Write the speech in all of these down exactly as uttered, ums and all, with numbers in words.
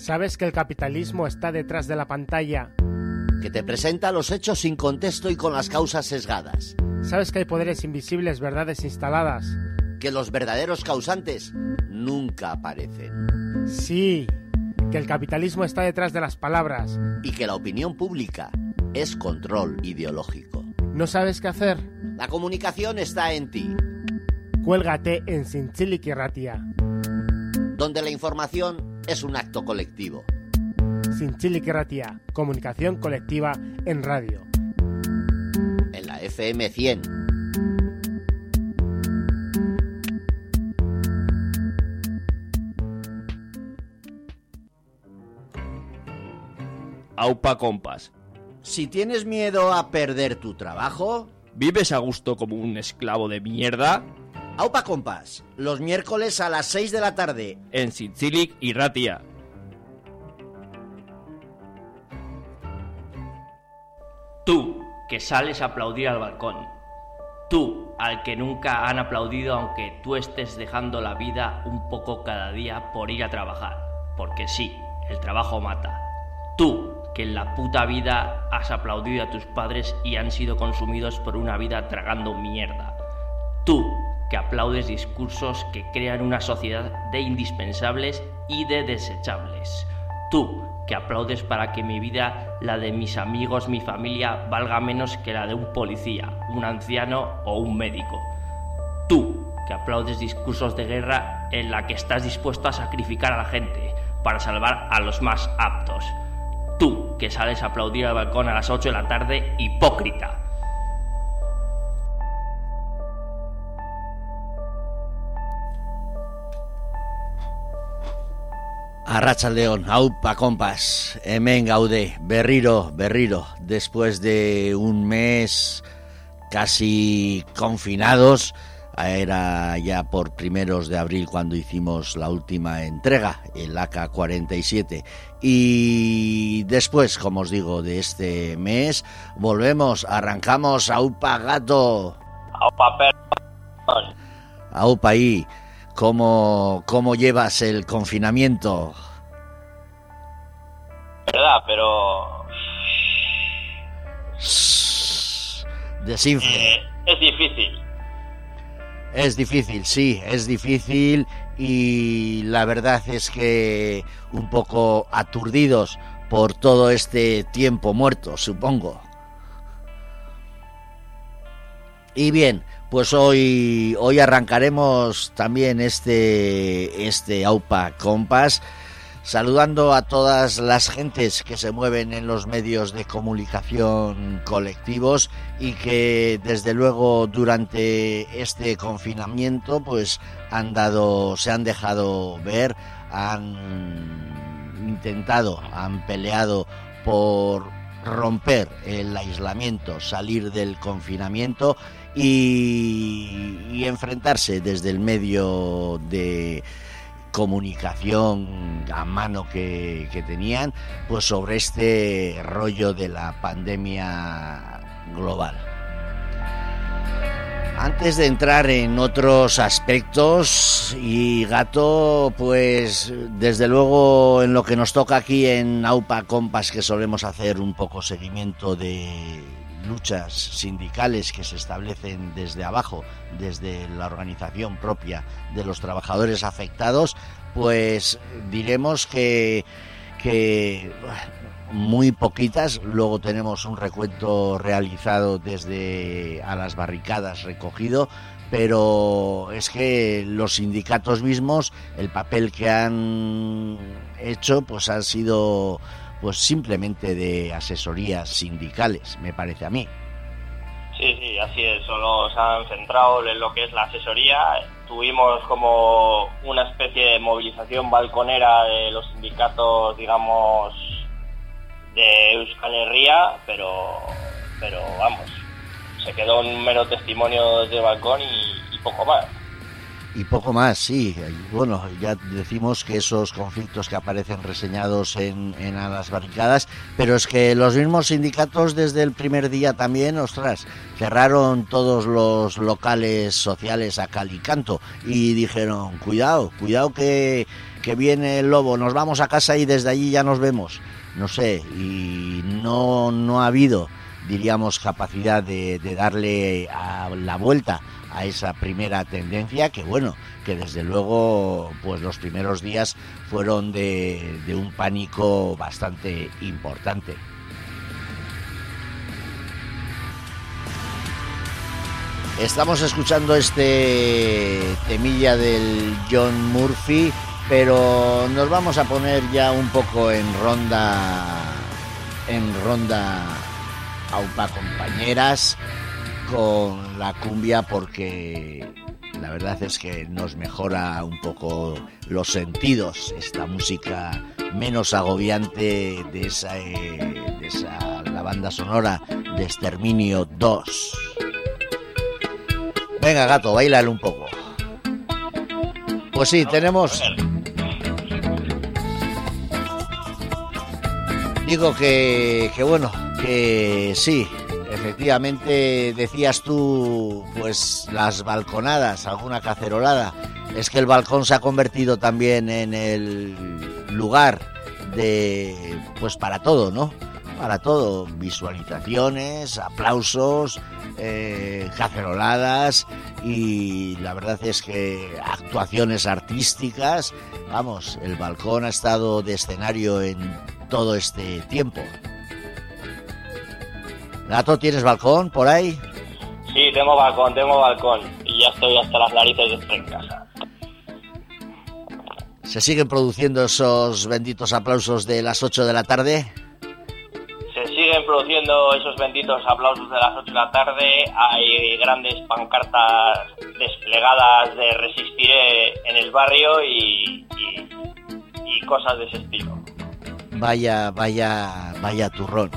¿Sabes que el capitalismo está detrás de la pantalla? Que te presenta los hechos sin contexto y con las causas sesgadas. ¿Sabes que hay poderes invisibles, verdades instaladas? Que los verdaderos causantes nunca aparecen. Sí, que el capitalismo está detrás de las palabras. Y que la opinión pública es control ideológico. ¿No sabes qué hacer? La comunicación está en ti. Cuélgate en Zintzilik Irratia, donde la información es un acto colectivo. Zintzilik Irratia, comunicación colectiva en radio. En la F M cien. Aupa Compas. Si tienes miedo a perder tu trabajo, ¿vives a gusto como un esclavo de mierda? Aupa Compas, los miércoles a las seis de la tarde. En Zintzilik Irratia. Tú, que sales a aplaudir al balcón. Tú, al que nunca han aplaudido aunque tú estés dejando la vida un poco cada día por ir a trabajar. Porque sí, el trabajo mata. Tú, que en la puta vida has aplaudido a tus padres y han sido consumidos por una vida tragando mierda. Tú, que aplaudes discursos que crean una sociedad de indispensables y de desechables. Tú, que aplaudes para que mi vida, la de mis amigos, mi familia, valga menos que la de un policía, un anciano o un médico. Tú, que aplaudes discursos de guerra en la que estás dispuesto a sacrificar a la gente para salvar a los más aptos. Tú, que sales a aplaudir al balcón a las ocho de la tarde, hipócrita. Arratsaldeon, aupa compas, hemen gaude, berriro, berriro, después de un mes casi confinados, era ya por primeros de abril cuando hicimos la última entrega, el A K cuarenta y siete, y después, como os digo, de este mes, volvemos, arrancamos, aupa gato, aupa perro, aupa ahí. ¿Cómo, ¿Cómo llevas el confinamiento? ¿Verdad? Pero... Desinfle. Eh, es difícil. Es difícil, sí, es difícil y la verdad es que un poco aturdidos por todo este tiempo muerto, supongo. Y bien, pues hoy hoy arrancaremos también este este Aupa Compas saludando a todas las gentes que se mueven en los medios de comunicación colectivos y que desde luego durante este confinamiento pues han dado se han dejado ver, han intentado, han peleado por romper el aislamiento, salir del confinamiento y, y enfrentarse desde el medio de comunicación a mano que, que tenían, pues sobre este rollo de la pandemia global. Antes de entrar en otros aspectos, y Gato, pues desde luego en lo que nos toca aquí en Aupa Compas, que solemos hacer un poco seguimiento de luchas sindicales que se establecen desde abajo, desde la organización propia de los trabajadores afectados, pues diremos que, que muy poquitas. Luego tenemos un recuento realizado desde a las barricadas recogido, pero es que los sindicatos mismos, el papel que han hecho pues ha sido pues simplemente de asesorías sindicales, me parece a mí. Sí, sí, así es, solo se han centrado en lo que es la asesoría. Tuvimos como una especie de movilización balconera de los sindicatos, digamos, de Euskal Herria, pero, pero vamos, se quedó un mero testimonio desde el balcón y, y poco más. Y poco más, sí. Bueno, ya decimos que esos conflictos que aparecen reseñados en, en las barricadas, pero es que los mismos sindicatos desde el primer día también, ostras, cerraron todos los locales sociales a cal y canto y dijeron, cuidado, cuidado que, que viene el lobo, nos vamos a casa y desde allí ya nos vemos. No sé, y no, no ha habido, diríamos, capacidad de, de darle a la vuelta a esa primera tendencia, que bueno, que desde luego pues los primeros días fueron de, de un pánico bastante importante. Estamos escuchando este temilla del John Murphy, pero nos vamos a poner ya un poco en ronda en ronda aupa compañeras con la cumbia, porque la verdad es que nos mejora un poco los sentidos esta música menos agobiante de esa, eh, de esa la banda sonora de Exterminio dos. Venga, gato, bailale un poco. Pues sí, tenemos... Digo que, que bueno, que sí, efectivamente decías tú, pues las balconadas, alguna cacerolada. Es que el balcón se ha convertido también en el lugar de, pues para todo, ¿no? Para todo, visualizaciones, aplausos, eh, caceroladas y la verdad es que actuaciones artísticas. Vamos, el balcón ha estado de escenario en todo este tiempo. Gato, ¿tienes balcón por ahí? Sí, tengo balcón, tengo balcón y ya estoy hasta las narices de estar en casa. ¿Se siguen produciendo esos benditos aplausos de las ocho de la tarde? Se siguen produciendo esos benditos aplausos de las ocho de la tarde. Hay grandes pancartas desplegadas de Resistiré en el barrio y, y, y cosas de ese estilo. Vaya, vaya, vaya turrón.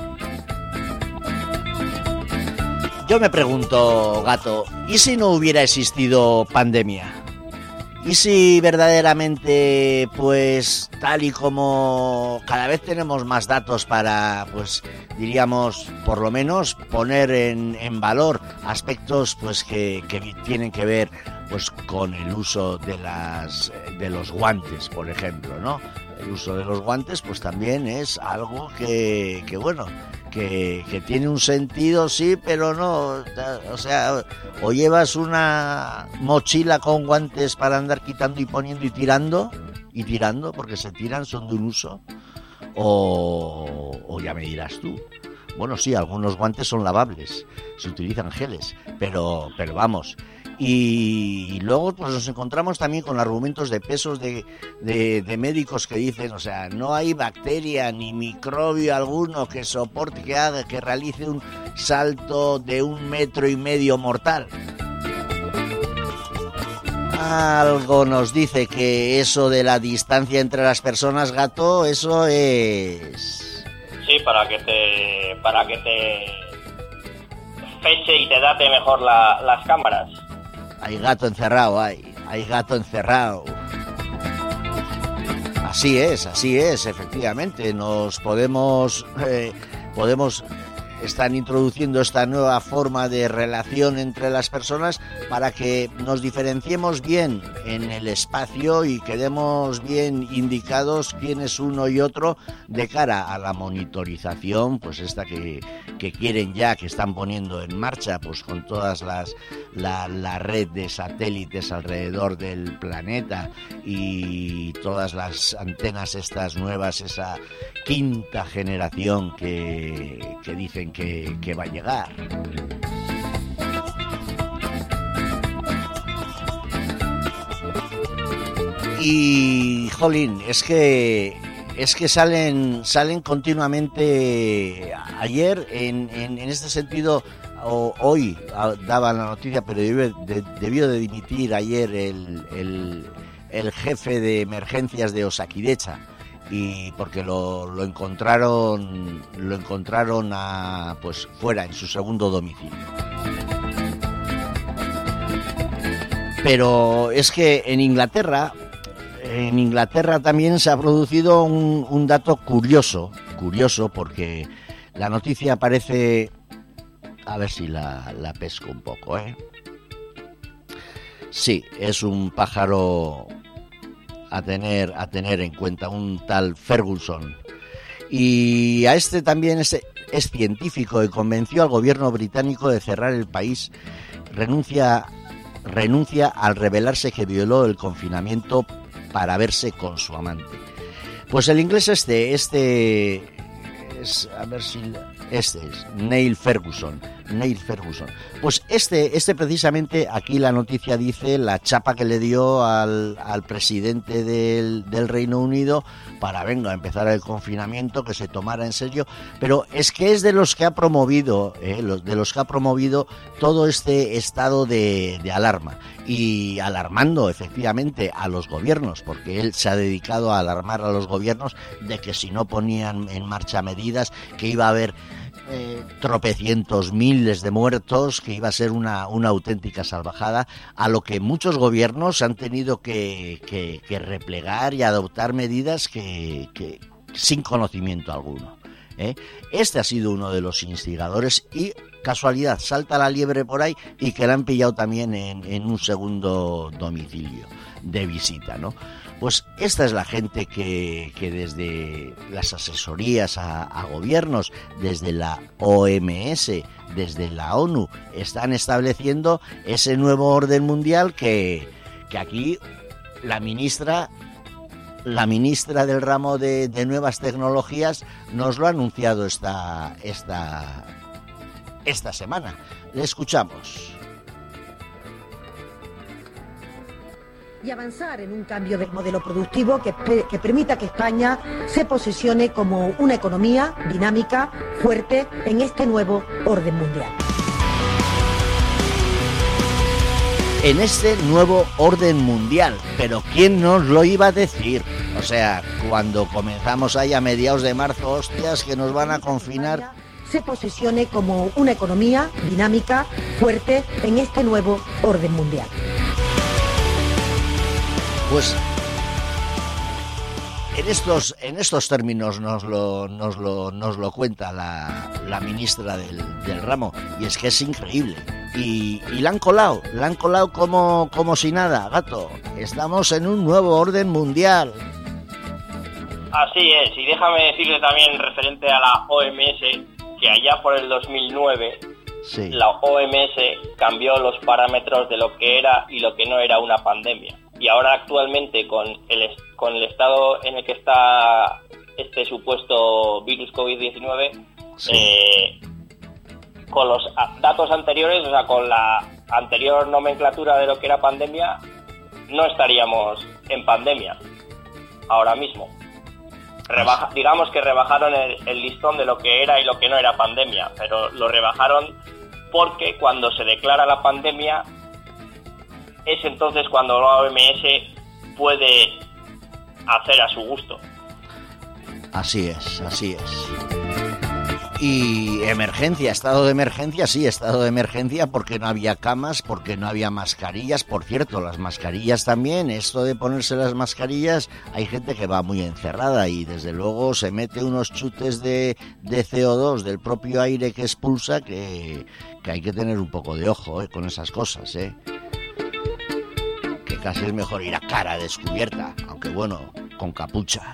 Yo me pregunto, gato, ¿y si no hubiera existido pandemia? ¿Y si verdaderamente, pues, tal y como cada vez tenemos más datos para, pues, diríamos, por lo menos, poner en, en valor aspectos, pues, que, que tienen que ver, pues, con el uso de las, de los guantes, por ejemplo, ¿no? El uso de los guantes, pues, también es algo que, que bueno... Que, que tiene un sentido, sí, pero no, o sea, o llevas una mochila con guantes para andar quitando y poniendo y tirando, y tirando, porque se tiran, son de un uso, o, o ya me dirás tú. Bueno, sí, algunos guantes son lavables, se utilizan geles, pero, pero vamos... Y luego pues nos encontramos también con argumentos de pesos de, de, de médicos que dicen, o sea, no hay bacteria ni microbio alguno que soporte, que haga, que realice un salto de un metro y medio mortal. Algo nos dice que eso de la distancia entre las personas, gato, eso es... Sí, para que te, para que te feche y te date mejor la, las cámaras. Hay gato encerrado, hay, hay gato encerrado. Así es, así es, efectivamente. Nos podemos, eh, podemos, están introduciendo esta nueva forma de relación entre las personas para que nos diferenciemos bien en el espacio y quedemos bien indicados quién es uno y otro de cara a la monitorización, pues esta que, que quieren ya, que están poniendo en marcha, pues con todas las la, la red de satélites alrededor del planeta y todas las antenas estas nuevas, esa quinta generación que, que dicen que, que va a llegar. Y jolín, es que es que salen salen continuamente. Ayer en, en, en este sentido, o, hoy daban la noticia, pero debió de, debió de dimitir ayer el, el, el jefe de emergencias de Osakidecha, y porque lo, lo encontraron lo encontraron a, pues fuera en su segundo domicilio. Pero es que en Inglaterra, en Inglaterra también se ha producido un, un dato curioso, curioso, porque la noticia aparece, a ver si la, la pesco un poco, ¿eh? Sí, es un pájaro a tener, a tener en cuenta, un tal Ferguson. Y a este también es, es científico y convenció al gobierno británico de cerrar el país. Renuncia, renuncia al revelarse que violó el confinamiento para verse con su amante. Pues el inglés este, este es, a ver si este es Neil Ferguson, Neil Ferguson. Pues este, este precisamente, aquí la noticia dice la chapa que le dio al, al presidente del, del Reino Unido para, venga, empezar el confinamiento, que se tomara en serio, pero es que es de los que ha promovido, eh, los, de los que ha promovido todo este estado de, de alarma, y alarmando efectivamente a los gobiernos, porque él se ha dedicado a alarmar a los gobiernos de que si no ponían en marcha medidas, que iba a haber Eh, tropecientos miles de muertos, que iba a ser una, una auténtica salvajada, a lo que muchos gobiernos han tenido que, que, que replegar y adoptar medidas que, que sin conocimiento alguno, ¿eh? Este ha sido uno de los instigadores y, casualidad, salta la liebre por ahí y que la han pillado también en, en un segundo domicilio de visita, ¿no? Pues esta es la gente que, que desde las asesorías a, a gobiernos, desde la O M S, desde la ONU, están estableciendo ese nuevo orden mundial que, que aquí la ministra, la ministra del ramo de, de nuevas tecnologías nos lo ha anunciado esta, esta, esta semana. Le escuchamos. Y avanzar en un cambio del modelo productivo que, que permita que España se posicione como una economía dinámica, fuerte, en este nuevo orden mundial. En este nuevo orden mundial, pero ¿quién nos lo iba a decir? O sea, cuando comenzamos ahí a mediados de marzo, hostias, que nos van a confinar. Se posicione como una economía dinámica, fuerte, en este nuevo orden mundial. Pues en estos, en estos términos nos lo, nos lo, nos lo cuenta la, la ministra del, del ramo, y es que es increíble. Y, y la han colado, la han colado como, como si nada, gato. Estamos en un nuevo orden mundial. Así es, y déjame decirle también referente a la O M S, que allá por el dos mil nueve, sí, la O M S cambió los parámetros de lo que era y lo que no era una pandemia. Y ahora actualmente con el, con el estado en el que está este supuesto virus covid diecinueve, sí, eh, con los datos anteriores, o sea, con la anterior nomenclatura de lo que era pandemia, no estaríamos en pandemia ahora mismo. Rebaja, digamos que rebajaron el, el listón de lo que era y lo que no era pandemia, pero lo rebajaron porque cuando se declara la pandemia es entonces cuando la O M S puede hacer a su gusto. Así es, así es. Y emergencia, estado de emergencia, sí, estado de emergencia porque no había camas, porque no había mascarillas. Por cierto, las mascarillas también, esto de ponerse las mascarillas, hay gente que va muy encerrada y desde luego se mete unos chutes de, de C O dos del propio aire que expulsa que, que hay que tener un poco de ojo, eh, con esas cosas, eh. Que casi es mejor ir a cara descubierta, aunque bueno, con capucha.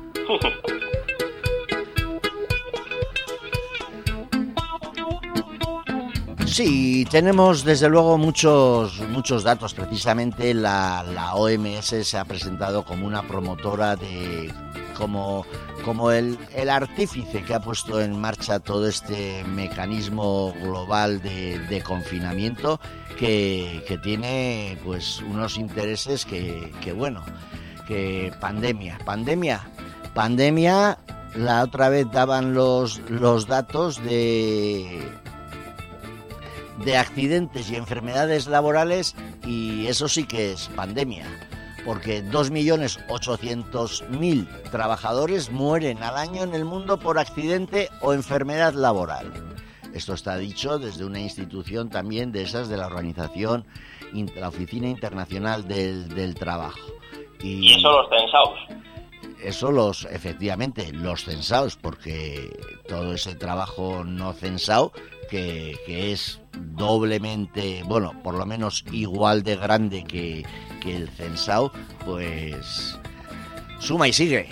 Sí, tenemos desde luego muchos muchos datos. Precisamente la, la O M S se ha presentado como una promotora de como como el, el artífice que ha puesto en marcha todo este mecanismo global de, de confinamiento que, que tiene pues unos intereses que, que bueno, que pandemia, pandemia, pandemia. La otra vez daban los los datos de de accidentes y enfermedades laborales y eso sí que es pandemia, porque dos millones ochocientos mil trabajadores mueren al año en el mundo por accidente o enfermedad laboral. Esto está dicho desde una institución también de esas de la organización, la Oficina Internacional del, del Trabajo. Y, y eso los censados. Eso los, efectivamente, los censados, porque todo ese trabajo no censado, que, que es doblemente, bueno, por lo menos igual de grande que, que el censado, pues suma y sigue.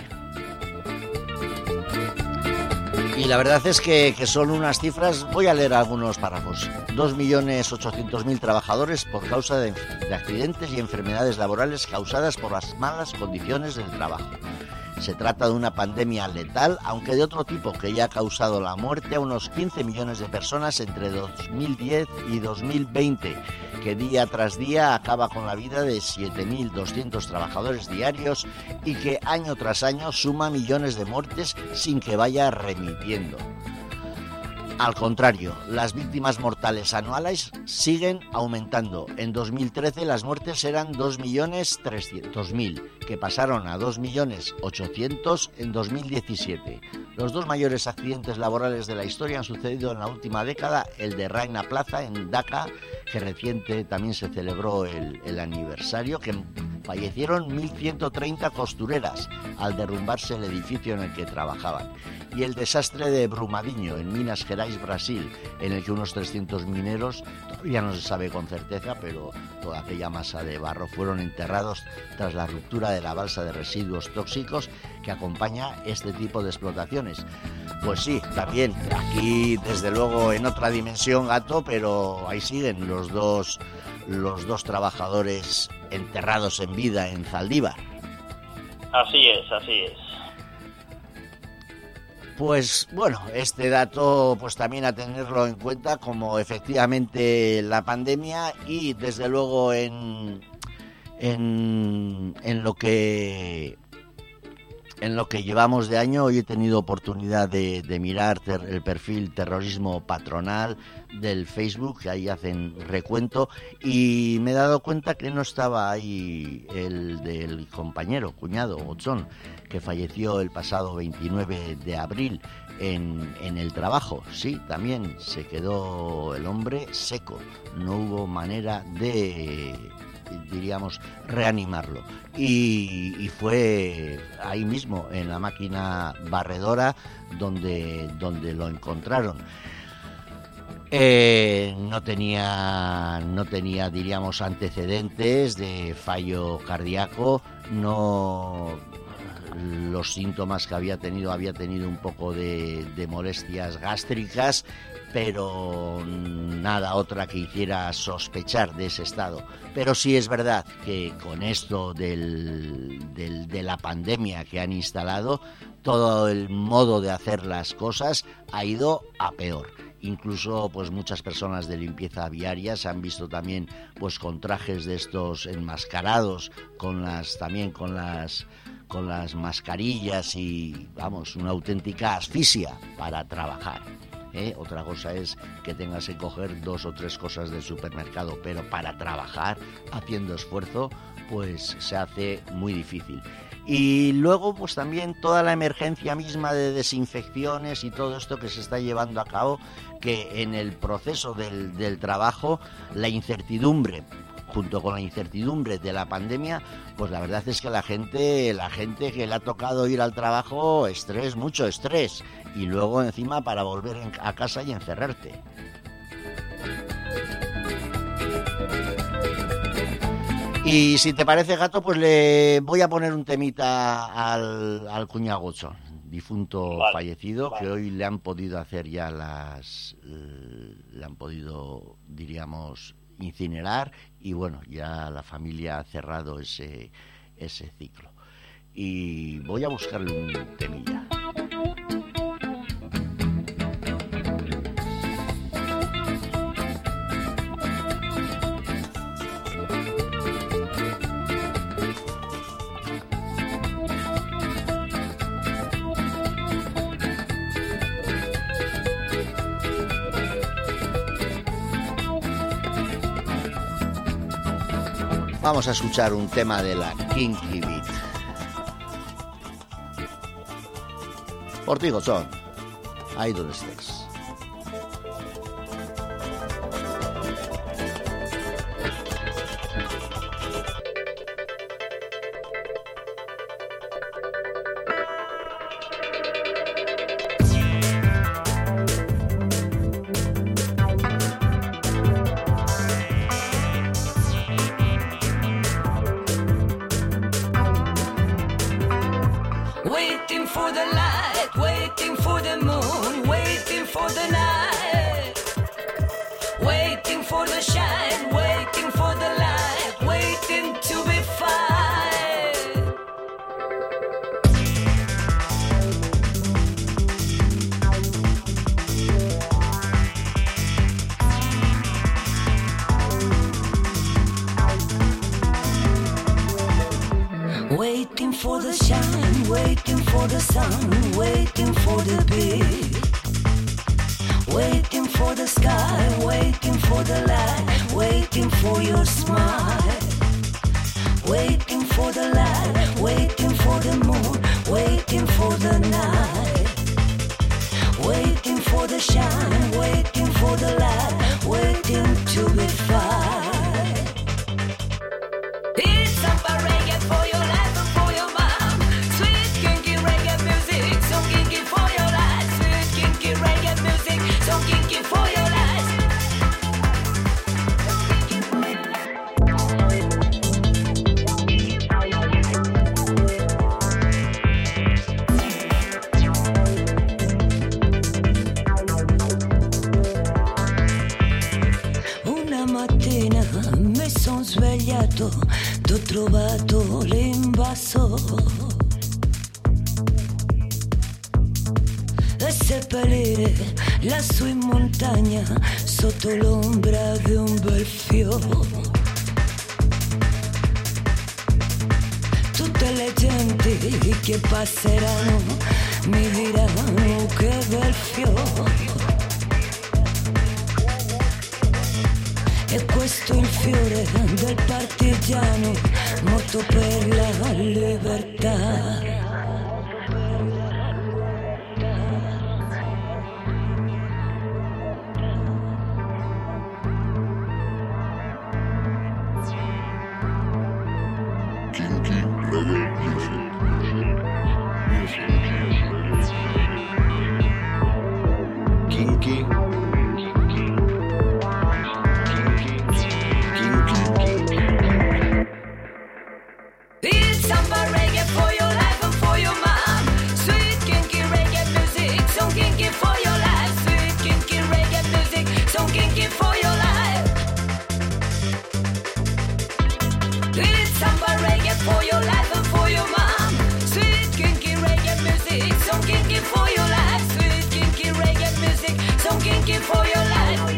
Y la verdad es que, que son unas cifras, voy a leer algunos párrafos. dos millones ochocientos mil trabajadores por causa de, de accidentes y enfermedades laborales causadas por las malas condiciones del trabajo. Se trata de una pandemia letal, aunque de otro tipo, que ya ha causado la muerte a unos quince millones de personas entre dos mil diez y dos mil veinte, que día tras día acaba con la vida de siete mil doscientos trabajadores diarios y que año tras año suma millones de muertes sin que vaya remitiendo. Al contrario, las víctimas mortales anuales siguen aumentando. En dos mil trece las muertes eran dos millones trescientos mil, que pasaron a dos millones ochocientos mil en dos mil diecisiete. Los dos mayores accidentes laborales de la historia han sucedido en la última década, el de Rana Plaza en Dhaka, que reciente también se celebró el, el aniversario, que fallecieron mil ciento treinta costureras al derrumbarse el edificio en el que trabajaban. Y el desastre de Brumadinho, en Minas Gerais, Brasil, en el que unos trescientos mineros, todavía no se sabe con certeza, pero toda aquella masa de barro, fueron enterrados tras la ruptura de la balsa de residuos tóxicos que acompaña este tipo de explotaciones. Pues sí, también, aquí desde luego en otra dimensión, Gato, pero ahí siguen los dos, los dos trabajadores enterrados en vida en Zaldívar. Así es, así es. Pues bueno, este dato pues también a tenerlo en cuenta, como efectivamente la pandemia, y desde luego en en, en lo que en lo que llevamos de año. Hoy he tenido oportunidad de, de mirar ter, el perfil Terrorismo Patronal del Facebook, que ahí hacen recuento, y me he dado cuenta que no estaba ahí el del compañero, cuñado, Ochón, que falleció el pasado veintinueve de abril en, en el trabajo. Sí, también se quedó el hombre seco, no hubo manera de, diríamos, reanimarlo. Y, y fue ahí mismo, en la máquina barredora, donde, donde lo encontraron. Eh, no tenía, no tenía, diríamos, antecedentes de fallo cardíaco, no, los síntomas que había tenido, había tenido un poco de, de molestias gástricas, pero nada otra que hiciera sospechar de ese estado. Pero sí es verdad que con esto del, del, de la pandemia que han instalado, todo el modo de hacer las cosas ha ido a peor. Incluso pues muchas personas de limpieza viaria se han visto también pues con trajes de estos enmascarados, con las también con las con las mascarillas, y vamos, una auténtica asfixia para trabajar. ¿Eh? Otra cosa es que tengas que coger dos o tres cosas del supermercado, pero para trabajar haciendo esfuerzo pues se hace muy difícil. Y luego pues también toda la emergencia misma de desinfecciones y todo esto que se está llevando a cabo, que en el proceso del, del trabajo, la incertidumbre, junto con la incertidumbre de la pandemia, pues la verdad es que la gente, la gente que le ha tocado ir al trabajo, estrés, mucho estrés, y luego encima para volver a casa y encerrarte. Y si te parece, Gato, pues le voy a poner un temita al, al cuñado Ochón, difunto, vale, fallecido, vale, que hoy le han podido hacer ya las... le han podido, diríamos, incinerar, y bueno, ya la familia ha cerrado ese, ese ciclo. Y voy a buscarle un temilla. Vamos a escuchar un tema de la Kinky Beat. Por ti, Ochón, ahí donde estés. for the light, waiting for the moon, waiting for the night, waiting for the shine, waiting for the light, waiting to be fine. Waiting for the shine, waiting for the sun, waiting for the beat, waiting for the sky, waiting for the light, waiting for your smile, waiting for the light, waiting for the moon, waiting for the night, waiting for the shine, waiting for the light, waiting to be fine. It's samba reggae for your life and for your mom. Sweet kinky reggae music, so kinky for your life. Sweet kinky reggae music, so kinky for your life. Una mattina mi son svegliato, t'ho trovato l'invaso e seppellire lassù in montagna sotto l'ombra di un bel fiore. Tutte le genti che passeranno mi diranno che bel fiore. E questo è il fiore del partigiano morto per la libertà. Kinky. It's samba reggae for your life and for your mom. Sweet kinky reggae music, so kinky for your life. Sweet kinky reggae music, so kinky for your life. It's samba reggae for your life and for your mom. Sweet kinky reggae music, so kinky for your life. Sweet kinky reggae music, so kinky for your life.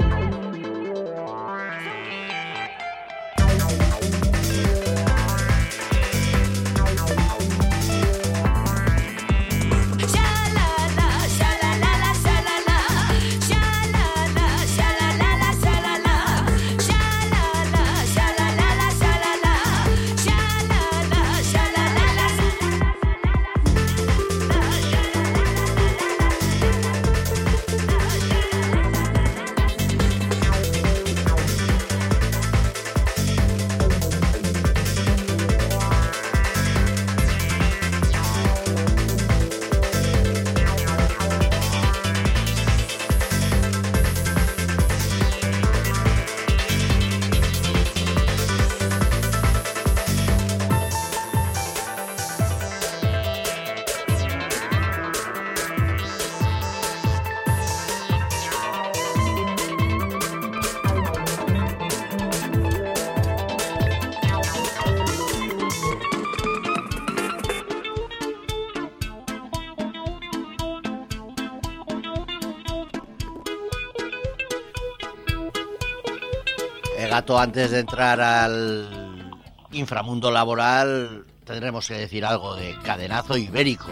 Gato, antes de entrar al inframundo laboral, tendremos que decir algo de Cadenazo Ibérico.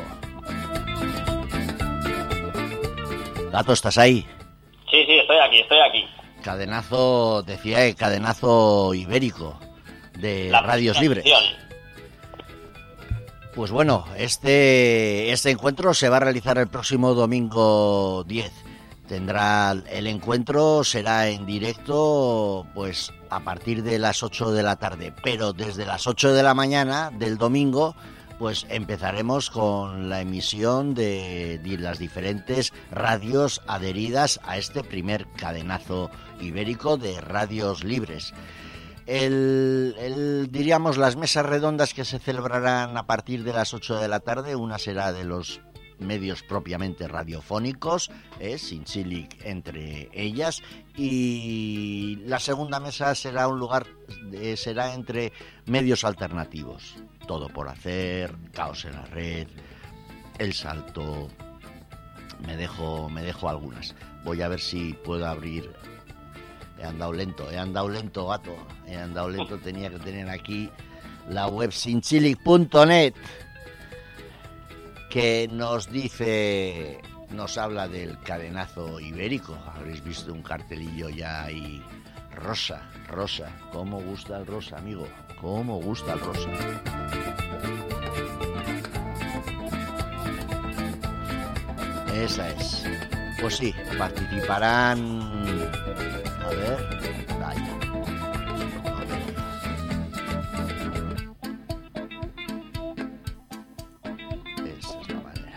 Gato, ¿estás ahí? Sí, sí, estoy aquí, estoy aquí. Cadenazo, decía eh, Cadenazo Ibérico, de La Radios Libres. Pues bueno, este, este encuentro se va a realizar el próximo domingo diez. Tendrá el encuentro, será en directo pues a partir de las ocho de la tarde, pero desde las ocho de la mañana del domingo pues empezaremos con la emisión de, de las diferentes radios adheridas a este primer cadenazo ibérico de Radios Libres. El, el, diríamos las mesas redondas que se celebrarán a partir de las ocho de la tarde, una será de los medios propiamente radiofónicos, ¿eh? Sinchilic entre ellas, y la segunda mesa será un lugar, eh, será entre medios alternativos, Todo por Hacer, Caos en la Red, El Salto, me dejo, me dejo algunas. Voy a ver si puedo abrir. He andado lento, he andado lento, gato, he andado lento, tenía que tener aquí la web sinchilic punto net, que nos dice, nos habla del cadenazo ibérico. Habréis visto un cartelillo ya ahí, rosa, rosa, cómo gusta el rosa, amigo, cómo gusta el rosa. Esa es. Pues sí, participarán. A ver, vaya. Esa es la manera.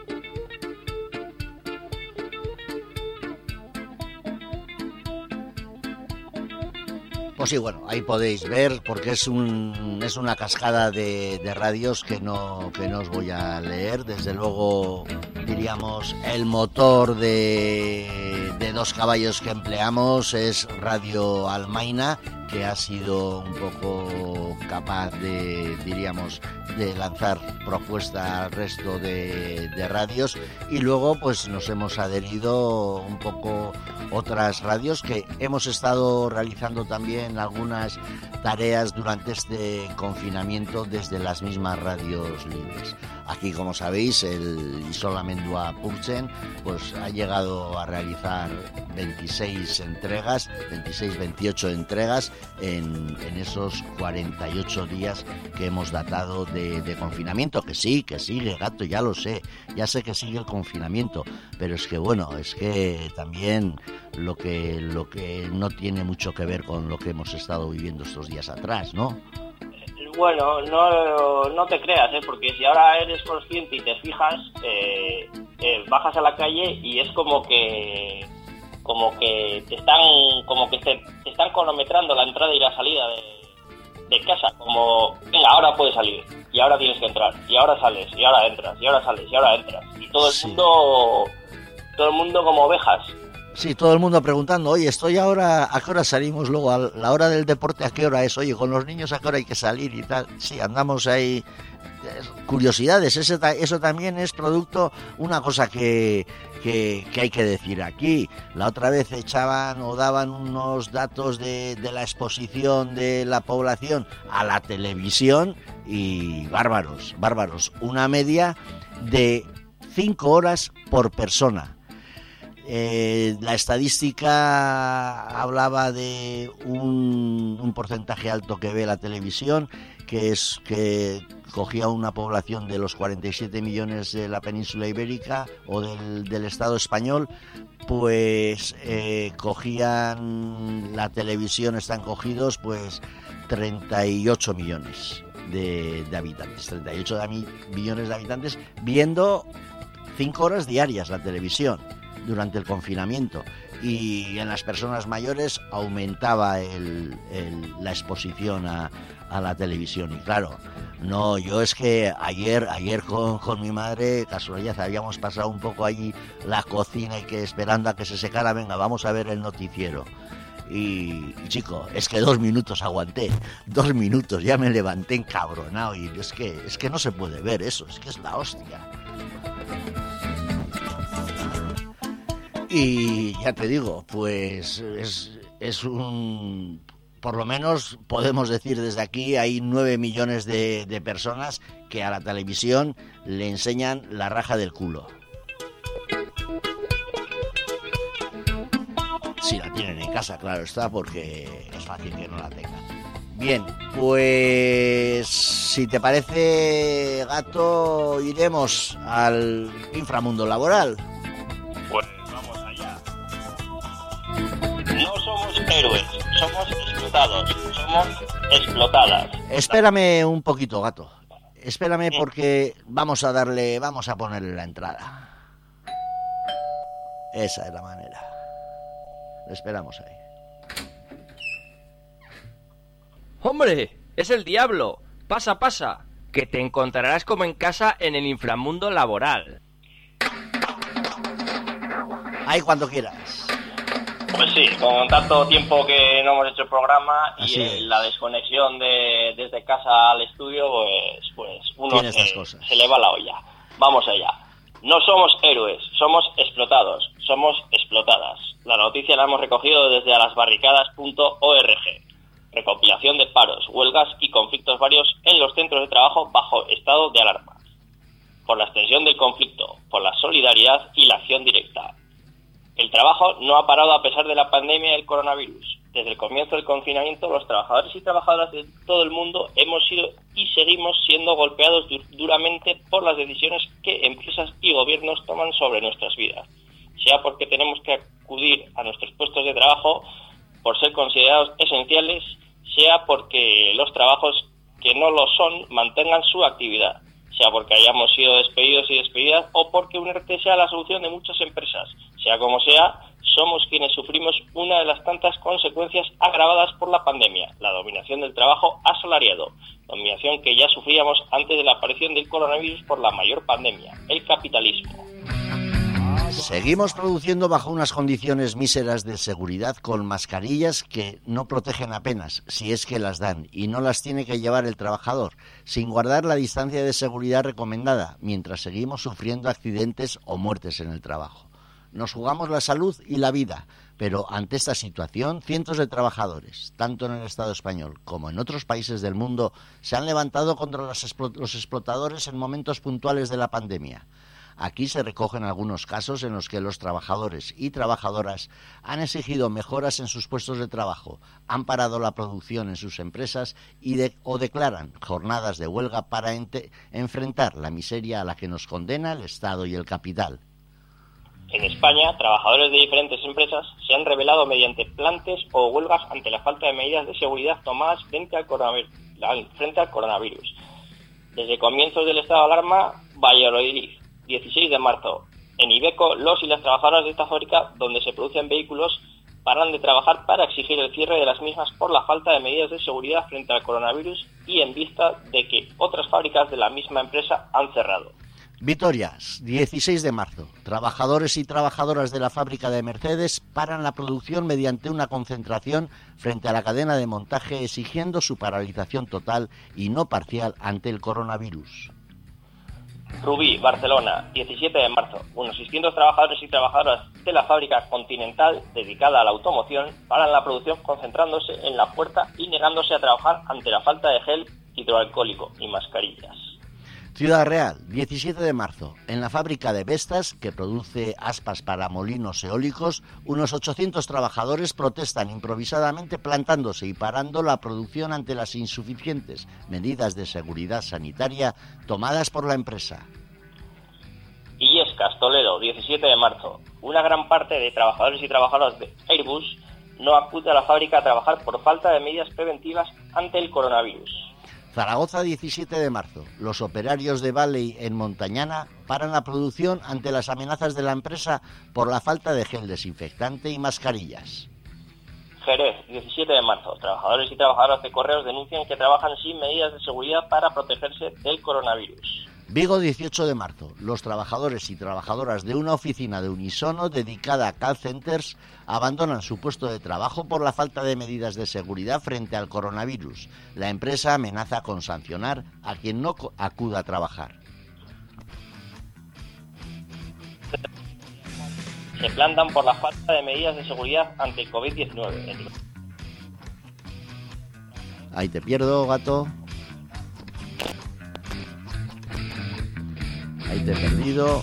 Pues sí, bueno, ahí podéis ver, porque es un es una cascada de, de radios que no que no os voy a leer. Desde luego, diríamos, el motor de, de dos caballos que empleamos es Radio Almaina, que ha sido un poco capaz de, diríamos, de lanzar propuesta al resto de, de radios, y luego pues nos hemos adherido un poco otras radios que hemos estado realizando también algunas tareas durante este confinamiento desde las mismas radios libres. Aquí, como sabéis, el Isolamendua Purchen pues ha llegado a realizar veintiséis entregas, veintiséis, veintiocho entregas en, en esos cuarenta y ocho días que hemos datado de, de confinamiento. Que sí, que sigue, gato, ya lo sé, ya sé que sigue el confinamiento, pero es que bueno, es que también lo que, lo que no tiene mucho que ver con lo que hemos estado viviendo estos días atrás, ¿no? Bueno, no, no te creas, ¿eh? Porque si ahora eres consciente y te fijas, eh, eh, bajas a la calle y es como que como que te están como que te, te están cronometrando la entrada y la salida de, de casa, como venga, ahora puedes salir y ahora tienes que entrar y ahora sales y ahora entras y ahora sales y ahora entras y todo el Sí. mundo todo el mundo como ovejas. Sí, todo el mundo preguntando, oye, estoy ahora, ¿a qué hora salimos luego? A la hora del deporte, ¿a qué hora es? Oye, con los niños, ¿a qué hora hay que salir? Y tal. Sí, andamos ahí. Curiosidades, ese, eso también es producto, una cosa que, que, que hay que decir aquí. La otra vez echaban o daban unos datos de, de la exposición de la población a la televisión y bárbaros, bárbaros. Una media de cinco horas por persona. Eh, la estadística hablaba de un, un porcentaje alto que ve la televisión, que es que cogía una población de los cuarenta y siete millones de la península ibérica o del, del Estado español, pues eh, cogían la televisión, están cogidos pues treinta y ocho millones de, de habitantes, treinta y ocho de, millones de habitantes viendo cinco horas diarias la televisión durante el confinamiento, y en las personas mayores aumentaba el, el, la exposición a, a la televisión. Y claro, no, yo es que ayer ayer con, con mi madre, casualidad, habíamos pasado un poco allí la cocina y que esperando a que se secara, venga, vamos a ver el noticiero. Y, y chico, es que dos minutos aguanté, dos minutos, ya me levanté encabronado, y es que, es que no se puede ver eso, es que es la hostia. Y ya te digo, pues es, es un... Por lo menos podemos decir desde aquí, hay nueve millones de, de personas que a la televisión le enseñan la raja del culo. Si la tienen en casa, claro está, porque es fácil que no la tengan. Bien, pues si te parece, gato, iremos al inframundo laboral. Pues vamos allá. No somos héroes, somos explotados, somos explotadas. Espérame un poquito, gato. Espérame porque vamos a darle, vamos a ponerle la entrada. Esa es la manera. Le esperamos ahí. ¡Hombre! ¡Es el diablo! Pasa, pasa, que te encontrarás como en casa en el inframundo laboral. Ahí cuando quieras. Pues sí, con tanto tiempo que no hemos hecho el programa Así y es. la desconexión de desde casa al estudio, pues, pues uno Tiene se, estas cosas. se le va la olla. Vamos allá. No somos héroes, somos explotados, somos explotadas. La noticia la hemos recogido desde alasbarricadas punto org. Recopilación de paros, huelgas y conflictos varios en los centros de trabajo bajo estado de alarma. Por la extensión del conflicto, por la solidaridad y la acción directa. El trabajo no ha parado a pesar de la pandemia del coronavirus. Desde el comienzo del confinamiento, los trabajadores y trabajadoras de todo el mundo hemos sido y seguimos siendo golpeados du- duramente por las decisiones que empresas y gobiernos toman sobre nuestras vidas. Sea porque tenemos que acudir a nuestros puestos de trabajo por ser considerados esenciales, sea porque los trabajos que no lo son mantengan su actividad, sea porque hayamos sido despedidos y despedidas o porque un ERTE sea la solución de muchas empresas. Sea como sea, somos quienes sufrimos una de las tantas consecuencias agravadas por la pandemia, la dominación del trabajo asalariado, dominación que ya sufríamos antes de la aparición del coronavirus por la mayor pandemia, el capitalismo. Seguimos produciendo bajo unas condiciones míseras de seguridad con mascarillas que no protegen apenas, si es que las dan, y no las tiene que llevar el trabajador, sin guardar la distancia de seguridad recomendada, mientras seguimos sufriendo accidentes o muertes en el trabajo. Nos jugamos la salud y la vida, pero ante esta situación, cientos de trabajadores, tanto en el Estado español como en otros países del mundo, se han levantado contra los, explo- los explotadores en momentos puntuales de la pandemia. Aquí se recogen algunos casos en los que los trabajadores y trabajadoras han exigido mejoras en sus puestos de trabajo, han parado la producción en sus empresas y de, o declaran jornadas de huelga para ente, enfrentar la miseria a la que nos condena el Estado y el capital. En España, trabajadores de diferentes empresas se han rebelado mediante plantes o huelgas ante la falta de medidas de seguridad tomadas frente al coronavirus. Frente al coronavirus. Desde comienzos del estado de alarma, Valladolid, dieciséis de marzo. En Iveco, los y las trabajadoras de esta fábrica, donde se producen vehículos, paran de trabajar para exigir el cierre de las mismas por la falta de medidas de seguridad frente al coronavirus y en vista de que otras fábricas de la misma empresa han cerrado. Vitoria, dieciséis de marzo. Trabajadores y trabajadoras de la fábrica de Mercedes paran la producción mediante una concentración frente a la cadena de montaje exigiendo su paralización total y no parcial ante el coronavirus. Rubí, Barcelona, diecisiete de marzo. Unos seiscientos trabajadores y trabajadoras de la fábrica Continental, dedicada a la automoción, paran la producción concentrándose en la puerta y negándose a trabajar ante la falta de gel hidroalcohólico y mascarillas. Ciudad Real, diecisiete de marzo. En la fábrica de Vestas, que produce aspas para molinos eólicos, unos ochocientos trabajadores protestan improvisadamente plantándose y parando la producción ante las insuficientes medidas de seguridad sanitaria tomadas por la empresa. Illescas, Toledo, diecisiete de marzo. Una gran parte de trabajadores y trabajadoras de Airbus no acude a la fábrica a trabajar por falta de medidas preventivas ante el coronavirus. Zaragoza, diecisiete de marzo. Los operarios de Valley en Montañana paran la producción ante las amenazas de la empresa por la falta de gel desinfectante y mascarillas. Jerez, diecisiete de marzo. Trabajadores y trabajadoras de correos denuncian que trabajan sin medidas de seguridad para protegerse del coronavirus. Vigo, dieciocho de marzo. Los trabajadores y trabajadoras de una oficina de Unisono dedicada a call centers abandonan su puesto de trabajo por la falta de medidas de seguridad frente al coronavirus. La empresa amenaza con sancionar a quien no acuda a trabajar. Se plantan por la falta de medidas de seguridad ante el covid diecinueve. Ahí te pierdo, gato. Ahí te he perdido.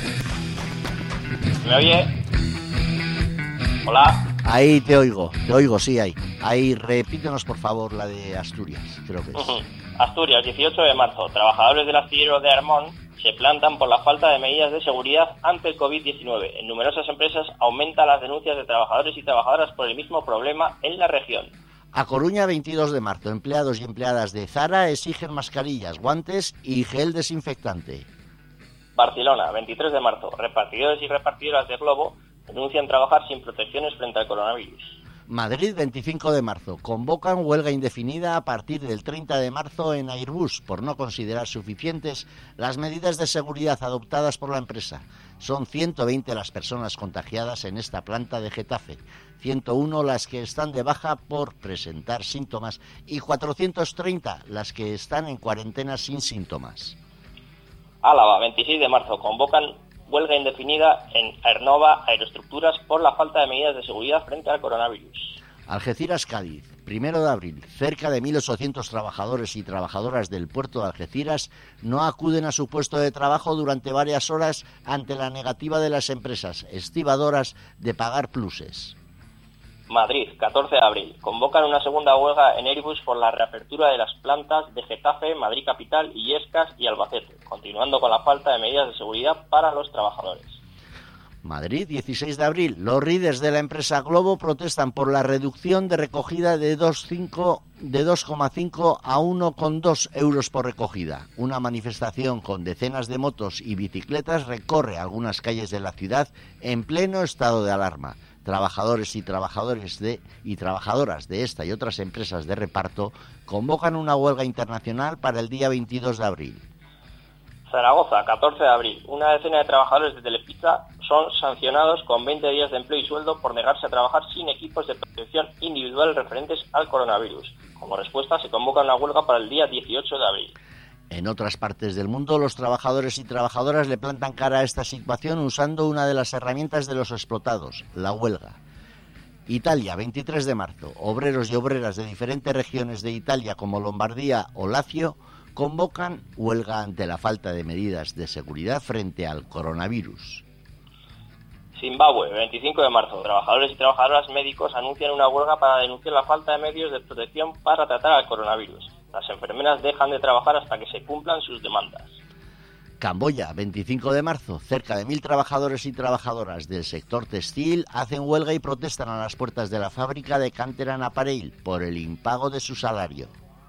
¿Me oye? Hola. Ahí te oigo, te oigo, sí, ahí. Ahí, repítenos por favor la de Asturias, creo que es. Uh-huh. Asturias, dieciocho de marzo. Trabajadores del astillero de Armón se plantan por la falta de medidas de seguridad ante el covid diecinueve. En numerosas empresas aumentan las denuncias de trabajadores y trabajadoras por el mismo problema en la región. A Coruña, veintidós de marzo. Empleados y empleadas de Zara exigen mascarillas, guantes y gel desinfectante. Barcelona, veintitrés de marzo. Repartidores y repartidoras de Globo denuncian trabajar sin protecciones frente al coronavirus. Madrid, veinticinco de marzo. Convocan huelga indefinida a partir del treinta de marzo en Airbus por no considerar suficientes las medidas de seguridad adoptadas por la empresa. Son ciento veinte las personas contagiadas en esta planta de Getafe, ciento uno las que están de baja por presentar síntomas y cuatrocientos treinta las que están en cuarentena sin síntomas. Álava, veintiséis de marzo. Convocan huelga indefinida en Aernova Aeroestructuras por la falta de medidas de seguridad frente al coronavirus. Algeciras, Cádiz, primero de abril. Cerca de mil ochocientos trabajadores y trabajadoras del puerto de Algeciras no acuden a su puesto de trabajo durante varias horas ante la negativa de las empresas estibadoras de pagar pluses. Madrid, catorce de abril. Convocan una segunda huelga en Airbus por la reapertura de las plantas de Getafe, Madrid Capital, Illescas y Albacete, continuando con la falta de medidas de seguridad para los trabajadores. Madrid, dieciséis de abril. Los riders de la empresa Globo protestan por la reducción de recogida de dos coma cinco a uno coma dos euros por recogida. Una manifestación con decenas de motos y bicicletas recorre algunas calles de la ciudad en pleno estado de alarma. Trabajadores y trabajadores de y trabajadoras de esta y otras empresas de reparto convocan una huelga internacional para el día veintidós de abril. Zaragoza, catorce de abril. Una decena de trabajadores de Telepizza son sancionados con veinte días de empleo y sueldo por negarse a trabajar sin equipos de protección individual referentes al coronavirus. Como respuesta, se convoca una huelga para el día dieciocho de abril. En otras partes del mundo, los trabajadores y trabajadoras le plantan cara a esta situación usando una de las herramientas de los explotados, la huelga. Italia, veintitrés de marzo. Obreros y obreras de diferentes regiones de Italia, como Lombardía o Lacio, convocan huelga ante la falta de medidas de seguridad frente al coronavirus. Zimbabue, veinticinco de marzo. Trabajadores y trabajadoras médicos anuncian una huelga para denunciar la falta de medios de protección para tratar al coronavirus. Las enfermeras dejan de trabajar hasta que se cumplan sus demandas. Camboya, veinticinco de marzo. Cerca de mil trabajadores y trabajadoras del sector textil hacen huelga y protestan a las puertas de la fábrica de Canteran Apparel por el impago de su salario.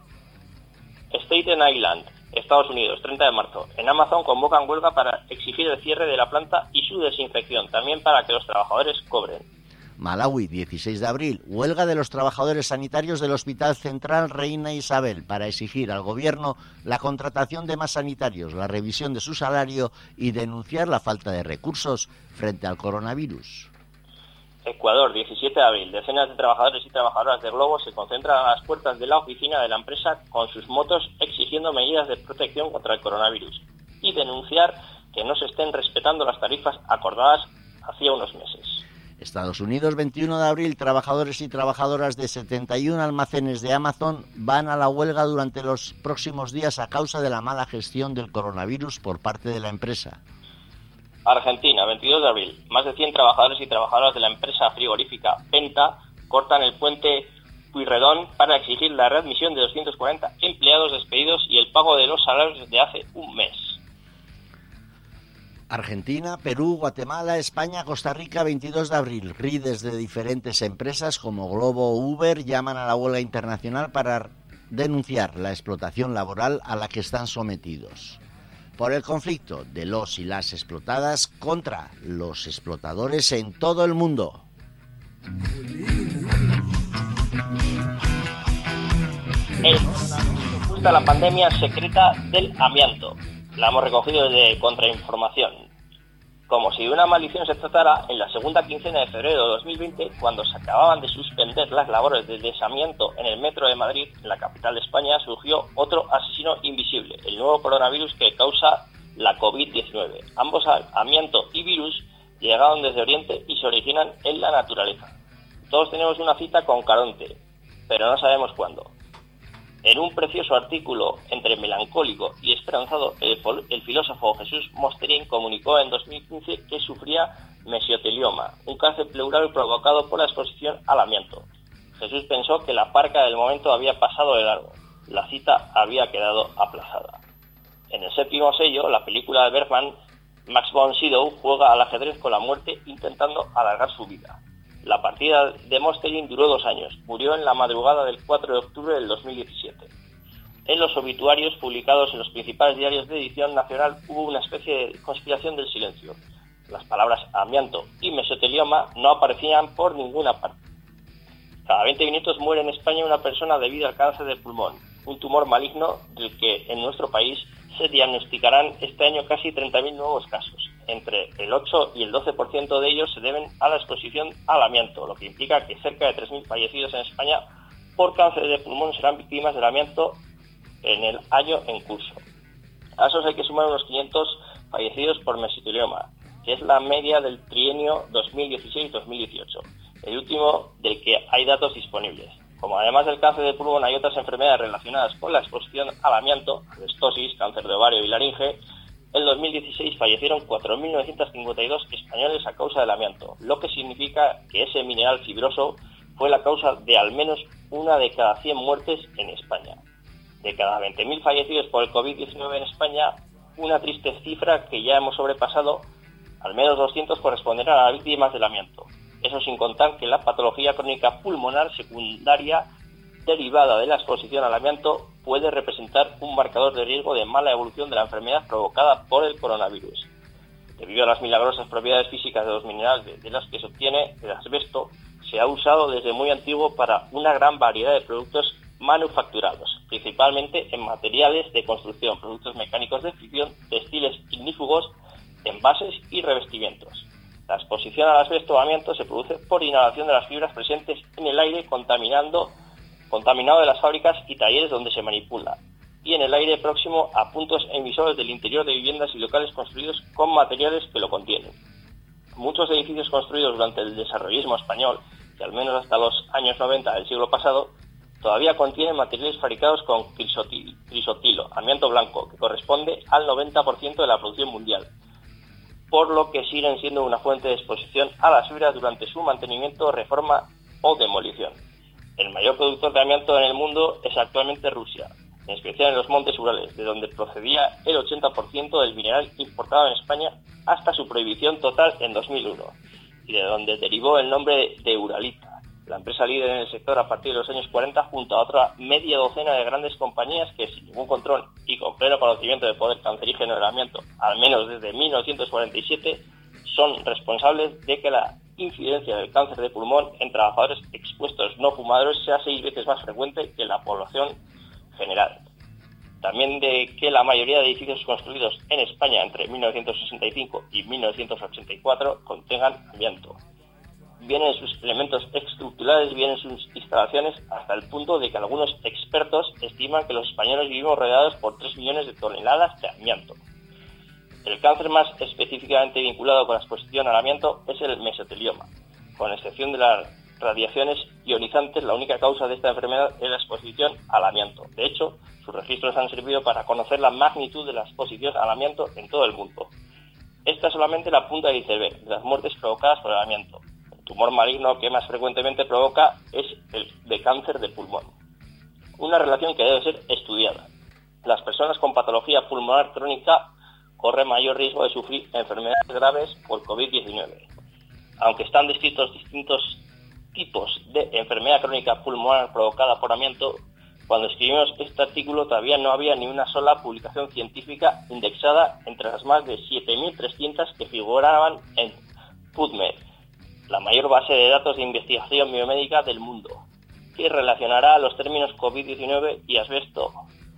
Staten Island, Estados Unidos, treinta de marzo. En Amazon convocan huelga para exigir el cierre de la planta y su desinfección, también para que los trabajadores cobren. Malawi, dieciséis de abril. Huelga de los trabajadores sanitarios del Hospital Central Reina Isabel para exigir al gobierno la contratación de más sanitarios, la revisión de su salario y denunciar la falta de recursos frente al coronavirus. Ecuador, diecisiete de abril. Decenas de trabajadores y trabajadoras de Globo se concentran a las puertas de la oficina de la empresa con sus motos exigiendo medidas de protección contra el coronavirus y denunciar que no se estén respetando las tarifas acordadas hacía unos meses. Estados Unidos, veintiuno de abril. Trabajadores y trabajadoras de setenta y uno almacenes de Amazon van a la huelga durante los próximos días a causa de la mala gestión del coronavirus por parte de la empresa. Argentina, veintidós de abril. Más de cien trabajadores y trabajadoras de la empresa frigorífica Penta cortan el puente Pueyrredón para exigir la readmisión de doscientos cuarenta empleados despedidos y el pago de los salarios de hace un mes. Argentina, Perú, Guatemala, España, Costa Rica, veintidós de abril. Riders de diferentes empresas como Globo o Uber llaman a la huelga internacional para denunciar la explotación laboral a la que están sometidos por el conflicto de los y las explotadas contra los explotadores en todo el mundo. El coronavirus oculta la pandemia secreta del amianto. La hemos recogido desde Contrainformación. Como si de una maldición se tratara, en la segunda quincena de febrero de dos mil veinte, cuando se acababan de suspender las labores de desamianto en el metro de Madrid, en la capital de España, surgió otro asesino invisible, el nuevo coronavirus que causa la covid diecinueve. Ambos, amianto y virus, llegaron desde Oriente y se originan en la naturaleza. Todos tenemos una cita con Caronte, pero no sabemos cuándo. En un precioso artículo entre melancólico y esperanzado, el, el filósofo Jesús Mosterín comunicó en dos mil quince que sufría mesotelioma, un cáncer pleural provocado por la exposición al amianto. Jesús pensó que la parca del momento había pasado de largo. La cita había quedado aplazada. En el séptimo sello, la película de Bergman, Max von Sydow juega al ajedrez con la muerte intentando alargar su vida. La partida de Mosterin duró dos años. Murió en la madrugada del cuatro de octubre del dos mil diecisiete. En los obituarios publicados en los principales diarios de edición nacional hubo una especie de conspiración del silencio. Las palabras amianto y mesotelioma no aparecían por ninguna parte. Cada veinte minutos muere en España una persona debido al cáncer de pulmón, un tumor maligno del que en nuestro país se diagnosticarán este año casi treinta mil nuevos casos. Entre el ocho y el doce por ciento de ellos se deben a la exposición al amianto, lo que implica que cerca de tres mil fallecidos en España por cáncer de pulmón serán víctimas del amianto en el año en curso. A esos hay que sumar unos quinientos fallecidos por mesotelioma, que es la media del trienio dos mil dieciséis dos mil dieciocho, el último del que hay datos disponibles. Como además del cáncer de pulmón hay otras enfermedades relacionadas con la exposición al amianto, asbestosis, cáncer de ovario y laringe, en dos mil dieciséis fallecieron cuatro mil novecientos cincuenta y dos españoles a causa del amianto, lo que significa que ese mineral fibroso fue la causa de al menos una de cada cien muertes en España. De cada veinte mil fallecidos por el covid diecinueve en España, una triste cifra que ya hemos sobrepasado, al menos doscientos corresponderán a las víctimas del amianto. Eso sin contar que la patología crónica pulmonar secundaria derivada de la exposición al amianto puede representar un marcador de riesgo de mala evolución de la enfermedad provocada por el coronavirus. Debido a las milagrosas propiedades físicas de los minerales de las que se obtiene el asbesto, se ha usado desde muy antiguo para una gran variedad de productos manufacturados, principalmente en materiales de construcción, productos mecánicos de fricción, textiles ignífugos, envases y revestimientos. La exposición al asbesto o amianto se produce por inhalación de las fibras presentes en el aire contaminando, contaminado de las fábricas y talleres donde se manipula, y en el aire próximo a puntos emisores del interior de viviendas y locales construidos con materiales que lo contienen. Muchos edificios construidos durante el desarrollismo español, que al menos hasta los años noventa del siglo pasado, todavía contienen materiales fabricados con crisotilo, crisotilo, amianto blanco, que corresponde al noventa por ciento de la producción mundial, por lo que siguen siendo una fuente de exposición a las fibras durante su mantenimiento, reforma o demolición. El mayor productor de amianto en el mundo es actualmente Rusia, en especial en los montes Urales, de donde procedía el ochenta por ciento del mineral importado en España hasta su prohibición total en dos mil uno, y de donde derivó el nombre de Uralita, la empresa líder en el sector a partir de los años cuarenta, junto a otra media docena de grandes compañías que, sin ningún control y con pleno conocimiento del poder cancerígeno del amianto, al menos desde mil novecientos cuarenta y siete, son responsables de que la incidencia del cáncer de pulmón en trabajadores expuestos no fumadores sea seis veces más frecuente que en la población general. También de que la mayoría de edificios construidos en España entre mil novecientos sesenta y cinco y mil novecientos ochenta y cuatro contengan amianto. Bien en sus elementos estructurales, bien en sus instalaciones, hasta el punto de que algunos expertos estiman que los españoles vivimos rodeados por tres millones de toneladas de amianto. El cáncer más específicamente vinculado con la exposición al amianto es el mesotelioma. Con excepción de las radiaciones ionizantes, la única causa de esta enfermedad es la exposición al amianto. De hecho, sus registros han servido para conocer la magnitud de la exposición al amianto en todo el mundo. Esta es solamente la punta del iceberg de las muertes provocadas por el amianto. El tumor maligno que más frecuentemente provoca es el de cáncer de pulmón. Una relación que debe ser estudiada. Las personas con patología pulmonar crónica corren mayor riesgo de sufrir enfermedades graves por covid diecinueve. Aunque están descritos distintos tipos de enfermedad crónica pulmonar provocada por amianto, cuando escribimos este artículo todavía no había ni una sola publicación científica indexada entre las más de siete mil trescientas que figuraban en PubMed, la mayor base de datos de investigación biomédica del mundo, que relacionará los términos covid diecinueve y asbesto.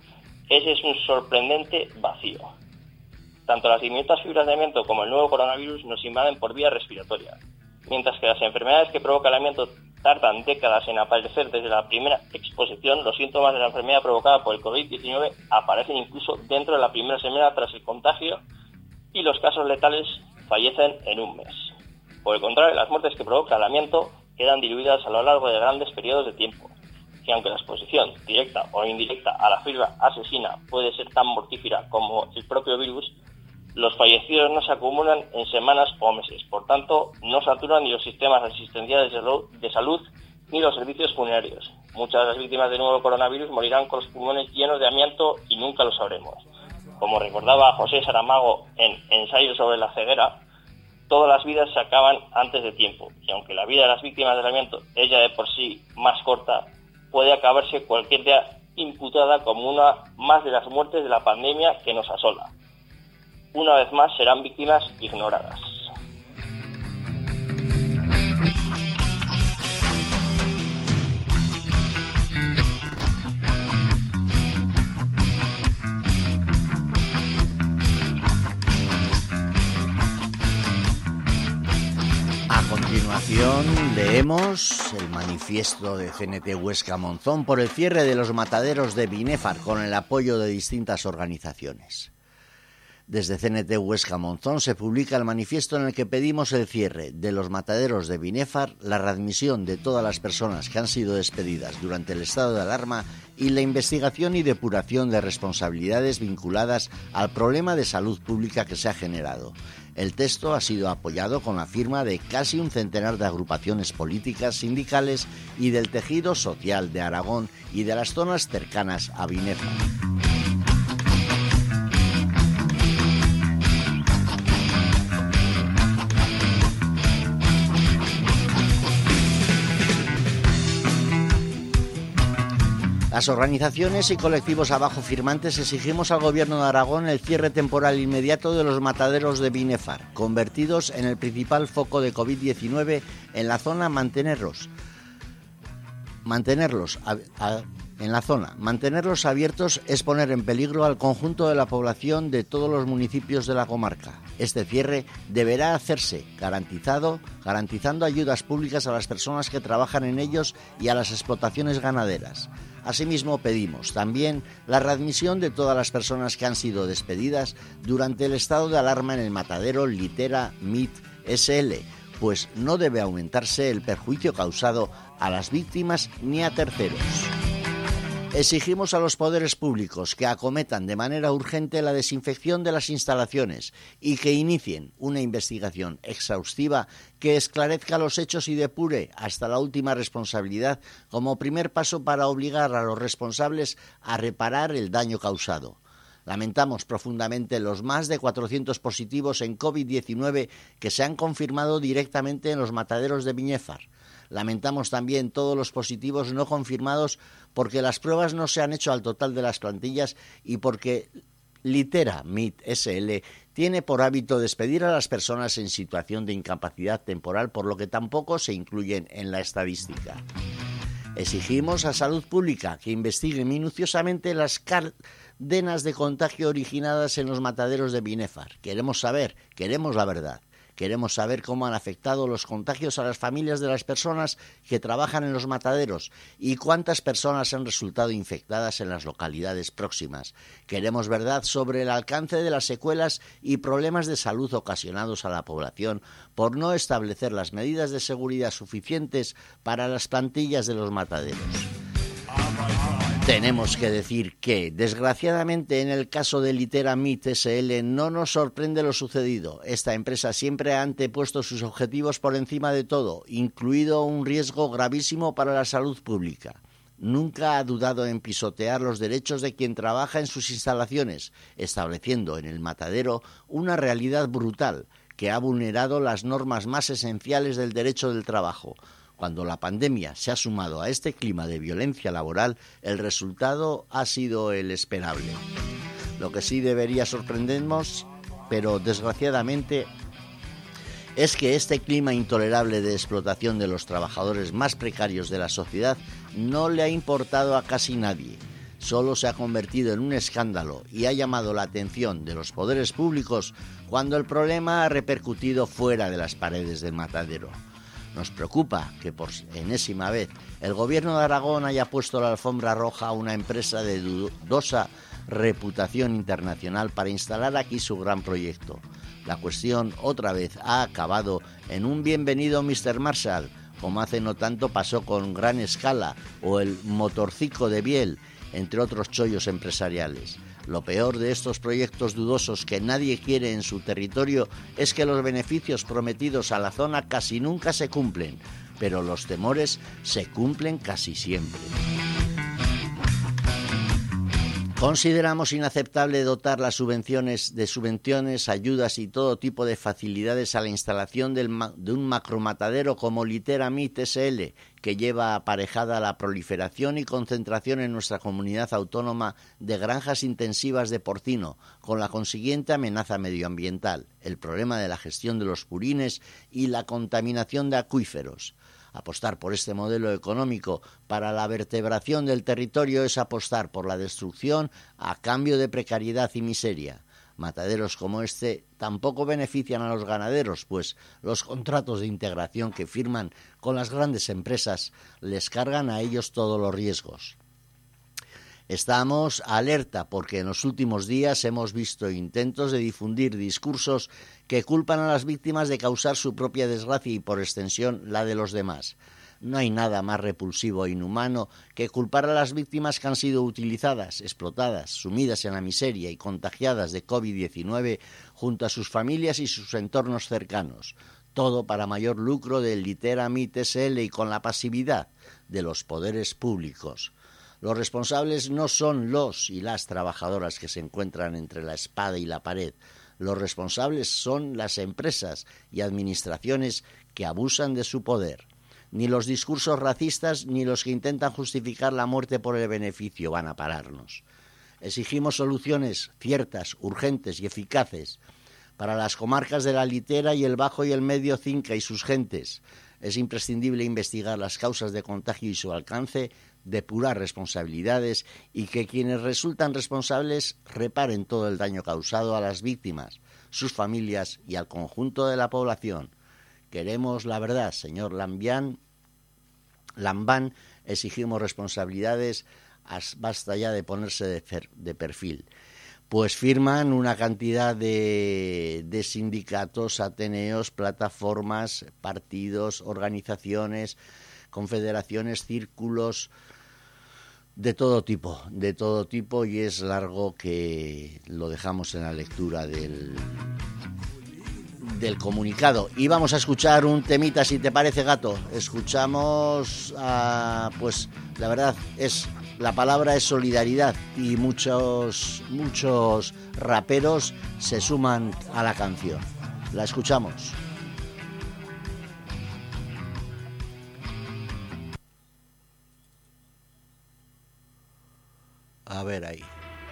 Ese es un sorprendente vacío. Tanto las diminutas fibras de amianto como el nuevo coronavirus nos invaden por vía respiratoria, mientras que las enfermedades que provoca el amianto tardan décadas en aparecer desde la primera exposición. Los síntomas de la enfermedad provocada por el covid diecinueve aparecen incluso dentro de la primera semana tras el contagio y los casos letales fallecen en un mes. Por el contrario, las muertes que provoca el amianto quedan diluidas a lo largo de grandes periodos de tiempo, y aunque la exposición directa o indirecta a la fibra asesina puede ser tan mortífera como el propio virus, los fallecidos no se acumulan en semanas o meses, por tanto, no saturan ni los sistemas asistenciales de salud ni los servicios funerarios. Muchas de las víctimas del nuevo coronavirus morirán con los pulmones llenos de amianto y nunca lo sabremos. Como recordaba José Saramago en Ensayo sobre la ceguera, todas las vidas se acaban antes de tiempo, y aunque la vida de las víctimas del amianto es ya de por sí más corta, puede acabarse cualquier día imputada como una más de las muertes de la pandemia que nos asola. Una vez más serán víctimas ignoradas. continuación leemos el manifiesto de C N T Huesca Monzón por el cierre de los mataderos de Binefar con el apoyo de distintas organizaciones. Desde C N T Huesca Monzón se publica el manifiesto en el que pedimos el cierre de los mataderos de Binefar, la readmisión de todas las personas que han sido despedidas durante el estado de alarma y la investigación y depuración de responsabilidades vinculadas al problema de salud pública que se ha generado. El texto ha sido apoyado con la firma de casi un centenar de agrupaciones políticas, sindicales y del tejido social de Aragón y de las zonas cercanas a Binefar. Las organizaciones y colectivos abajo firmantes exigimos al Gobierno de Aragón el cierre temporal inmediato de los mataderos de Binefar, convertidos en el principal foco de COVID diecinueve en la zona. Mantenerlos, mantenerlos a, a, en la zona, mantenerlos abiertos es poner en peligro al conjunto de la población de todos los municipios de la comarca. Este cierre deberá hacerse garantizado, garantizando ayudas públicas a las personas que trabajan en ellos y a las explotaciones ganaderas. Asimismo, pedimos también la readmisión de todas las personas que han sido despedidas durante el estado de alarma en el matadero Litera Meat S L, pues no debe aumentarse el perjuicio causado a las víctimas ni a terceros. Exigimos a los poderes públicos que acometan de manera urgente la desinfección de las instalaciones y que inicien una investigación exhaustiva que esclarezca los hechos y depure hasta la última responsabilidad como primer paso para obligar a los responsables a reparar el daño causado. Lamentamos profundamente los más de cuatrocientos positivos en COVID diecinueve que se han confirmado directamente en los mataderos de Binefar. Lamentamos también todos los positivos no confirmados porque las pruebas no se han hecho al total de las plantillas y porque Litera Meat S L tiene por hábito despedir a las personas en situación de incapacidad temporal, por lo que tampoco se incluyen en la estadística. Exigimos a Salud Pública que investigue minuciosamente las cadenas de contagio originadas en los mataderos de Binefar. Queremos saber, queremos la verdad. Queremos saber cómo han afectado los contagios a las familias de las personas que trabajan en los mataderos y cuántas personas han resultado infectadas en las localidades próximas. Queremos verdad sobre el alcance de las secuelas y problemas de salud ocasionados a la población por no establecer las medidas de seguridad suficientes para las plantillas de los mataderos. Tenemos que decir que, desgraciadamente, en el caso de Litera Meat S L no nos sorprende lo sucedido. Esta empresa siempre ha antepuesto sus objetivos por encima de todo, incluido un riesgo gravísimo para la salud pública. Nunca ha dudado en pisotear los derechos de quien trabaja en sus instalaciones, estableciendo en el matadero una realidad brutal que ha vulnerado las normas más esenciales del derecho del trabajo. Cuando la pandemia se ha sumado a este clima de violencia laboral, el resultado ha sido el esperable. Lo que sí debería sorprendernos, pero desgraciadamente, es que este clima intolerable de explotación de los trabajadores más precarios de la sociedad no le ha importado a casi nadie. Solo se ha convertido en un escándalo y ha llamado la atención de los poderes públicos cuando el problema ha repercutido fuera de las paredes del matadero. Nos preocupa que por enésima vez el Gobierno de Aragón haya puesto la alfombra roja a una empresa de dudosa reputación internacional para instalar aquí su gran proyecto. La cuestión otra vez ha acabado en un bienvenido mister Marshall, como hace no tanto pasó con Gran Escala o el Motorcico de Biel, entre otros chollos empresariales. Lo peor de estos proyectos dudosos que nadie quiere en su territorio es que los beneficios prometidos a la zona casi nunca se cumplen, pero los temores se cumplen casi siempre. Consideramos inaceptable dotar las subvenciones de subvenciones, ayudas y todo tipo de facilidades a la instalación del ma- de un macromatadero como Litera Meat S L, que lleva aparejada la proliferación y concentración en nuestra comunidad autónoma de granjas intensivas de porcino, con la consiguiente amenaza medioambiental, el problema de la gestión de los purines y la contaminación de acuíferos. Apostar por este modelo económico para la vertebración del territorio es apostar por la destrucción a cambio de precariedad y miseria. Mataderos como este tampoco benefician a los ganaderos, pues los contratos de integración que firman con las grandes empresas les cargan a ellos todos los riesgos. Estamos alerta porque en los últimos días hemos visto intentos de difundir discursos que culpan a las víctimas de causar su propia desgracia y por extensión la de los demás. No hay nada más repulsivo e inhumano que culpar a las víctimas que han sido utilizadas, explotadas, sumidas en la miseria y contagiadas de covid diecinueve junto a sus familias y sus entornos cercanos. Todo para mayor lucro del Literamit S L y con la pasividad de los poderes públicos. Los responsables no son los y las trabajadoras que se encuentran entre la espada y la pared. Los responsables son las empresas y administraciones que abusan de su poder. Ni los discursos racistas ni los que intentan justificar la muerte por el beneficio van a pararnos. Exigimos soluciones ciertas, urgentes y eficaces para las comarcas de la Litera y el Bajo y el Medio Cinca y sus gentes. Es imprescindible investigar las causas de contagio y su alcance, depurar responsabilidades y que quienes resultan responsables reparen todo el daño causado a las víctimas, sus familias y al conjunto de la población. Queremos la verdad, señor Lambián, Lambán, exigimos responsabilidades, basta ya de ponerse de, fer, de perfil. Pues firman una cantidad de, de sindicatos, ateneos, plataformas, partidos, organizaciones, confederaciones, círculos, de todo tipo, de todo tipo, y es largo que lo dejamos en la lectura del... del comunicado. Y vamos a escuchar un temita, si te parece, Gato. Escuchamos a, pues la verdad es, la palabra es solidaridad y muchos muchos raperos se suman a la canción. La escuchamos. A ver ahí.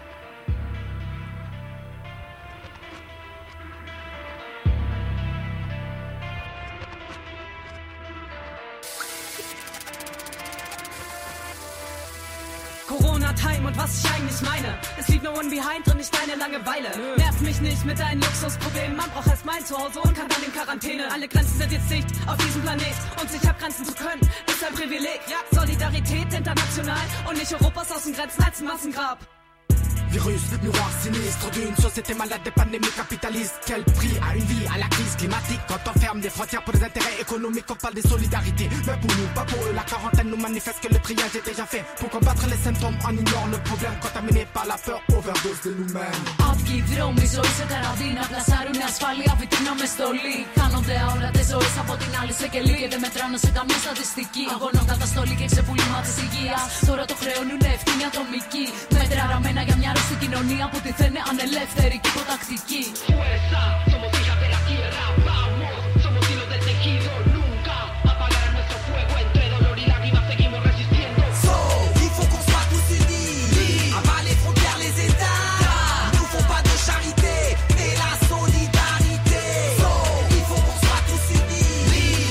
Corona-Time und was ich eigentlich meine. Es liegt nur one behind und nicht deine Langeweile. Nerv mich nicht mit deinen Luxusproblemen. Man braucht erst mein Zuhause und kann dann in Quarantäne. Alle Grenzen sind jetzt dicht auf diesem Planet. Und sich abgrenzen zu können, ist ein Privileg. Ja, Solidarität international und nicht Europas Außengrenzen als Massengrab. Virus, miroir sinistre d'une société malade des pandémies capitalistes. Quel prix à une vie, à la crise climatique? Quand on ferme des frontières pour des intérêts économiques, on parle des solidarités. Mais pour nous, pas pour eux, la quarantaine nous manifeste que le triage est déjà fait. Pour combattre les symptômes, on ignore le problème. Contaminé par la peur, overdose de nous-mêmes. Αυγή δρόμοι, ζωή σε καραντίνα. Πλασάρουν ασφάλεια, βιτρίνα με στολή. Κάνονται αόρατες ζωές από την άλλη σε κελί. Και δεν μετράνε σε καμία στατιστική. Αγώνων καταστολή και ξεπούλημα της υγείας. Τώρα το χρεώνουν ευθύνη ατομική. Μέτρα ραμμένα για μια στην κοινωνία που τη θένε ανελεύθερη και υποτακτική. Fuerza, somos hijas de la tierra, vamos, somos hilos del tejido, nunca apagarán nuestro fuego, entre dolor y lágrimas seguimos resistiendo. So, il faut qu'on soit tous unis, abat les frontières, les États, nous font pas de charité, mais la solidarité. So, il faut qu'on soit tous unis,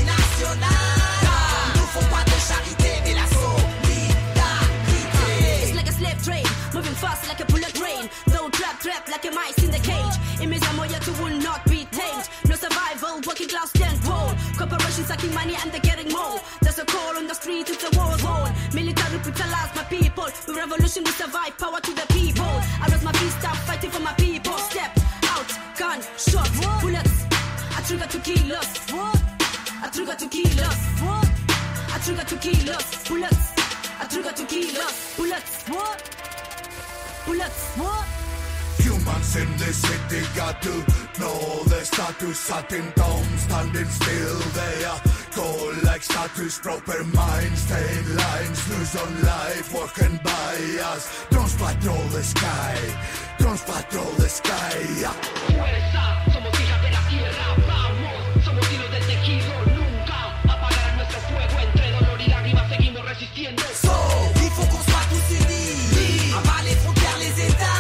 antinational, nous font pas de charité, mais la solidarité. It's like a slave trade, moving fast like a bullet train. Though trap, trap like a mice in the cage. Image and moya will not be tamed. No survival, working class can't roll. Corporations sucking money and they're getting more. There's a call on the street, it's a war zone. Military brutalize my people. With revolution we survive, power to the people. I lost my peace, stop fighting for my people. Step out, gun, shot, bullets. I trigger to kill us. I trigger to kill us. I trigger to kill us. Bullets. I trigger to kill us. Bullets. What? Bullets. What? Humans in the city got to know their status. Sitting down, standing still, they are cold like status. Proper minds, staying lines, lose on life, walking by us. Drones patrol the sky, drones patrol the sky. Fuerza, somos hijas de la tierra, vamos, somos hilos del tejido, nunca apagarán nuestro fuego, entre dolor y lágrimas seguimos resistiendo. So, il faut qu'on soit tous unis, abat les frontières, les États.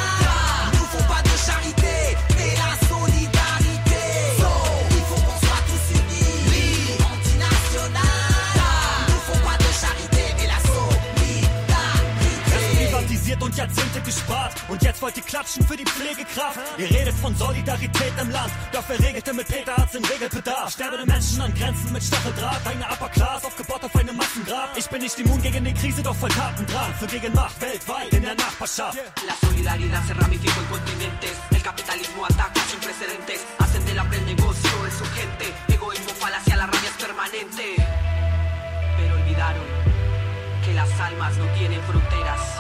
Charité et la solidarité. So, il faut qu'on soit tous unis, antinational. Nous font pas de charité, mais la solidarité. Privatisiert und Jahrzehnte gespart. Und jetzt wollt ihr klatschen Menschen für die Pflegekraft. Ihr redet von Solidarität im Land, doch wer regelt denn mit Peter Arzt den Regelbedarf? Sterbende Menschen an Grenzen mit Stacheldraht, eine Upper Class aufgebaut auf einem Massengrab. Ich bin nicht immun gegen die Krise, doch voll Taten dran, für Gegenmacht weltweit in der Nachbarschaft. La solidaridad se ramificó en continentes, el capitalismo ataca sin precedentes, hacen del hambre el negocio de su gente, egoísmo, falacia, la rabia es permanente, pero olvidaron que las almas no tienen fronteras.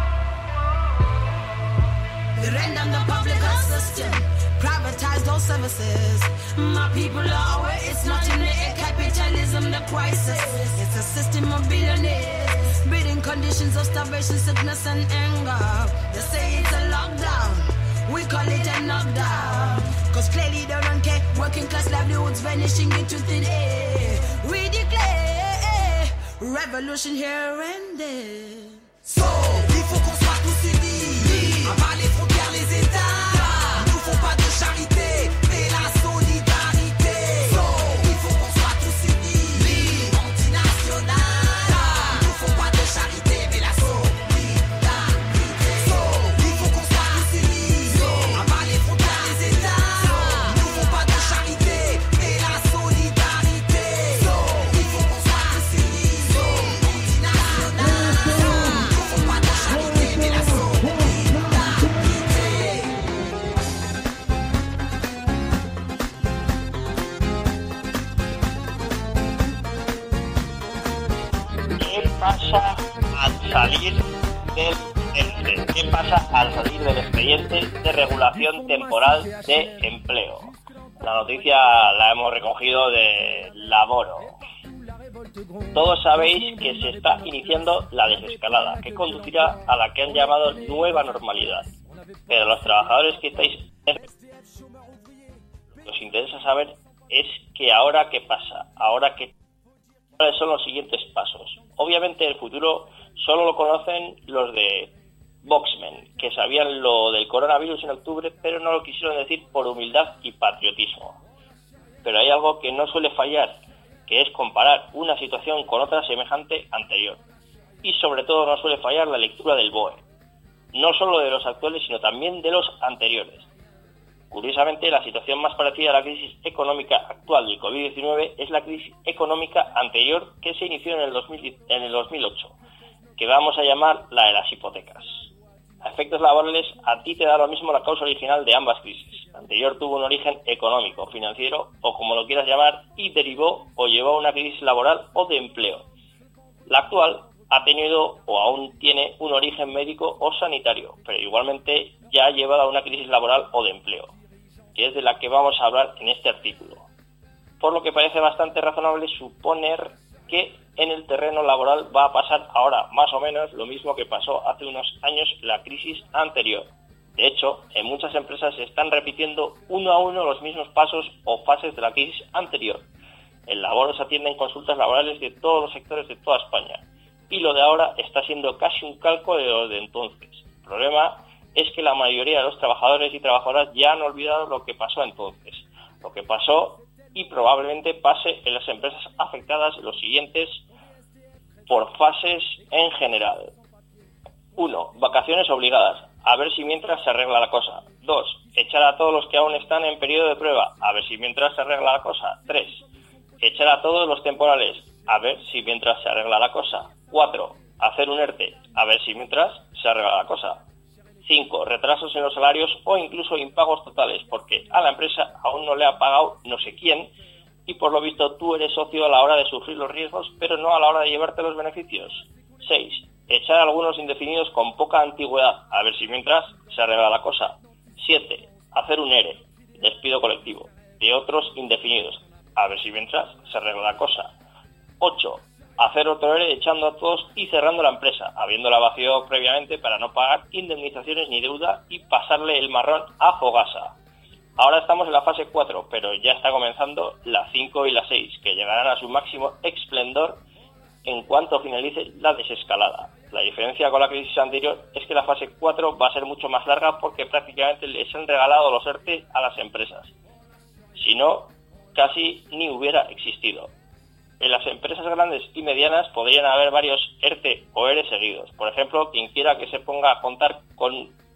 They ran down the public health system, privatized those services. My people are aware it's not in the air, capitalism the crisis. It's a system of billionaires, breeding conditions of starvation, sickness and anger. They say it's a lockdown, we call it a knockdown. Cause clearly they don't care, working class livelihoods vanishing into thin air. We declare revolution here and there. So, il faut qu'on soit tous unis, abat les frontières, les États, nous font pas de charité, mais la solidarité. So, il faut qu'on soit tous unis, antinational, nous font pas de charité, mais la solidarité. So, il faut qu'on soit tous unis, abat les frontières, les États, nous font pas de charité, mais la solidarité. So, il faut qu'on soit tous unis, antinational. ¿Qué pasa al salir del expediente? ¿Qué pasa al salir del expediente de regulación temporal de empleo? La noticia la hemos recogido de Laboro. Todos sabéis que se está iniciando la desescalada, que conducirá a la que han llamado nueva normalidad. Pero los trabajadores que estáis... Os interesa saber es que ahora qué pasa, ahora qué... ¿Cuáles son los siguientes pasos? Obviamente el futuro solo lo conocen los de Voxmen, que sabían lo del coronavirus en octubre, pero no lo quisieron decir por humildad y patriotismo. Pero hay algo que no suele fallar, que es comparar una situación con otra semejante anterior. Y sobre todo no suele fallar la lectura del B O E, no solo de los actuales, sino también de los anteriores. Curiosamente, la situación más parecida a la crisis económica actual del covid diecinueve es la crisis económica anterior que se inició en el, dos mil, en el dos mil ocho, que vamos a llamar la de las hipotecas. A efectos laborales, a ti te da lo mismo la causa original de ambas crisis. La anterior tuvo un origen económico, financiero o como lo quieras llamar, y derivó o llevó a una crisis laboral o de empleo. La actual ha tenido o aún tiene un origen médico o sanitario, pero igualmente ya ha llevado a una crisis laboral o de empleo, que es de la que vamos a hablar en este artículo. Por lo que parece bastante razonable suponer que en el terreno laboral va a pasar ahora más o menos lo mismo que pasó hace unos años la crisis anterior. De hecho, en muchas empresas se están repitiendo uno a uno los mismos pasos o fases de la crisis anterior. En Laboro se atienden consultas laborales de todos los sectores de toda España, y lo de ahora está siendo casi un calco de lo de entonces. El problema es que la mayoría de los trabajadores y trabajadoras ya han olvidado lo que pasó entonces, lo que pasó y probablemente pase en las empresas afectadas los siguientes por fases en general. uno. Vacaciones obligadas, a ver si mientras se arregla la cosa. dos. Echar a todos los que aún están en periodo de prueba, a ver si mientras se arregla la cosa. tres. Echar a todos los temporales, a ver si mientras se arregla la cosa. cuatro. Hacer un ERTE, a ver si mientras se arregla la cosa. cinco. Retrasos en los salarios o incluso impagos totales, porque a la empresa aún no le ha pagado no sé quién y por lo visto tú eres socio a la hora de sufrir los riesgos, pero no a la hora de llevarte los beneficios. seis. Echar a algunos indefinidos con poca antigüedad, a ver si mientras se arregla la cosa. siete. Hacer un ERE, despido colectivo, de otros indefinidos, a ver si mientras se arregla la cosa. ocho. Hacer otro ERE echando a todos y cerrando la empresa, habiéndola vaciado previamente para no pagar indemnizaciones ni deuda y pasarle el marrón a Fogasa. Ahora estamos en la fase cuatro, pero ya está comenzando la cinco y la seis, que llegarán a su máximo esplendor en cuanto finalice la desescalada. La diferencia con la crisis anterior es que la fase cuatro va a ser mucho más larga porque prácticamente les han regalado los ERTE a las empresas. Si no, casi ni hubiera existido. En las empresas grandes y medianas podrían haber varios ERTE o ERE seguidos. Por ejemplo, quien quiera que se ponga a contar con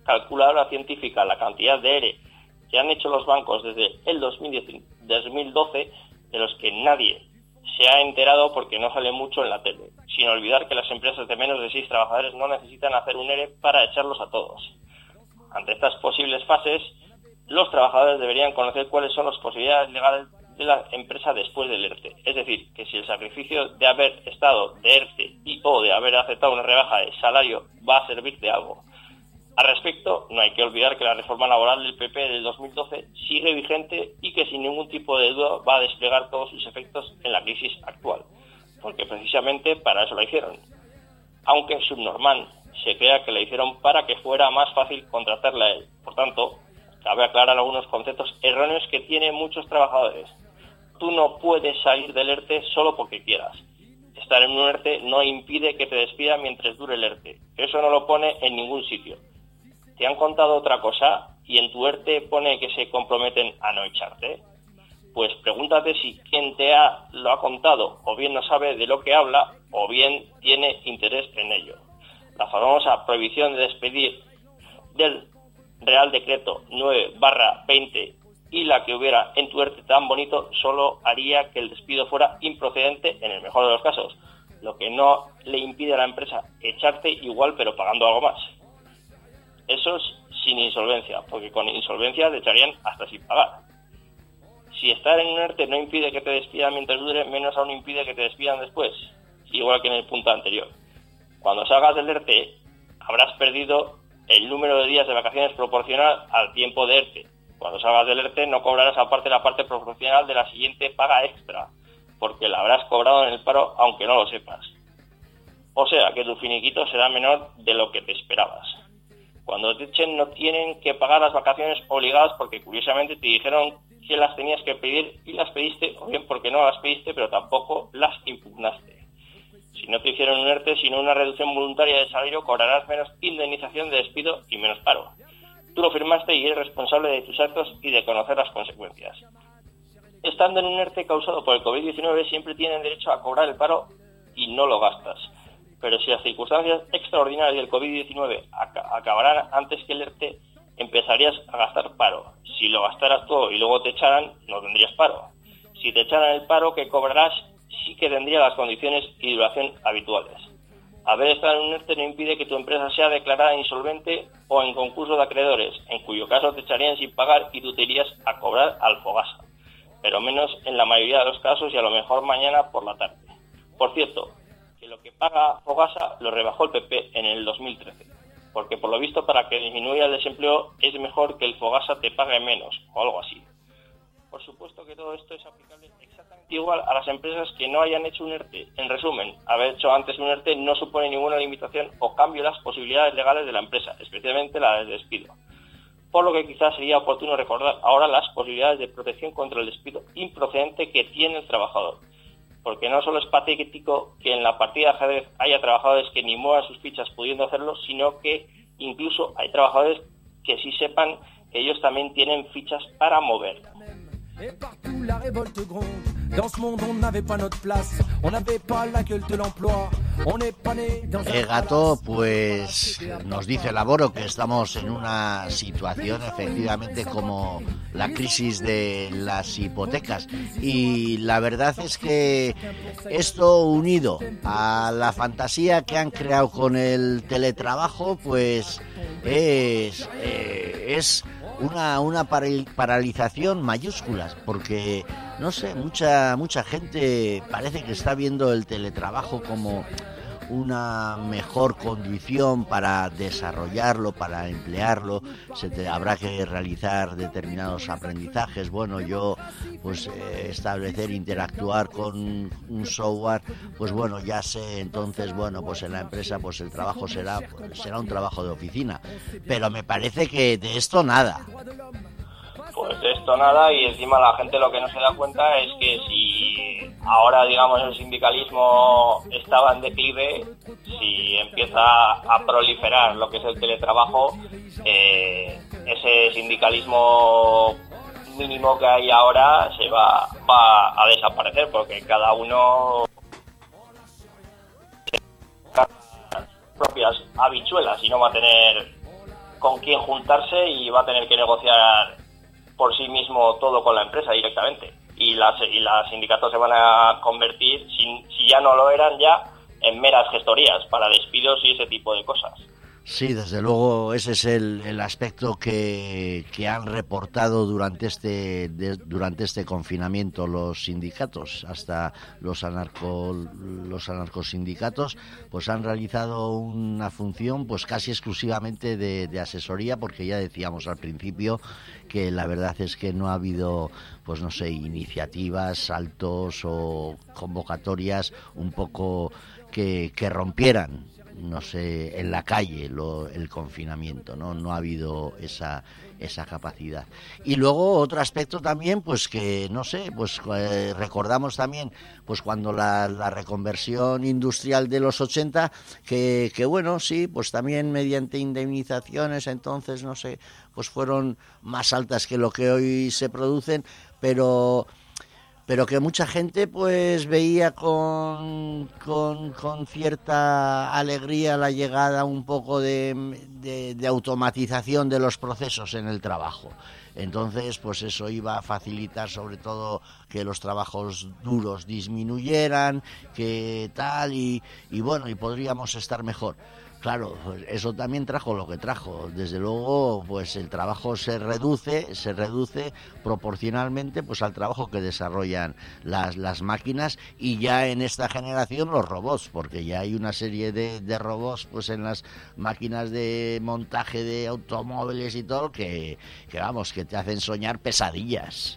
calculadora científica la cantidad de E R E que han hecho los bancos desde el dos mil doce, de los que nadie se ha enterado porque no sale mucho en la tele, sin olvidar que las empresas de menos de seis trabajadores no necesitan hacer un E R E para echarlos a todos. Ante estas posibles fases, los trabajadores deberían conocer cuáles son las posibilidades legales de la empresa después del ERTE. Es decir, que si el sacrificio de haber estado de ERTE y o de haber aceptado una rebaja de salario va a servir de algo. Al respecto, no hay que olvidar que la reforma laboral del P P del dos mil doce sigue vigente y que sin ningún tipo de duda va a desplegar todos sus efectos en la crisis actual, porque precisamente para eso la hicieron. Aunque en subnormal se crea que la hicieron para que fuera más fácil contratarla a él. Por tanto, cabe aclarar algunos conceptos erróneos que tienen muchos trabajadores. Tú no puedes salir del ERTE solo porque quieras. Estar en un ERTE no impide que te despidan mientras dure el ERTE. Eso no lo pone en ningún sitio. ¿Te han contado otra cosa y en tu ERTE pone que se comprometen a no echarte? Pues pregúntate si quien te ha, lo ha contado o bien no sabe de lo que habla o bien tiene interés en ello. La famosa prohibición de despedir del Real Decreto nueve barra veinte y la que hubiera en tu ERTE tan bonito solo haría que el despido fuera improcedente en el mejor de los casos, lo que no le impide a la empresa echarte igual pero pagando algo más. Eso es sin insolvencia, porque con insolvencia te echarían hasta sin pagar. Si estar en un ERTE no impide que te despidan mientras dure, menos aún impide que te despidan después, igual que en el punto anterior. Cuando salgas del ERTE, habrás perdido el número de días de vacaciones proporcional al tiempo de ERTE. Cuando salgas del ERTE no cobrarás aparte la parte proporcional de la siguiente paga extra, porque la habrás cobrado en el paro aunque no lo sepas. O sea que tu finiquito será menor de lo que te esperabas. Cuando te echen no tienen que pagar las vacaciones obligadas porque curiosamente te dijeron que las tenías que pedir y las pediste, o bien porque no las pediste pero tampoco las impugnaste. Si no te hicieron un ERTE, sino una reducción voluntaria de salario, cobrarás menos indemnización de despido y menos paro. Tú lo firmaste y eres responsable de tus actos y de conocer las consecuencias. Estando en un ERTE causado por el covid diecinueve, siempre tienen derecho a cobrar el paro y no lo gastas. Pero si las circunstancias extraordinarias del covid diecinueve ac- acabarán antes que el ERTE, empezarías a gastar paro. Si lo gastaras todo y luego te echaran, no tendrías paro. Si te echaran el paro que cobrarás, sí que tendría las condiciones y duración habituales. Haber estado en un ERTE no impide que tu empresa sea declarada insolvente o en concurso de acreedores, en cuyo caso te echarían sin pagar y tú te irías a cobrar al Fogasa, pero menos en la mayoría de los casos y a lo mejor mañana por la tarde. Por cierto, que lo que paga Fogasa lo rebajó el P P en el dos mil trece, porque por lo visto para que disminuya el desempleo es mejor que el Fogasa te pague menos o algo así. Por supuesto que todo esto es aplicable exactamente igual a las empresas que no hayan hecho un ERTE. En resumen, haber hecho antes un ERTE no supone ninguna limitación o cambio en las posibilidades legales de la empresa, especialmente la del despido. Por lo que quizás sería oportuno recordar ahora las posibilidades de protección contra el despido improcedente que tiene el trabajador. Porque no solo es patético que en la partida de ajedrez haya trabajadores que ni muevan sus fichas pudiendo hacerlo, sino que incluso hay trabajadores que sí sepan que ellos también tienen fichas para mover. Et partout la révolte gronde. Dans ce monde on n'avait pas notre place. On n'avait pas la gueule de l'emploi. On n'est pas né dans un... El gato pues nos dice Laboro que estamos en una situación efectivamente como la crisis de las hipotecas y la verdad es que esto unido a la fantasía que han creado con el teletrabajo pues es, eh, es una una paralización mayúsculas porque no sé, mucha mucha gente parece que está viendo el teletrabajo como una mejor condición para desarrollarlo, para emplearlo. Se te, habrá que realizar determinados aprendizajes. Bueno, yo pues eh, establecer, interactuar con un software, pues bueno, ya sé, entonces bueno, pues en la empresa pues el trabajo será pues, será un trabajo de oficina, pero me parece que de esto nada. Pues de esto nada, y encima la gente lo que no se da cuenta es que si ahora, digamos, el sindicalismo estaba en declive, si empieza a proliferar lo que es el teletrabajo, eh, ese sindicalismo mínimo que hay ahora se va, va a desaparecer, porque cada uno propias habichuelas y no va a tener con quién juntarse y va a tener que negociar por sí mismo todo con la empresa directamente. Y las y los sindicatos se van a convertir, si, si ya no lo eran ya, en meras gestorías para despidos y ese tipo de cosas. Sí, desde luego ese es el, el aspecto que, que han reportado durante este de, durante este confinamiento los sindicatos, hasta los anarco los anarcosindicatos, pues han realizado una función pues casi exclusivamente de, de asesoría, porque ya decíamos al principio que la verdad es que no ha habido, pues no sé, iniciativas, saltos o convocatorias un poco que, que rompieran, no sé, en la calle lo, el confinamiento, ¿no? No ha habido esa esa capacidad. Y luego otro aspecto también, pues que, no sé, pues eh, recordamos también, pues cuando la, la reconversión industrial de los ochenta, que, que bueno, sí, pues también mediante indemnizaciones, entonces, no sé, pues fueron más altas que lo que hoy se producen, pero... pero que mucha gente pues veía con, con, con cierta alegría la llegada un poco de, de, de automatización de los procesos en el trabajo. Entonces, pues eso iba a facilitar sobre todo que los trabajos duros disminuyeran, que tal, y, y bueno, y podríamos estar mejor. Claro, eso también trajo lo que trajo. Desde luego, pues el trabajo se reduce, se reduce proporcionalmente pues al trabajo que desarrollan las, las máquinas, y ya en esta generación los robots, porque ya hay una serie de, de robots pues en las máquinas de montaje de automóviles y todo que, que vamos, que te hacen soñar pesadillas.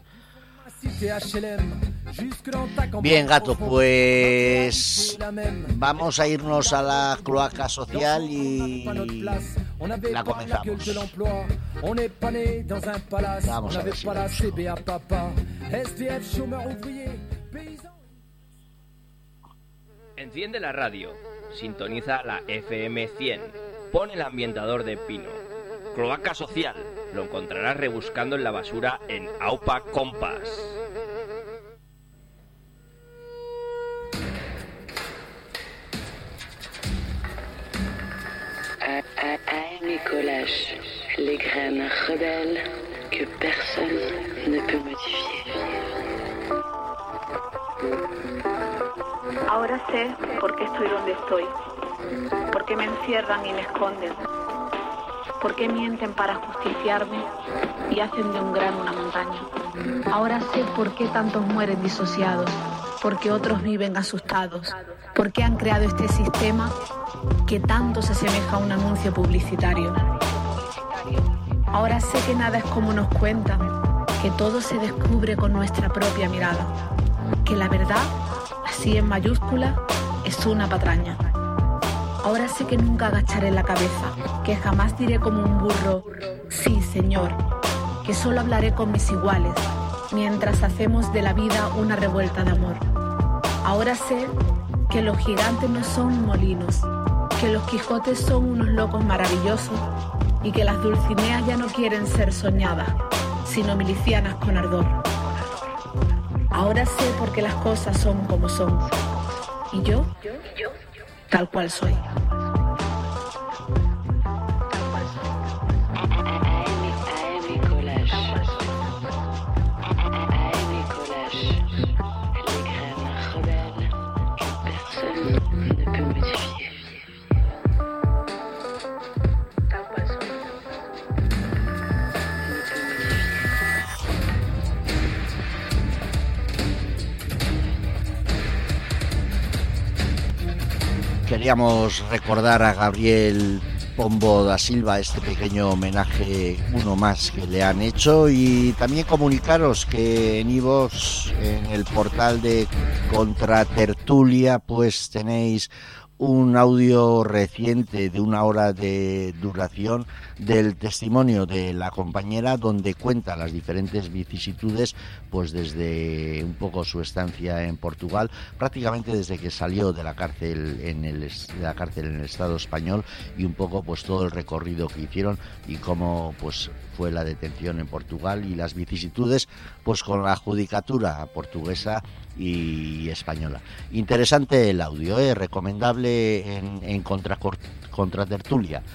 Bien, Gato, pues vamos a irnos a la cloaca social y la comenzamos. Vamos a ver si Enciende la radio, sintoniza la F M cien, pon el ambientador de pino. Cloaca social, lo encontrarás rebuscando en la basura en Aupa Compass. À, à, à Nicolas, les graines rebelles que personne ne peut modifier. Ahora sé por qué estoy donde estoy, por qué me encierran y me esconden, por qué mienten para justiciarme y hacen de un grano una montaña. Ahora sé por qué tantos mueren disociados, por qué otros viven asustados, por qué han creado este sistema que tanto se asemeja a un anuncio publicitario. Ahora sé que nada es como nos cuentan, que todo se descubre con nuestra propia mirada, que la verdad, así en mayúscula, es una patraña. Ahora sé que nunca agacharé la cabeza, que jamás diré como un burro, sí, señor, que solo hablaré con mis iguales, mientras hacemos de la vida una revuelta de amor. Ahora sé que los gigantes no son molinos, que los Quijotes son unos locos maravillosos y que las Dulcineas ya no quieren ser soñadas, sino milicianas con ardor. Ahora sé por qué las cosas son como son, y yo, tal cual soy. Queríamos recordar a Gabriel Pombo da Silva este pequeño homenaje, uno más que le han hecho, y también comunicaros que en iVoox, en el portal de Contratertulia, pues tenéis un audio reciente de una hora de duración del testimonio de la compañera, donde cuenta las diferentes vicisitudes, pues desde un poco su estancia en Portugal, prácticamente desde que salió de la cárcel en el de la cárcel en el Estado español, y un poco pues todo el recorrido que hicieron y cómo pues fue la detención en Portugal y las vicisitudes pues con la judicatura portuguesa y española. Interesante el audio, ¿eh? Recomendable en, en contra, Contratertulia.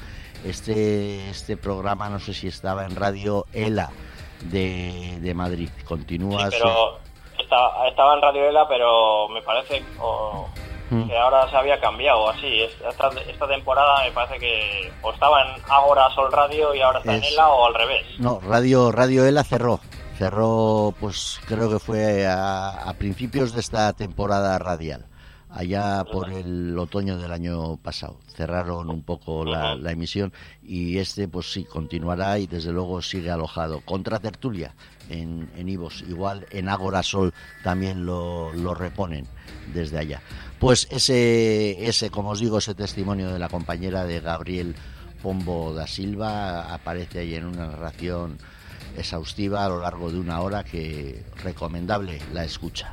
Este, este programa no sé si estaba en Radio ELA de, de Madrid. Continúa. Sí, pero estaba, estaba en Radio ELA, pero me parece o, mm. que ahora se había cambiado así. Esta, esta temporada me parece que o estaba en Ágora Sol Radio y ahora está es, en ELA o al revés. No, Radio, Radio ELA cerró. Cerró, pues creo que fue a, a principios de esta temporada radial. Allá por el otoño del año pasado cerraron un poco la, la emisión y este pues sí continuará y desde luego sigue alojado. Contra Tertulia en, en Ivos, igual en Ágora Sol también lo, lo reponen desde allá. Pues ese, ese, como os digo, ese testimonio de la compañera de Gabriel Pombo da Silva aparece ahí en una narración exhaustiva a lo largo de una hora que recomendable la escucha.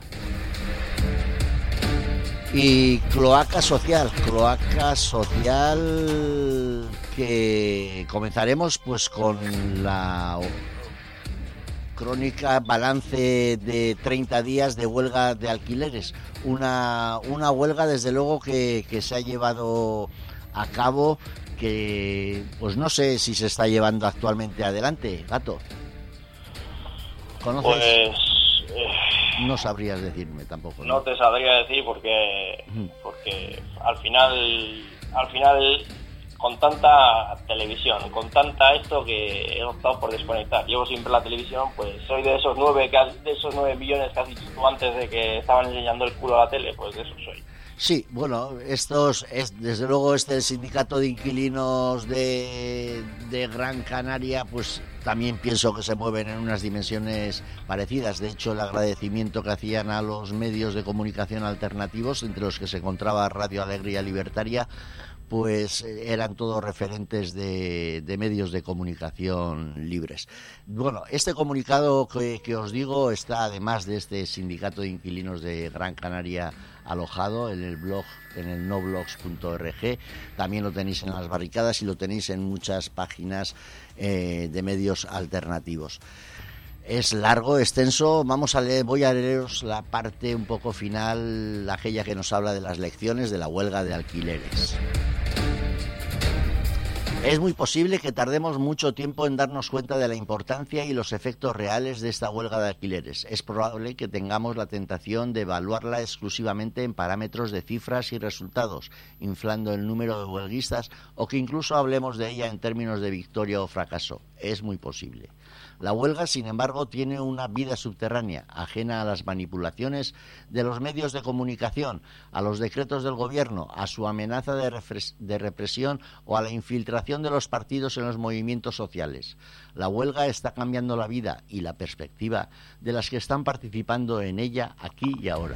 Y Cloaca Social, Cloaca Social que comenzaremos pues con la crónica balance de treinta días de huelga de alquileres, una, una huelga desde luego que, que se ha llevado a cabo, que pues no sé si se está llevando actualmente adelante, Gato. ¿Conoces? Pues... Eh... No sabrías decirme tampoco. No, no te sabría decir porque porque al final al final con tanta televisión, con tanta esto que he optado por desconectar. Llevo siempre la televisión, pues soy de esos nueve de esos nueve millones que has dicho tú antes de que estaban enseñando el culo a la tele, pues de eso soy. Sí, bueno, estos es desde luego este sindicato de inquilinos de, de Gran Canaria, pues también pienso que se mueven en unas dimensiones parecidas. De hecho, el agradecimiento que hacían a los medios de comunicación alternativos, entre los que se encontraba Radio Alegría Libertaria, pues eran todos referentes de, de medios de comunicación libres. Bueno, este comunicado que, que os digo está, además de este sindicato de inquilinos de Gran Canaria, alojado en el blog, en el noblogs punto org. También lo tenéis en las barricadas y lo tenéis en muchas páginas eh, de medios alternativos. Es largo, extenso. Vamos a leer, voy a leeros la parte un poco final, aquella que nos habla de las lecciones de la huelga de alquileres. Es muy posible que tardemos mucho tiempo en darnos cuenta de la importancia y los efectos reales de esta huelga de alquileres. Es probable que tengamos la tentación de evaluarla exclusivamente en parámetros de cifras y resultados, inflando el número de huelguistas, o que incluso hablemos de ella en términos de victoria o fracaso. Es muy posible. La huelga, sin embargo, tiene una vida subterránea, ajena a las manipulaciones de los medios de comunicación, a los decretos del gobierno, a su amenaza de, refres- de represión o a la infiltración de los partidos en los movimientos sociales. La huelga está cambiando la vida y la perspectiva de las que están participando en ella aquí y ahora.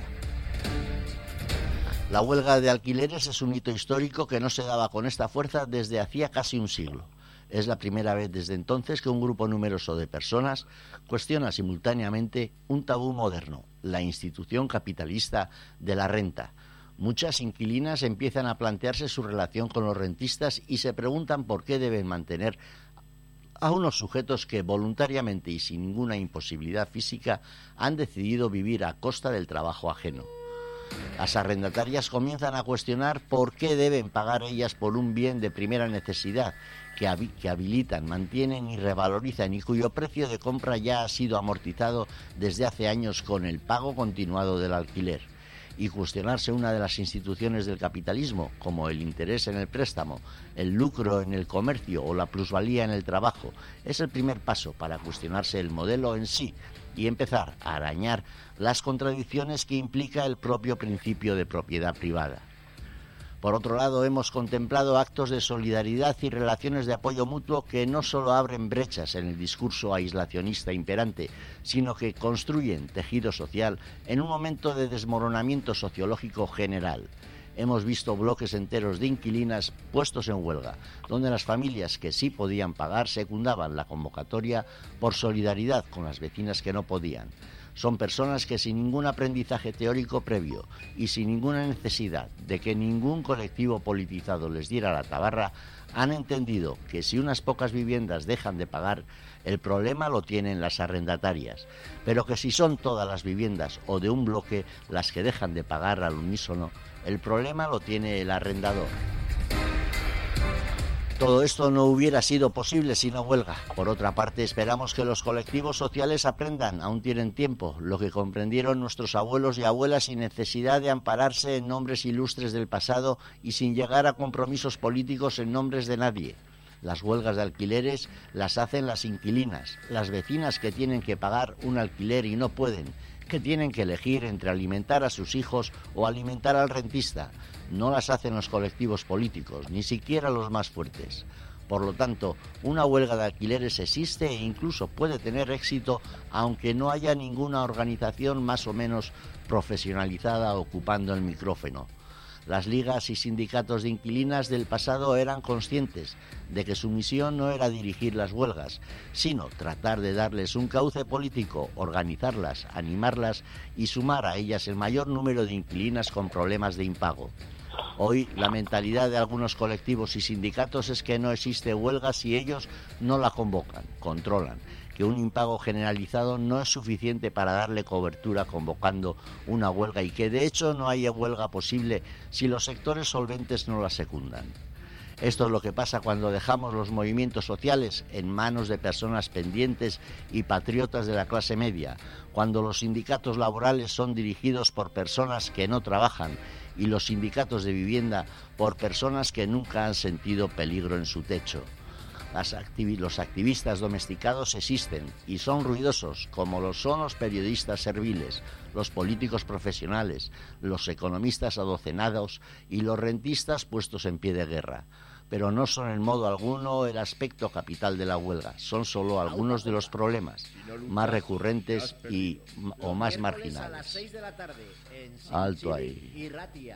La huelga de alquileres es un hito histórico que no se daba con esta fuerza desde hacía casi un siglo. Es la primera vez desde entonces que un grupo numeroso de personas cuestiona simultáneamente un tabú moderno, la institución capitalista de la renta. Muchas inquilinas empiezan a plantearse su relación con los rentistas y se preguntan por qué deben mantener a unos sujetos que voluntariamente y sin ninguna imposibilidad física han decidido vivir a costa del trabajo ajeno. Las arrendatarias comienzan a cuestionar por qué deben pagar ellas por un bien de primera necesidad que, habi- que habilitan, mantienen y revalorizan y cuyo precio de compra ya ha sido amortizado desde hace años con el pago continuado del alquiler. Y cuestionarse una de las instituciones del capitalismo, como el interés en el préstamo, el lucro en el comercio o la plusvalía en el trabajo, es el primer paso para cuestionarse el modelo en sí y empezar a arañar las contradicciones que implica el propio principio de propiedad privada. Por otro lado, hemos contemplado actos de solidaridad y relaciones de apoyo mutuo que no solo abren brechas en el discurso aislacionista imperante, sino que construyen tejido social en un momento de desmoronamiento sociológico general. Hemos visto bloques enteros de inquilinas puestos en huelga, donde las familias que sí podían pagar secundaban la convocatoria por solidaridad con las vecinas que no podían. Son personas que sin ningún aprendizaje teórico previo y sin ninguna necesidad de que ningún colectivo politizado les diera la tabarra, han entendido que si unas pocas viviendas dejan de pagar, el problema lo tienen las arrendatarias, pero que si son todas las viviendas o de un bloque las que dejan de pagar al unísono, el problema lo tiene el arrendador. Todo esto no hubiera sido posible sin la huelga. Por otra parte, esperamos que los colectivos sociales aprendan, aún tienen tiempo, lo que comprendieron nuestros abuelos y abuelas sin necesidad de ampararse en nombres ilustres del pasado y sin llegar a compromisos políticos en nombres de nadie. Las huelgas de alquileres las hacen las inquilinas, las vecinas que tienen que pagar un alquiler y no pueden, que tienen que elegir entre alimentar a sus hijos o alimentar al rentista. No las hacen los colectivos políticos, ni siquiera los más fuertes. Por lo tanto, una huelga de alquileres existe e incluso puede tener éxito, aunque no haya ninguna organización más o menos profesionalizada ocupando el micrófono. Las ligas y sindicatos de inquilinas del pasado eran conscientes de que su misión no era dirigir las huelgas, sino tratar de darles un cauce político, organizarlas, animarlas y sumar a ellas el mayor número de inquilinas con problemas de impago. Hoy la mentalidad de algunos colectivos y sindicatos es que no existe huelga si ellos no la convocan, controlan, que un impago generalizado no es suficiente para darle cobertura convocando una huelga y que de hecho no haya huelga posible si los sectores solventes no la secundan. Esto es lo que pasa cuando dejamos los movimientos sociales en manos de personas pendientes y patriotas de la clase media, cuando los sindicatos laborales son dirigidos por personas que no trabajan y los sindicatos de vivienda por personas que nunca han sentido peligro en su techo. Las activi- los activistas domesticados existen y son ruidosos, como lo son los periodistas serviles, los políticos profesionales, los economistas adocenados y los rentistas puestos en pie de guerra. Pero no son en modo alguno el aspecto capital de la huelga, son solo algunos de los problemas más recurrentes y o más marginales. Alto ahí.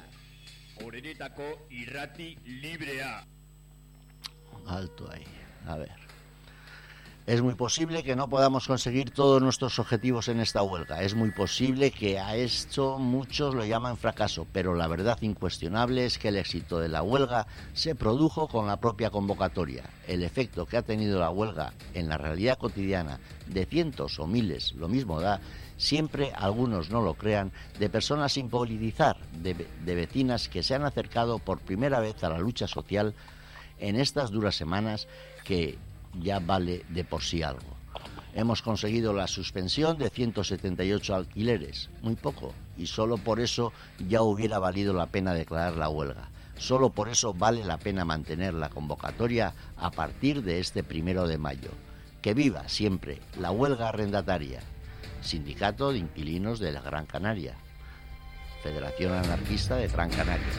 Alto ahí. A ver. Es muy posible que no podamos conseguir todos nuestros objetivos en esta huelga. Es muy posible que a esto muchos lo llaman fracaso, pero la verdad incuestionable es que el éxito de la huelga se produjo con la propia convocatoria. El efecto que ha tenido la huelga en la realidad cotidiana de cientos o miles, lo mismo da, siempre, algunos no lo crean, de personas sin politizar, de, de vecinas que se han acercado por primera vez a la lucha social en estas duras semanas que ya vale de por sí algo. Hemos conseguido la suspensión de ciento setenta y ocho alquileres, muy poco, y solo por eso ya hubiera valido la pena declarar la huelga. Solo por eso vale la pena mantener la convocatoria a partir de este primero de mayo. Que viva siempre la huelga arrendataria. Sindicato de Inquilinos de la Gran Canaria. Federación Anarquista de Gran Canaria.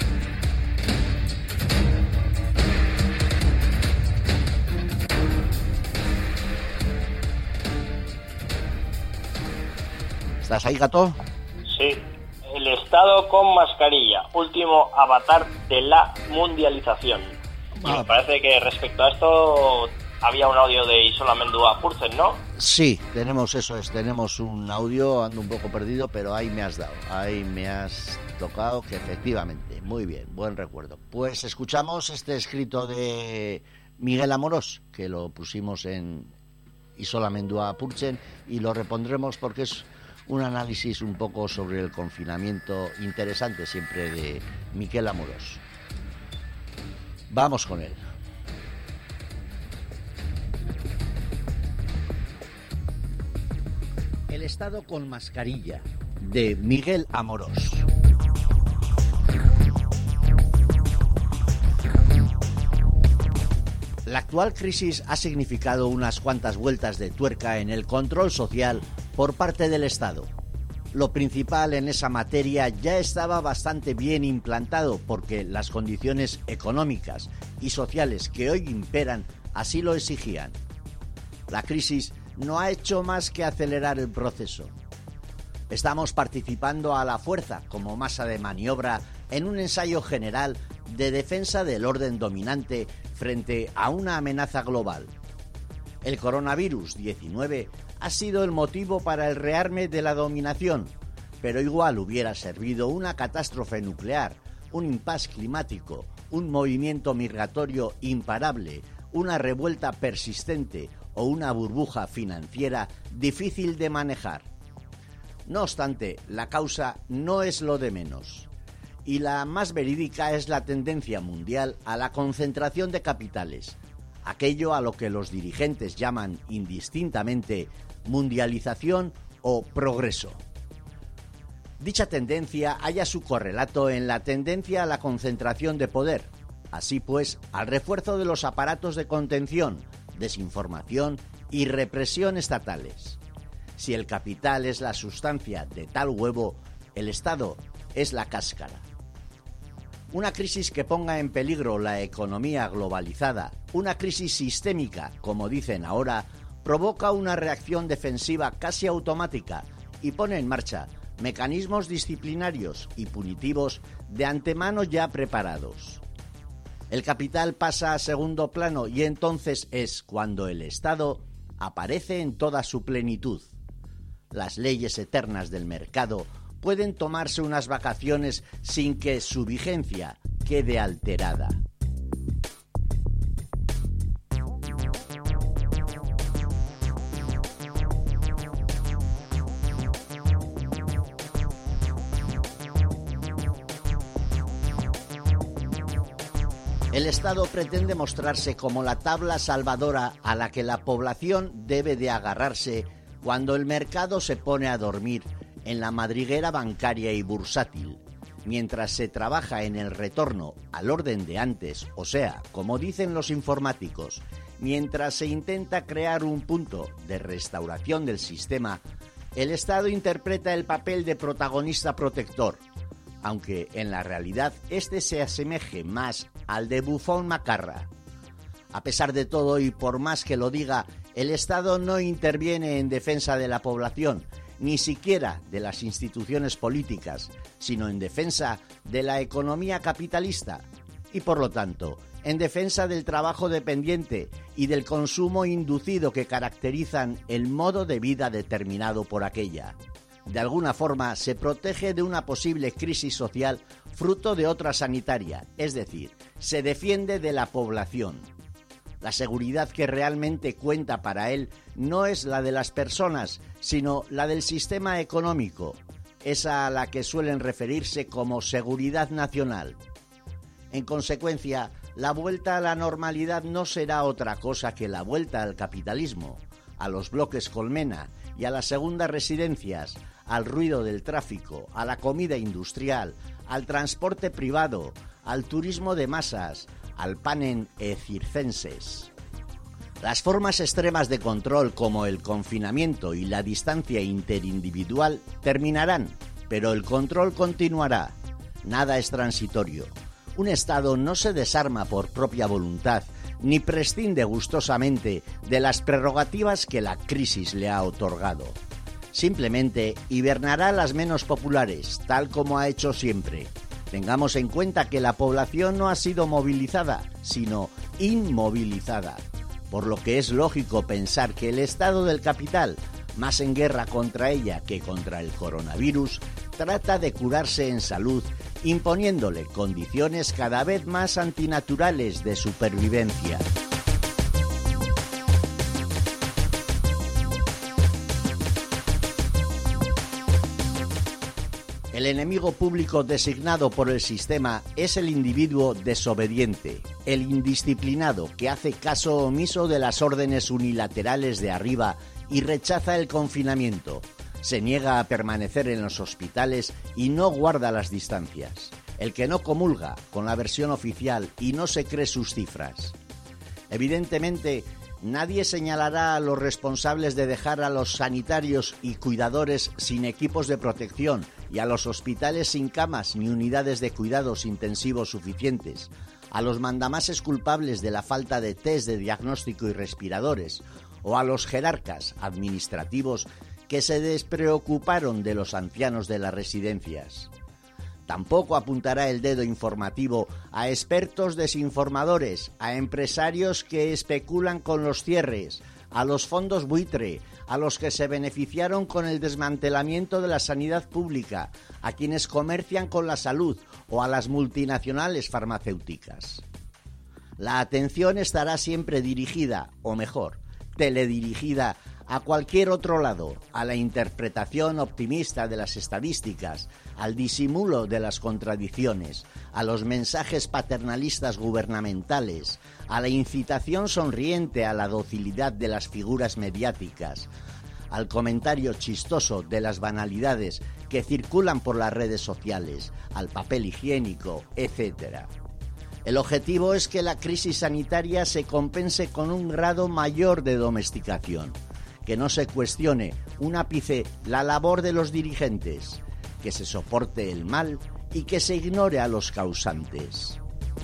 ¿Estás ahí, Gato? Sí. El Estado con mascarilla, último avatar de la mundialización. Y me parece que respecto a esto había un audio de Isola Mendúa Purcen, ¿no? Sí, tenemos eso, es, tenemos un audio, ando un poco perdido, pero ahí me has dado, ahí me has tocado, que efectivamente, muy bien, buen recuerdo. Pues escuchamos este escrito de Miguel Amorós, que lo pusimos en Isola Mendúa Purcen, y lo repondremos porque es un análisis un poco sobre el confinamiento interesante siempre de Miquel Amorós. Vamos con él. El Estado con mascarilla, de Miguel Amorós. La actual crisis ha significado unas cuantas vueltas de tuerca en el control social por parte del Estado. Lo principal en esa materia ya estaba bastante bien implantado porque las condiciones económicas y sociales que hoy imperan así lo exigían. La crisis no ha hecho más que acelerar el proceso. Estamos participando a la fuerza como masa de maniobra en un ensayo general de defensa del orden dominante frente a una amenaza global. El coronavirus diecinueve ha sido el motivo para el rearme de la dominación, pero igual hubiera servido una catástrofe nuclear, un impasse climático, un movimiento migratorio imparable, una revuelta persistente o una burbuja financiera difícil de manejar. No obstante, la causa no es lo de menos. y la más verídica es la tendencia mundial a la concentración de capitales, aquello a lo que los dirigentes llaman indistintamente mundialización o progreso. Dicha tendencia halla su correlato en la tendencia a la concentración de poder, así pues, al refuerzo de los aparatos de contención, desinformación y represión estatales. Si el capital es la sustancia de tal huevo, el Estado es la cáscara. Una crisis que ponga en peligro la economía globalizada, una crisis sistémica, como dicen ahora, provoca una reacción defensiva casi automática y pone en marcha mecanismos disciplinarios y punitivos de antemano ya preparados. El capital pasa a segundo plano y entonces es cuando el Estado aparece en toda su plenitud. Las leyes eternas del mercado pueden tomarse unas vacaciones sin que su vigencia quede alterada. El Estado pretende mostrarse como la tabla salvadora a la que la población debe de agarrarse cuando el mercado se pone a dormir en la madriguera bancaria y bursátil, mientras se trabaja en el retorno al orden de antes, o sea, como dicen los informáticos, mientras se intenta crear un punto de restauración del sistema, el Estado interpreta el papel de protagonista protector, aunque en la realidad este se asemeje más al de bufón macarra. A pesar de todo y por más que lo diga, el Estado no interviene en defensa de la población, ni siquiera de las instituciones políticas, sino en defensa de la economía capitalista y, por lo tanto, en defensa del trabajo dependiente y del consumo inducido que caracterizan el modo de vida determinado por aquella. De alguna forma se protege de una posible crisis social fruto de otra sanitaria, es decir, se defiende de la población. La seguridad que realmente cuenta para él no es la de las personas, sino la del sistema económico, esa a la que suelen referirse como seguridad nacional. En consecuencia, la vuelta a la normalidad no será otra cosa que la vuelta al capitalismo, a los bloques colmena y a las segundas residencias, al ruido del tráfico, a la comida industrial, al transporte privado, al turismo de masas, al panem et circenses. Las formas extremas de control como el confinamiento y la distancia interindividual terminarán, pero el control continuará. Nada es transitorio. Un Estado no se desarma por propia voluntad ni prescinde gustosamente de las prerrogativas que la crisis le ha otorgado. Simplemente hibernará las menos populares, tal como ha hecho siempre. Tengamos en cuenta que la población no ha sido movilizada, sino inmovilizada, por lo que es lógico pensar que el estado del capital, más en guerra contra ella que contra el coronavirus, trata de curarse en salud, imponiéndole condiciones cada vez más antinaturales de supervivencia. El enemigo público designado por el sistema es el individuo desobediente, el indisciplinado que hace caso omiso de las órdenes unilaterales de arriba y rechaza el confinamiento, se niega a permanecer en los hospitales y no guarda las distancias, el que no comulga con la versión oficial y no se cree sus cifras. Evidentemente, nadie señalará a los responsables de dejar a los sanitarios y cuidadores sin equipos de protección y a los hospitales sin camas ni unidades de cuidados intensivos suficientes, a los mandamases culpables de la falta de test de diagnóstico y respiradores, o a los jerarcas administrativos que se despreocuparon de los ancianos de las residencias. Tampoco apuntará el dedo informativo a expertos desinformadores, a empresarios que especulan con los cierres, a los fondos buitre, a los que se beneficiaron con el desmantelamiento de la sanidad pública, a quienes comercian con la salud o a las multinacionales farmacéuticas. La atención estará siempre dirigida, o mejor, teledirigida a cualquier otro lado, a la interpretación optimista de las estadísticas, al disimulo de las contradicciones, a los mensajes paternalistas gubernamentales, a la incitación sonriente a la docilidad de las figuras mediáticas, al comentario chistoso de las banalidades que circulan por las redes sociales, al papel higiénico, etcétera. El objetivo es que la crisis sanitaria se compense con un grado mayor de domesticación, que no se cuestione un ápice la labor de los dirigentes, que se soporte el mal y que se ignore a los causantes.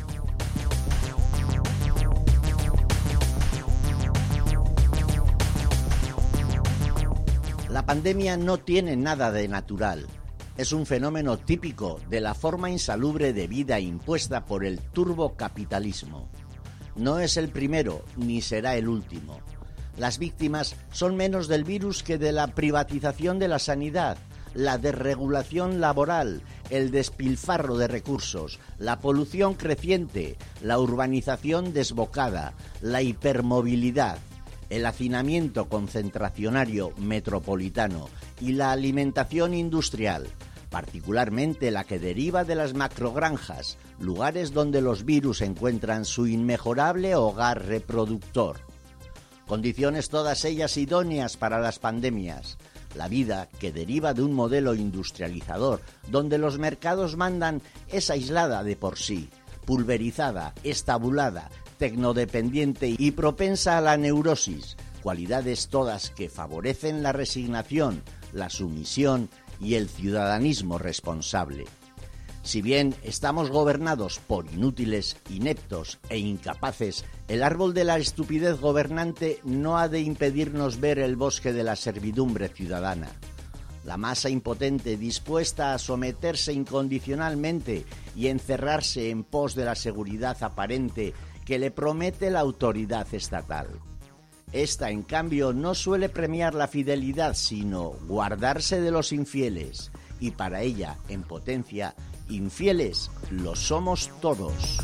La pandemia no tiene nada de natural. Es un fenómeno típico de la forma insalubre de vida impuesta por el turbocapitalismo. No es el primero ni será el último. Las víctimas son menos del virus que de la privatización de la sanidad, la desregulación laboral, el despilfarro de recursos, la polución creciente, la urbanización desbocada, la hipermovilidad, el hacinamiento concentracionario metropolitano y la alimentación industrial, particularmente la que deriva de las macrogranjas, lugares donde los virus encuentran su inmejorable hogar reproductor. Condiciones todas ellas idóneas para las pandemias. La vida, que deriva de un modelo industrializador, donde los mercados mandan, es aislada de por sí, pulverizada, estabulada, tecnodependiente y propensa a la neurosis, cualidades todas que favorecen la resignación, la sumisión y el ciudadanismo responsable. Si bien estamos gobernados por inútiles, ineptos e incapaces, el árbol de la estupidez gobernante no ha de impedirnos ver el bosque de la servidumbre ciudadana. La masa impotente dispuesta a someterse incondicionalmente y encerrarse en pos de la seguridad aparente que le promete la autoridad estatal. Esta, en cambio, no suele premiar la fidelidad, sino guardarse de los infieles, y para ella, en potencia, infieles lo somos todos.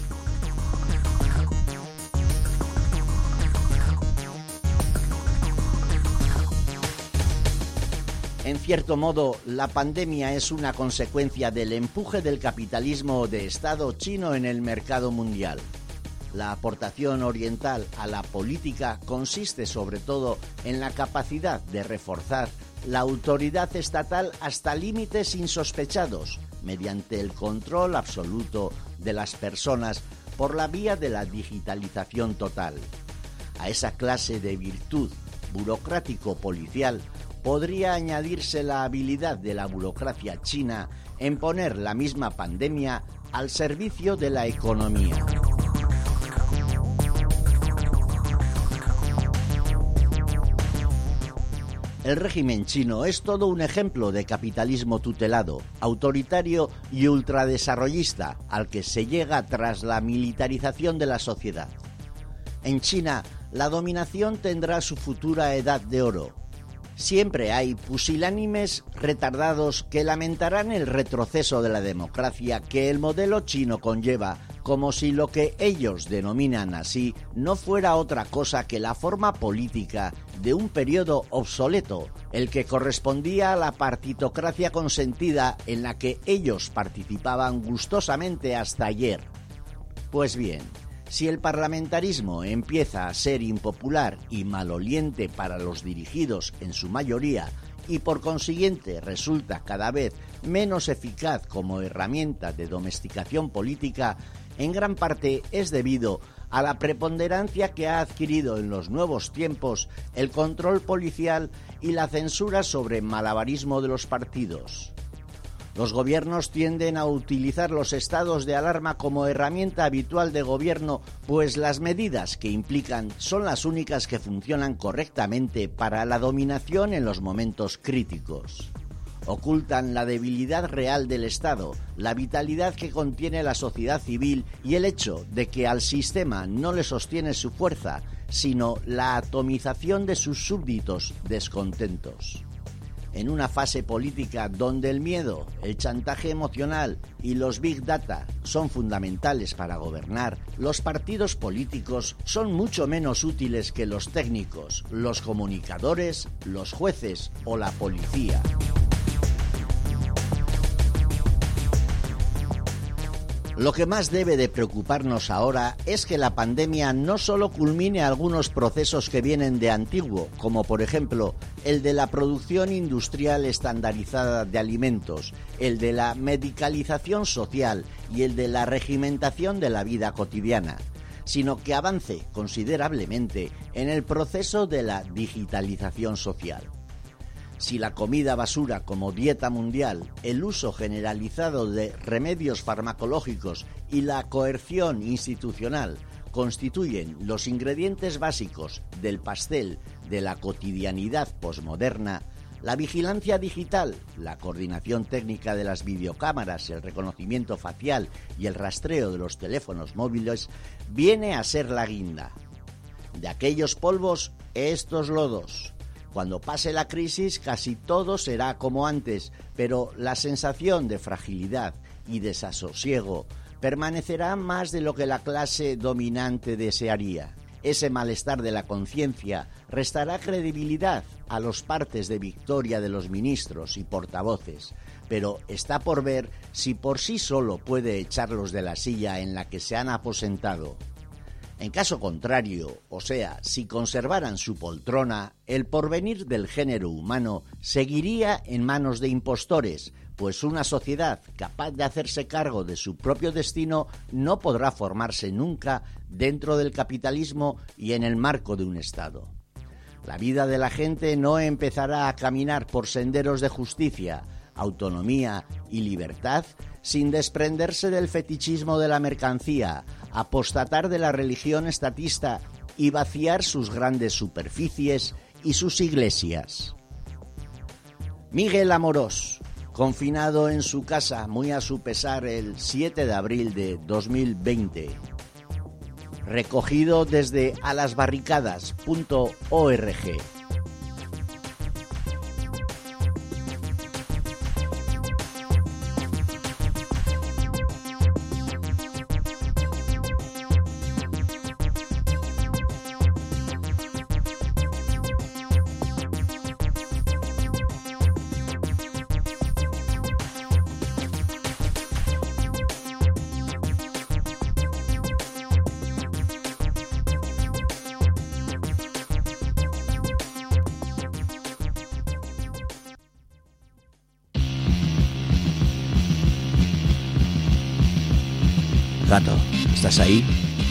En cierto modo, la pandemia es una consecuencia del empuje del capitalismo de Estado chino en el mercado mundial. La aportación oriental a la política consiste sobre todo en la capacidad de reforzar la autoridad estatal hasta límites insospechados, mediante el control absoluto de las personas por la vía de la digitalización total. A esa clase de virtud burocrático-policial podría añadirse la habilidad de la burocracia china en poner la misma pandemia al servicio de la economía. El régimen chino es todo un ejemplo de capitalismo tutelado, autoritario y ultradesarrollista al que se llega tras la militarización de la sociedad. En China, la dominación tendrá su futura edad de oro. Siempre hay pusilánimes retardados que lamentarán el retroceso de la democracia que el modelo chino conlleva, como si lo que ellos denominan así no fuera otra cosa que la forma política de un periodo obsoleto, el que correspondía a la partitocracia consentida en la que ellos participaban gustosamente hasta ayer. Pues bien, si el parlamentarismo empieza a ser impopular y maloliente para los dirigidos en su mayoría y por consiguiente resulta cada vez menos eficaz como herramienta de domesticación política, en gran parte es debido a la preponderancia que ha adquirido en los nuevos tiempos el control policial y la censura sobre malabarismo de los partidos. Los gobiernos tienden a utilizar los estados de alarma como herramienta habitual de gobierno, pues las medidas que implican son las únicas que funcionan correctamente para la dominación en los momentos críticos. Ocultan la debilidad real del Estado, la vitalidad que contiene la sociedad civil y el hecho de que al sistema no le sostiene su fuerza, sino la atomización de sus súbditos descontentos. en una fase política donde el miedo, el chantaje emocional y los big data son fundamentales para gobernar, los partidos políticos son mucho menos útiles que los técnicos, los comunicadores, los jueces o la policía. Lo que más debe de preocuparnos ahora es que la pandemia no solo culmine algunos procesos que vienen de antiguo, como por ejemplo el de la producción industrial estandarizada de alimentos, el de la medicalización social y el de la regimentación de la vida cotidiana, sino que avance considerablemente en el proceso de la digitalización social. Si la comida basura como dieta mundial, el uso generalizado de remedios farmacológicos y la coerción institucional constituyen los ingredientes básicos del pastel de la cotidianidad posmoderna, la vigilancia digital, la coordinación técnica de las videocámaras, el reconocimiento facial y el rastreo de los teléfonos móviles viene a ser la guinda. De aquellos polvos, estos lodos. Cuando pase la crisis casi todo será como antes, pero la sensación de fragilidad y desasosiego permanecerá más de lo que la clase dominante desearía. Ese malestar de la conciencia restará credibilidad a los partes de victoria de los ministros y portavoces, pero está por ver si por sí solo puede echarlos de la silla en la que se han aposentado. En caso contrario, o sea, si conservaran su poltrona, el porvenir del género humano seguiría en manos de impostores, pues una sociedad capaz de hacerse cargo de su propio destino no podrá formarse nunca dentro del capitalismo y en el marco de un Estado. La vida de la gente no empezará a caminar por senderos de justicia, autonomía y libertad sin desprenderse del fetichismo de la mercancía, apostatar de la religión estatista y vaciar sus grandes superficies y sus iglesias. Miguel Amorós, confinado en su casa muy a su pesar el siete de abril de dos mil veinte. Recogido desde alasbarricadas punto org. Gato, ¿estás ahí?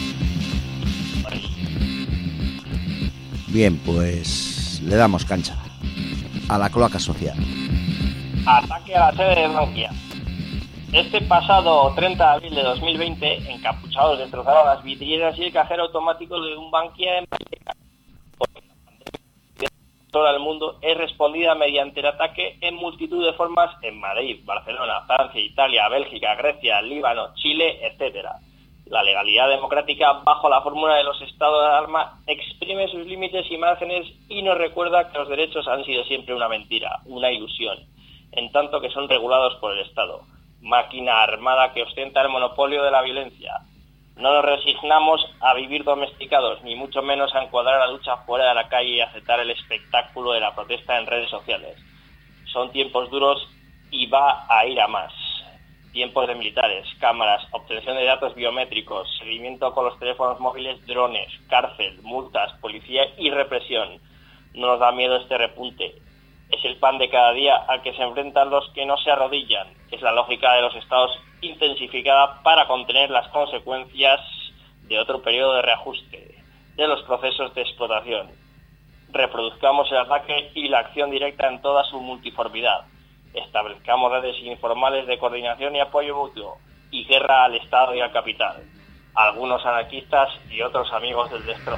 Bien, pues le damos cancha a la cloaca social. Ataque a la sede de Bankia. Este pasado treinta de abril de dos mil veinte, encapuchados destrozaron las vidrieras y el cajero automático de un Bankia en Vallecas. Porque la pandemia en todo el mundo es respondida mediante el ataque en multitud de formas en Madrid, Barcelona, Francia, Italia, Bélgica, Grecia, Líbano, Chile, etcétera. La legalidad democrática, bajo la fórmula de los estados de alarma, exprime sus límites y márgenes y nos recuerda que los derechos han sido siempre una mentira, una ilusión, en tanto que son regulados por el Estado, máquina armada que ostenta el monopolio de la violencia. No nos resignamos a vivir domesticados, ni mucho menos a encuadrar la lucha fuera de la calle y aceptar el espectáculo de la protesta en redes sociales. Son tiempos duros y va a ir a más. Tiempos de militares, cámaras, obtención de datos biométricos, seguimiento con los teléfonos móviles, drones, cárcel, multas, policía y represión. No nos da miedo este repunte. Es el pan de cada día al que se enfrentan los que no se arrodillan. Es la lógica de los estados intensificada para contener las consecuencias de otro periodo de reajuste, de los procesos de explotación. Reproduzcamos el ataque y la acción directa en toda su multiformidad. Establezcamos redes informales de coordinación y apoyo mutuo y guerra al Estado y al capital. Algunos anarquistas y otros amigos del destrozo.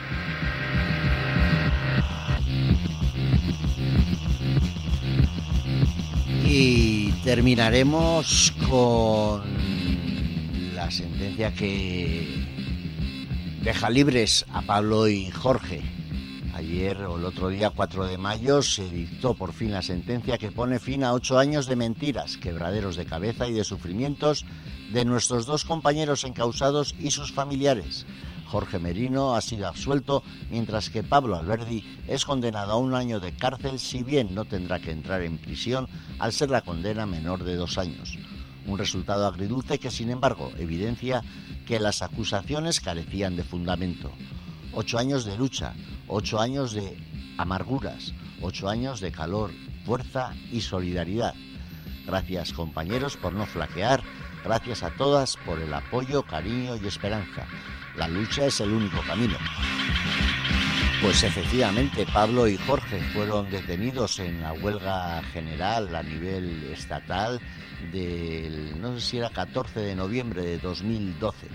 Y terminaremos con la sentencia que deja libres a Pablo y Jorge, Ayer o el otro día, cuatro de mayo, se dictó por fin la sentencia que pone fin a ocho años de mentiras, quebraderos de cabeza y de sufrimientos de nuestros dos compañeros encausados y sus familiares. Jorge Merino ha sido absuelto, mientras que Pablo Alberdi es condenado a un año de cárcel, si bien no tendrá que entrar en prisión al ser la condena menor de dos años. Un resultado agridulce que, sin embargo, evidencia que las acusaciones carecían de fundamento. Ocho años de lucha, ocho años de amarguras, ocho años de calor, fuerza y solidaridad. Gracias, compañeros, por no flaquear. Gracias a todas por el apoyo, cariño y esperanza. La lucha es el único camino. Pues efectivamente, Pablo y Jorge fueron detenidos en la huelga general a nivel estatal del, no sé si era catorce de noviembre de dos mil doce.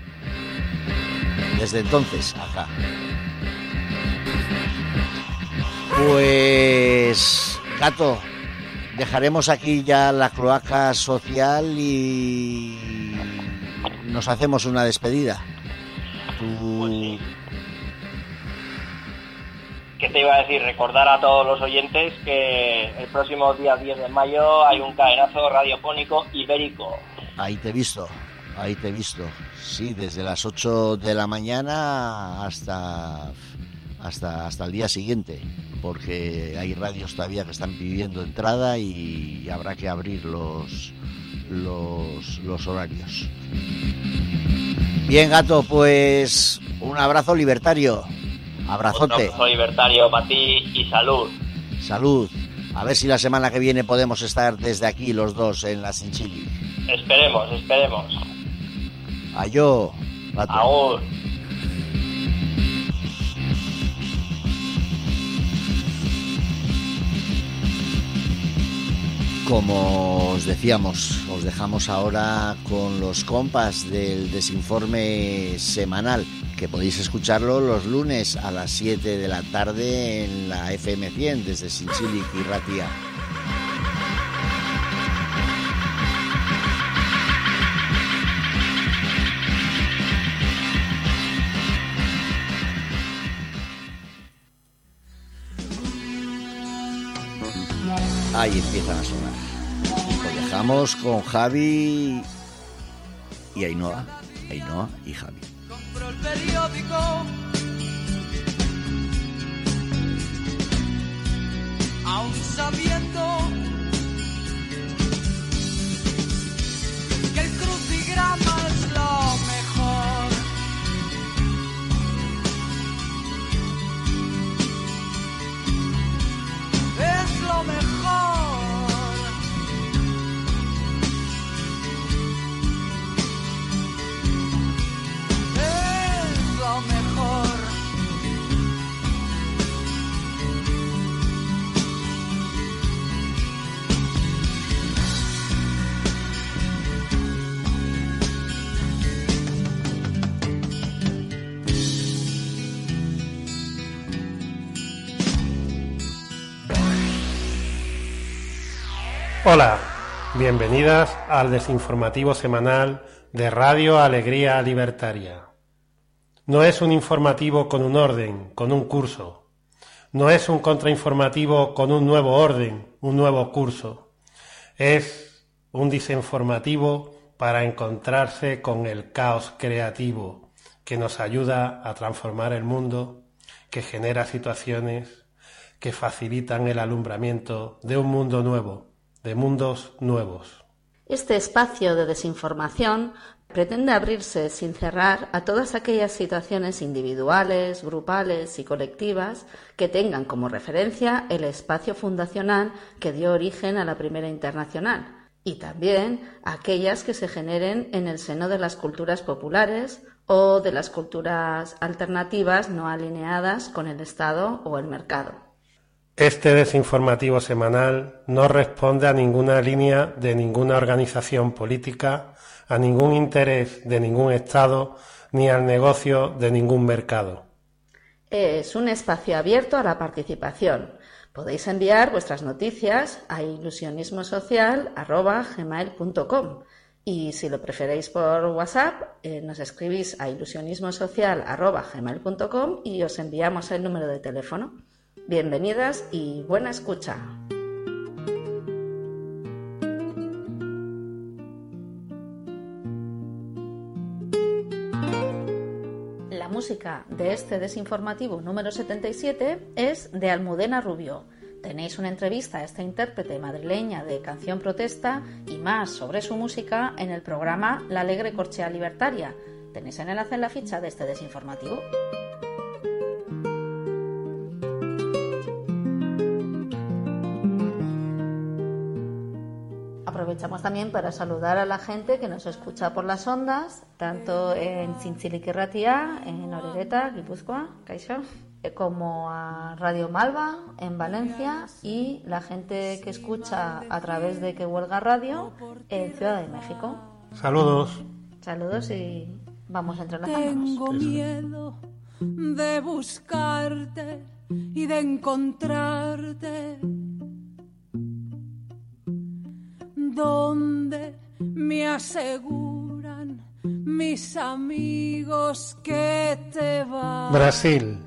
Desde entonces, acá. Pues, Gato, dejaremos aquí ya la cloaca social y nos hacemos una despedida. Tú... ¿Qué te iba a decir? Recordar a todos los oyentes que el próximo día diez de mayo hay un cadenazo radiofónico ibérico. Ahí te he visto, ahí te he visto. Sí, desde las ocho de la mañana hasta, hasta, hasta el día siguiente, porque hay radios todavía que están pidiendo entrada y habrá que abrir los, los, los horarios. Bien, Gato, pues un abrazo libertario. Abrazote. Un abrazo libertario para ti y salud. Salud. A ver si la semana que viene podemos estar desde aquí los dos en la Sinchili. Esperemos, esperemos. Ayó. Gato. Agur. Como os decíamos, os dejamos ahora con los compas del desinforme semanal, que podéis escucharlo los lunes a las siete de la tarde en la F M cien desde Sinchili y Ratia. Ahí empiezan a sonar. Os dejamos con Javi y Ainhoa. Ainhoa y Javi. Compro el periódico, aún sabiendo que el crucigrama es lo mejor. Es lo mejor. Es lo mejor. Hola, bienvenidas al desinformativo semanal de Radio Alegría Libertaria. No es un informativo con un orden, con un curso. No es un contrainformativo con un nuevo orden, un nuevo curso. Es un desinformativo para encontrarse con el caos creativo que nos ayuda a transformar el mundo, que genera situaciones que facilitan el alumbramiento de un mundo nuevo, de mundos nuevos. Este espacio de desinformación pretende abrirse sin cerrar a todas aquellas situaciones individuales, grupales y colectivas que tengan como referencia el espacio fundacional que dio origen a la Primera Internacional, y también aquellas que se generen en el seno de las culturas populares o de las culturas alternativas no alineadas con el Estado o el mercado. Este desinformativo semanal no responde a ninguna línea de ninguna organización política, a ningún interés de ningún Estado, ni al negocio de ningún mercado. Es un espacio abierto a la participación. Podéis enviar vuestras noticias a ilusionismosocial arroba gmail punto com Y si lo preferéis por WhatsApp, eh, nos escribís a ilusionismosocial arroba gmail punto com y os enviamos el número de teléfono. Bienvenidas y buena escucha. La música de este desinformativo número setenta y siete es de Almudena Rubio. Tenéis una entrevista a esta intérprete madrileña de canción protesta y más sobre su música en el programa La Alegre Corchea Libertaria. Tenéis el enlace en la ficha de este desinformativo. Aprovechamos también para saludar a la gente que nos escucha por las ondas, tanto en Zintzilik Irratia, en Orereta, Guipúzcoa, Kaixo, como a Radio Malva en Valencia y la gente que escucha a través de Que Huelga Radio en Ciudad de México. Saludos. Saludos y vamos entrelazándonos. Tengo miedo de buscarte y de encontrarte donde me aseguran mis amigos que te van. Brasil.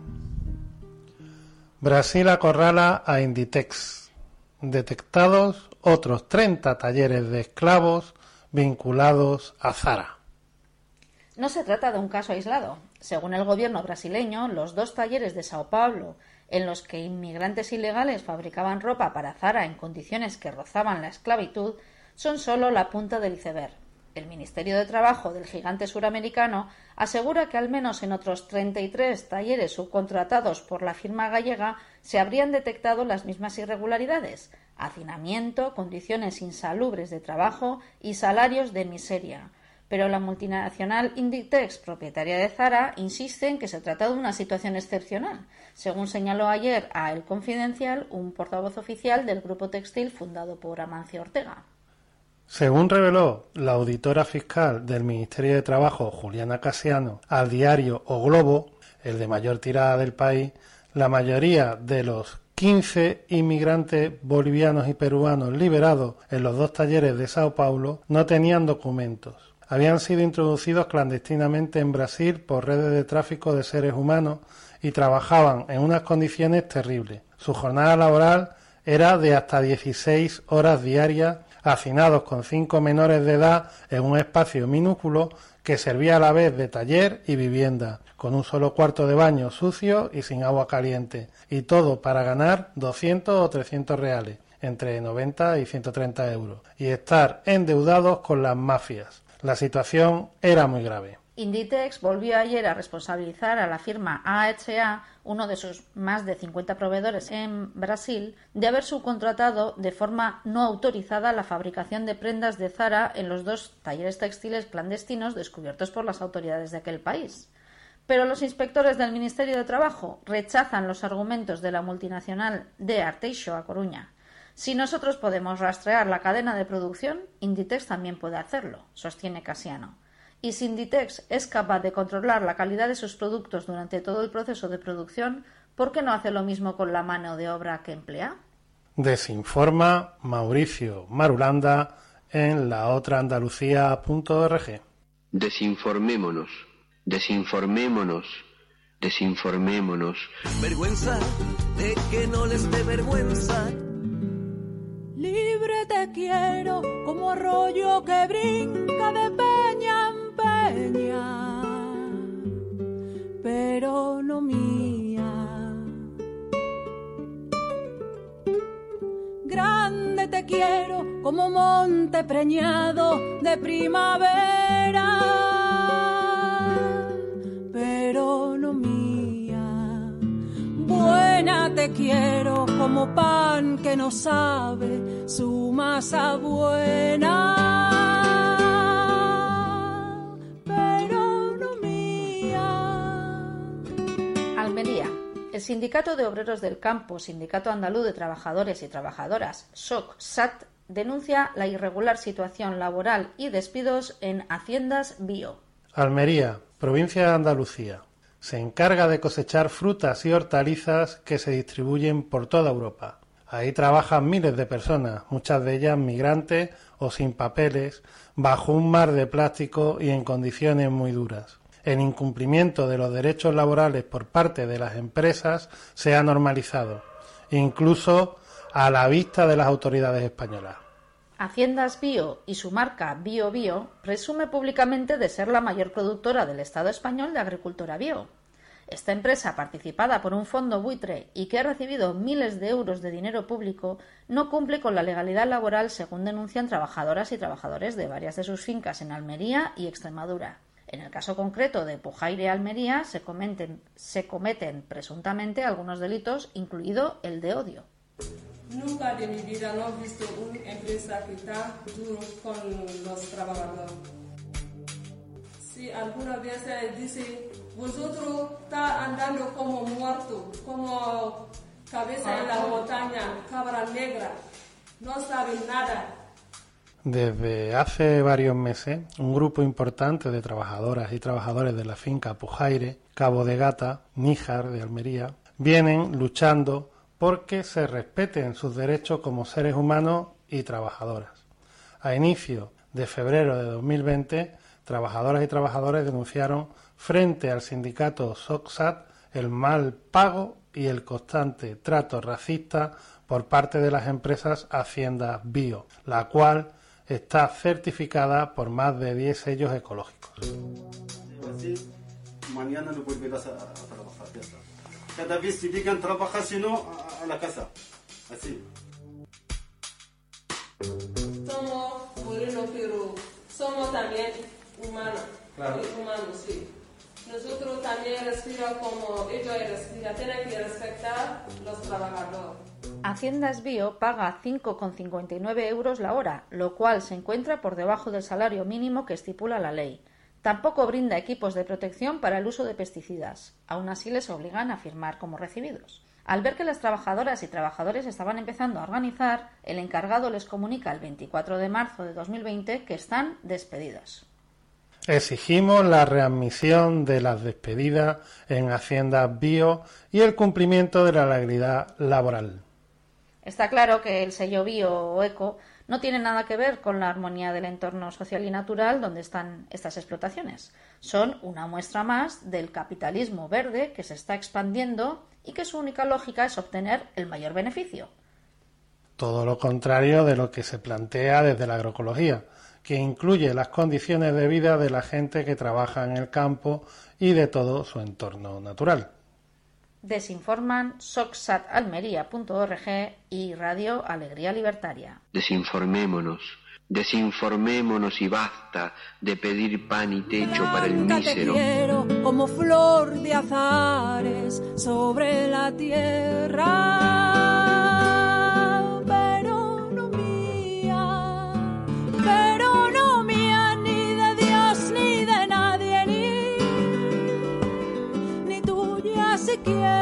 Brasil acorrala a Inditex. Detectados otros treinta talleres de esclavos vinculados a Zara. No se trata de un caso aislado. Según el gobierno brasileño, los dos talleres de Sao Paulo en los que inmigrantes ilegales fabricaban ropa para Zara en condiciones que rozaban la esclavitud son solo la punta del iceberg. El Ministerio de Trabajo del gigante suramericano asegura que al menos en otros treinta y tres talleres subcontratados por la firma gallega se habrían detectado las mismas irregularidades: hacinamiento, condiciones insalubres de trabajo y salarios de miseria. Pero la multinacional Inditex, propietaria de Zara, insiste en que se trata de una situación excepcional, según señaló ayer a El Confidencial un portavoz oficial del grupo textil fundado por Amancio Ortega. Según reveló la auditora fiscal del Ministerio de Trabajo, Juliana Casiano, al diario O Globo, el de mayor tirada del país, la mayoría de los quince inmigrantes bolivianos y peruanos liberados en los dos talleres de Sao Paulo no tenían documentos. Habían sido introducidos clandestinamente en Brasil por redes de tráfico de seres humanos y trabajaban en unas condiciones terribles. Su jornada laboral era de hasta dieciséis horas diarias, hacinados con cinco menores de edad en un espacio minúsculo que servía a la vez de taller y vivienda, con un solo cuarto de baño sucio y sin agua caliente, y todo para ganar doscientos o trescientos reales, entre noventa y ciento treinta euros, y estar endeudados con las mafias. La situación era muy grave. Inditex volvió ayer a responsabilizar a la firma A H A, uno de sus más de cincuenta proveedores en Brasil, de haber subcontratado de forma no autorizada la fabricación de prendas de Zara en los dos talleres textiles clandestinos descubiertos por las autoridades de aquel país. Pero los inspectores del Ministerio de Trabajo rechazan los argumentos de la multinacional de Arteixo a Coruña. Si nosotros podemos rastrear la cadena de producción, Inditex también puede hacerlo, sostiene Casiano. Y si Inditex es capaz de controlar la calidad de sus productos durante todo el proceso de producción, ¿por qué no hace lo mismo con la mano de obra que emplea? Desinforma Mauricio Marulanda en la otra andalucía punto org. Desinformémonos, desinformémonos, desinformémonos. Vergüenza de que no les dé vergüenza. Libre te quiero como arroyo que brinca de peña en peña, pero no mía. Grande te quiero como monte preñado de primavera, pero no mía. Buena te quiero como pan que no sabe su masa buena, pero no mía. Almería. El Sindicato de Obreros del Campo, Sindicato Andaluz de Trabajadores y Trabajadoras, S O C S A T, denuncia la irregular situación laboral y despidos en haciendas bio. Almería, provincia de Andalucía. Se encarga de cosechar frutas y hortalizas que se distribuyen por toda Europa. Ahí trabajan miles de personas, muchas de ellas migrantes o sin papeles, bajo un mar de plástico y en condiciones muy duras. El incumplimiento de los derechos laborales por parte de las empresas se ha normalizado, incluso a la vista de las autoridades españolas. Haciendas Bio y su marca Bio Bio presume públicamente de ser la mayor productora del Estado español de agricultura bio. Esta empresa, participada por un fondo buitre y que ha recibido miles de euros de dinero público, no cumple con la legalidad laboral, según denuncian trabajadoras y trabajadores de varias de sus fincas en Almería y Extremadura. En el caso concreto de Pujaire Almería se cometen, se cometen presuntamente algunos delitos, incluido el de odio. Nunca de mi vida no he visto una empresa que está duro con los trabajadores. Si alguna vez se dice, vosotros está andando como muerto, como cabeza en la montaña, cabra negra, no saben nada. Desde hace varios meses, un grupo importante de trabajadoras y trabajadores de la finca Pujaire, Cabo de Gata, Níjar de Almería, vienen luchando porque se respeten sus derechos como seres humanos y trabajadoras. A inicio de febrero de dos mil veinte, trabajadoras y trabajadores denunciaron frente al sindicato SOCSAT el mal pago y el constante trato racista por parte de las empresas Haciendas Bio, la cual está certificada por más de diez sellos ecológicos. Así, mañana no volverás a, a trabajar, ya está. Cada vez si digan trabajar, si no, a, a la casa. Así. Somos morenos, pero somos también humanos. Claro. Humanos, sí. Nosotros también respiramos como ellos respiran. Tienen que respetar los trabajadores. Haciendas Bio paga cinco con cincuenta y nueve euros la hora, lo cual se encuentra por debajo del salario mínimo que estipula la ley. Tampoco brinda equipos de protección para el uso de pesticidas. Aún así les obligan a firmar como recibidos. Al ver que las trabajadoras y trabajadores estaban empezando a organizar, el encargado les comunica el veinticuatro de marzo de dos mil veinte que están despedidos. Exigimos la readmisión de las despedidas en Haciendas Bio y el cumplimiento de la legalidad laboral. Está claro que el sello bio o eco no tiene nada que ver con la armonía del entorno social y natural donde están estas explotaciones. Son una muestra más del capitalismo verde que se está expandiendo y que su única lógica es obtener el mayor beneficio. Todo lo contrario de lo que se plantea desde la agroecología, que incluye las condiciones de vida de la gente que trabaja en el campo y de todo su entorno natural. Desinforman socsat almería punto org y Radio Alegría Libertaria. Desinformémonos, desinformémonos y basta de pedir pan y techo para el mísero. Te quiero como flor de azares sobre la tierra, pero no mía, pero no mía, ni de Dios ni de nadie, ni, ni tuya siquiera.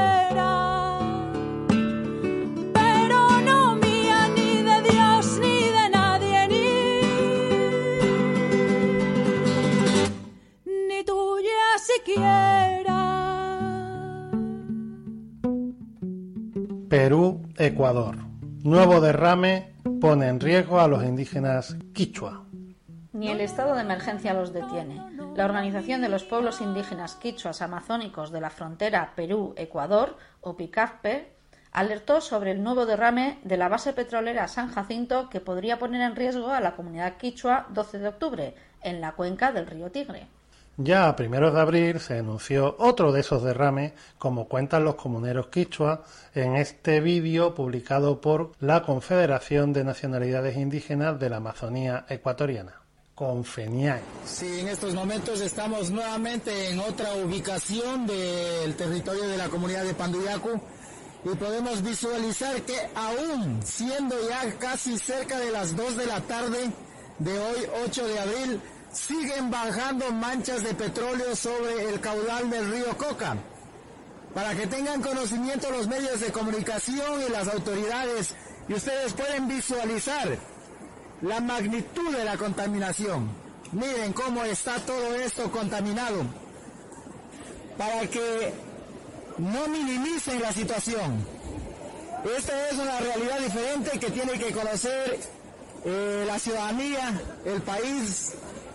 Perú, Ecuador. Nuevo derrame pone en riesgo a los indígenas quichua. Ni el estado de emergencia los detiene. La Organización de los Pueblos Indígenas Quichuas Amazónicos de la Frontera Perú-Ecuador, o PICAFPE, alertó sobre el nuevo derrame de la base petrolera San Jacinto que podría poner en riesgo a la comunidad quichua doce de octubre, en la cuenca del río Tigre. Ya a primeros de abril se denunció otro de esos derrames, como cuentan los comuneros quichua en este vídeo publicado por la Confederación de Nacionalidades Indígenas de la Amazonía Ecuatoriana, Confeniai. Sí, en estos momentos estamos nuevamente en otra ubicación del territorio de la comunidad de Panduyacu y podemos visualizar que aún siendo ya casi cerca de las dos de la tarde de hoy, ocho de abril, siguen bajando manchas de petróleo sobre el caudal del río Coca. Para que tengan conocimiento los medios de comunicación y las autoridades, y ustedes pueden visualizar la magnitud de la contaminación. Miren cómo está todo esto contaminado. Para que no minimicen la situación, Esta es una realidad diferente que tiene que conocer eh, la ciudadanía, el país,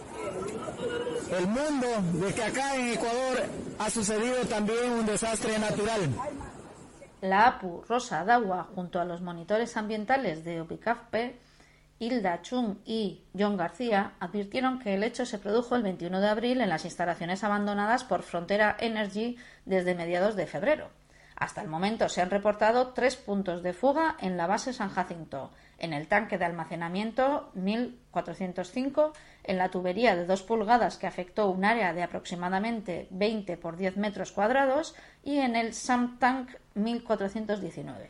el mundo, de que acá en Ecuador ha sucedido también un desastre natural. La A P U Rosa Dagua, junto a los monitores ambientales de Opicafpe, Hilda Chung y John García, advirtieron que el hecho se produjo el veintiuno de abril en las instalaciones abandonadas por Frontera Energy desde mediados de febrero. Hasta el momento se han reportado tres puntos de fuga en la base San Jacinto, en el tanque de almacenamiento mil cuatrocientos cinco, en la tubería de dos pulgadas que afectó un área de aproximadamente veinte por diez metros cuadrados y en el Samtank mil cuatrocientos diecinueve.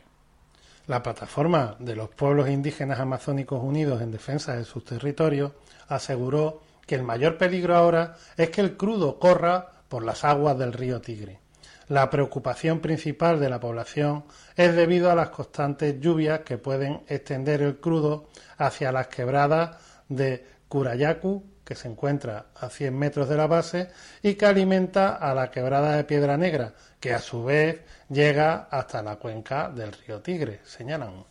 La plataforma de los pueblos indígenas amazónicos unidos en defensa de sus territorios aseguró que el mayor peligro ahora es que el crudo corra por las aguas del río Tigre. La preocupación principal de la población es debido a las constantes lluvias que pueden extender el crudo hacia las quebradas de Curayacu, que se encuentra a cien metros de la base, y que alimenta a la quebrada de Piedra Negra, que a su vez llega hasta la cuenca del río Tigre, señalan.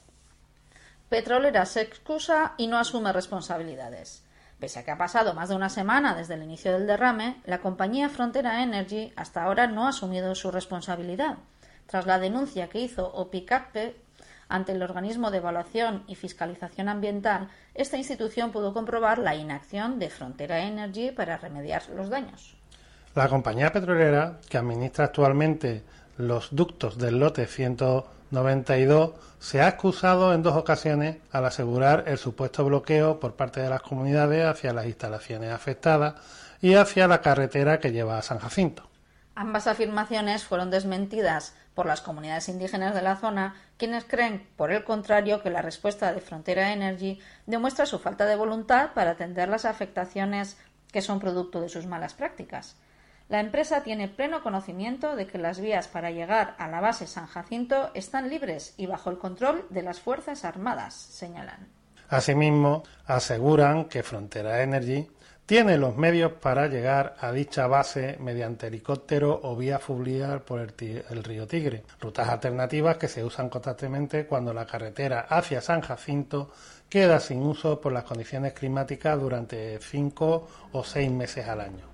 Petrolera se excusa y no asume responsabilidades. Pese a que ha pasado más de una semana desde el inicio del derrame, la compañía Frontera Energy hasta ahora no ha asumido su responsabilidad. Tras la denuncia que hizo Opicafpe ante el organismo de evaluación y fiscalización ambiental, esta institución pudo comprobar la inacción de Frontera Energy para remediar los daños. La compañía petrolera, que administra actualmente los ductos del lote ciento noventa y dos, se ha excusado en dos ocasiones al asegurar el supuesto bloqueo por parte de las comunidades hacia las instalaciones afectadas y hacia la carretera que lleva a San Jacinto. Ambas afirmaciones fueron desmentidas por las comunidades indígenas de la zona, quienes creen, por el contrario, que la respuesta de Frontera Energy demuestra su falta de voluntad para atender las afectaciones que son producto de sus malas prácticas. La empresa tiene pleno conocimiento de que las vías para llegar a la base San Jacinto están libres y bajo el control de las Fuerzas Armadas, señalan. Asimismo, aseguran que Frontera Energy tiene los medios para llegar a dicha base mediante helicóptero o vía fluvial por el, el río Tigre, rutas alternativas que se usan constantemente cuando la carretera hacia San Jacinto queda sin uso por las condiciones climáticas durante cinco o seis meses al año.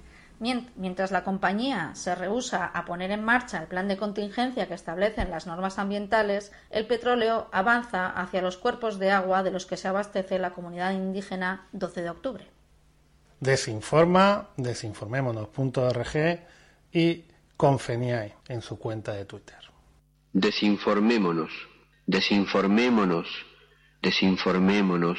Mientras la compañía se rehúsa a poner en marcha el plan de contingencia que establecen las normas ambientales, el petróleo avanza hacia los cuerpos de agua de los que se abastece la comunidad indígena doce de octubre. Desinforma, desinformémonos punto org y Confeniae en su cuenta de Twitter. Desinformémonos, desinformémonos, desinformémonos.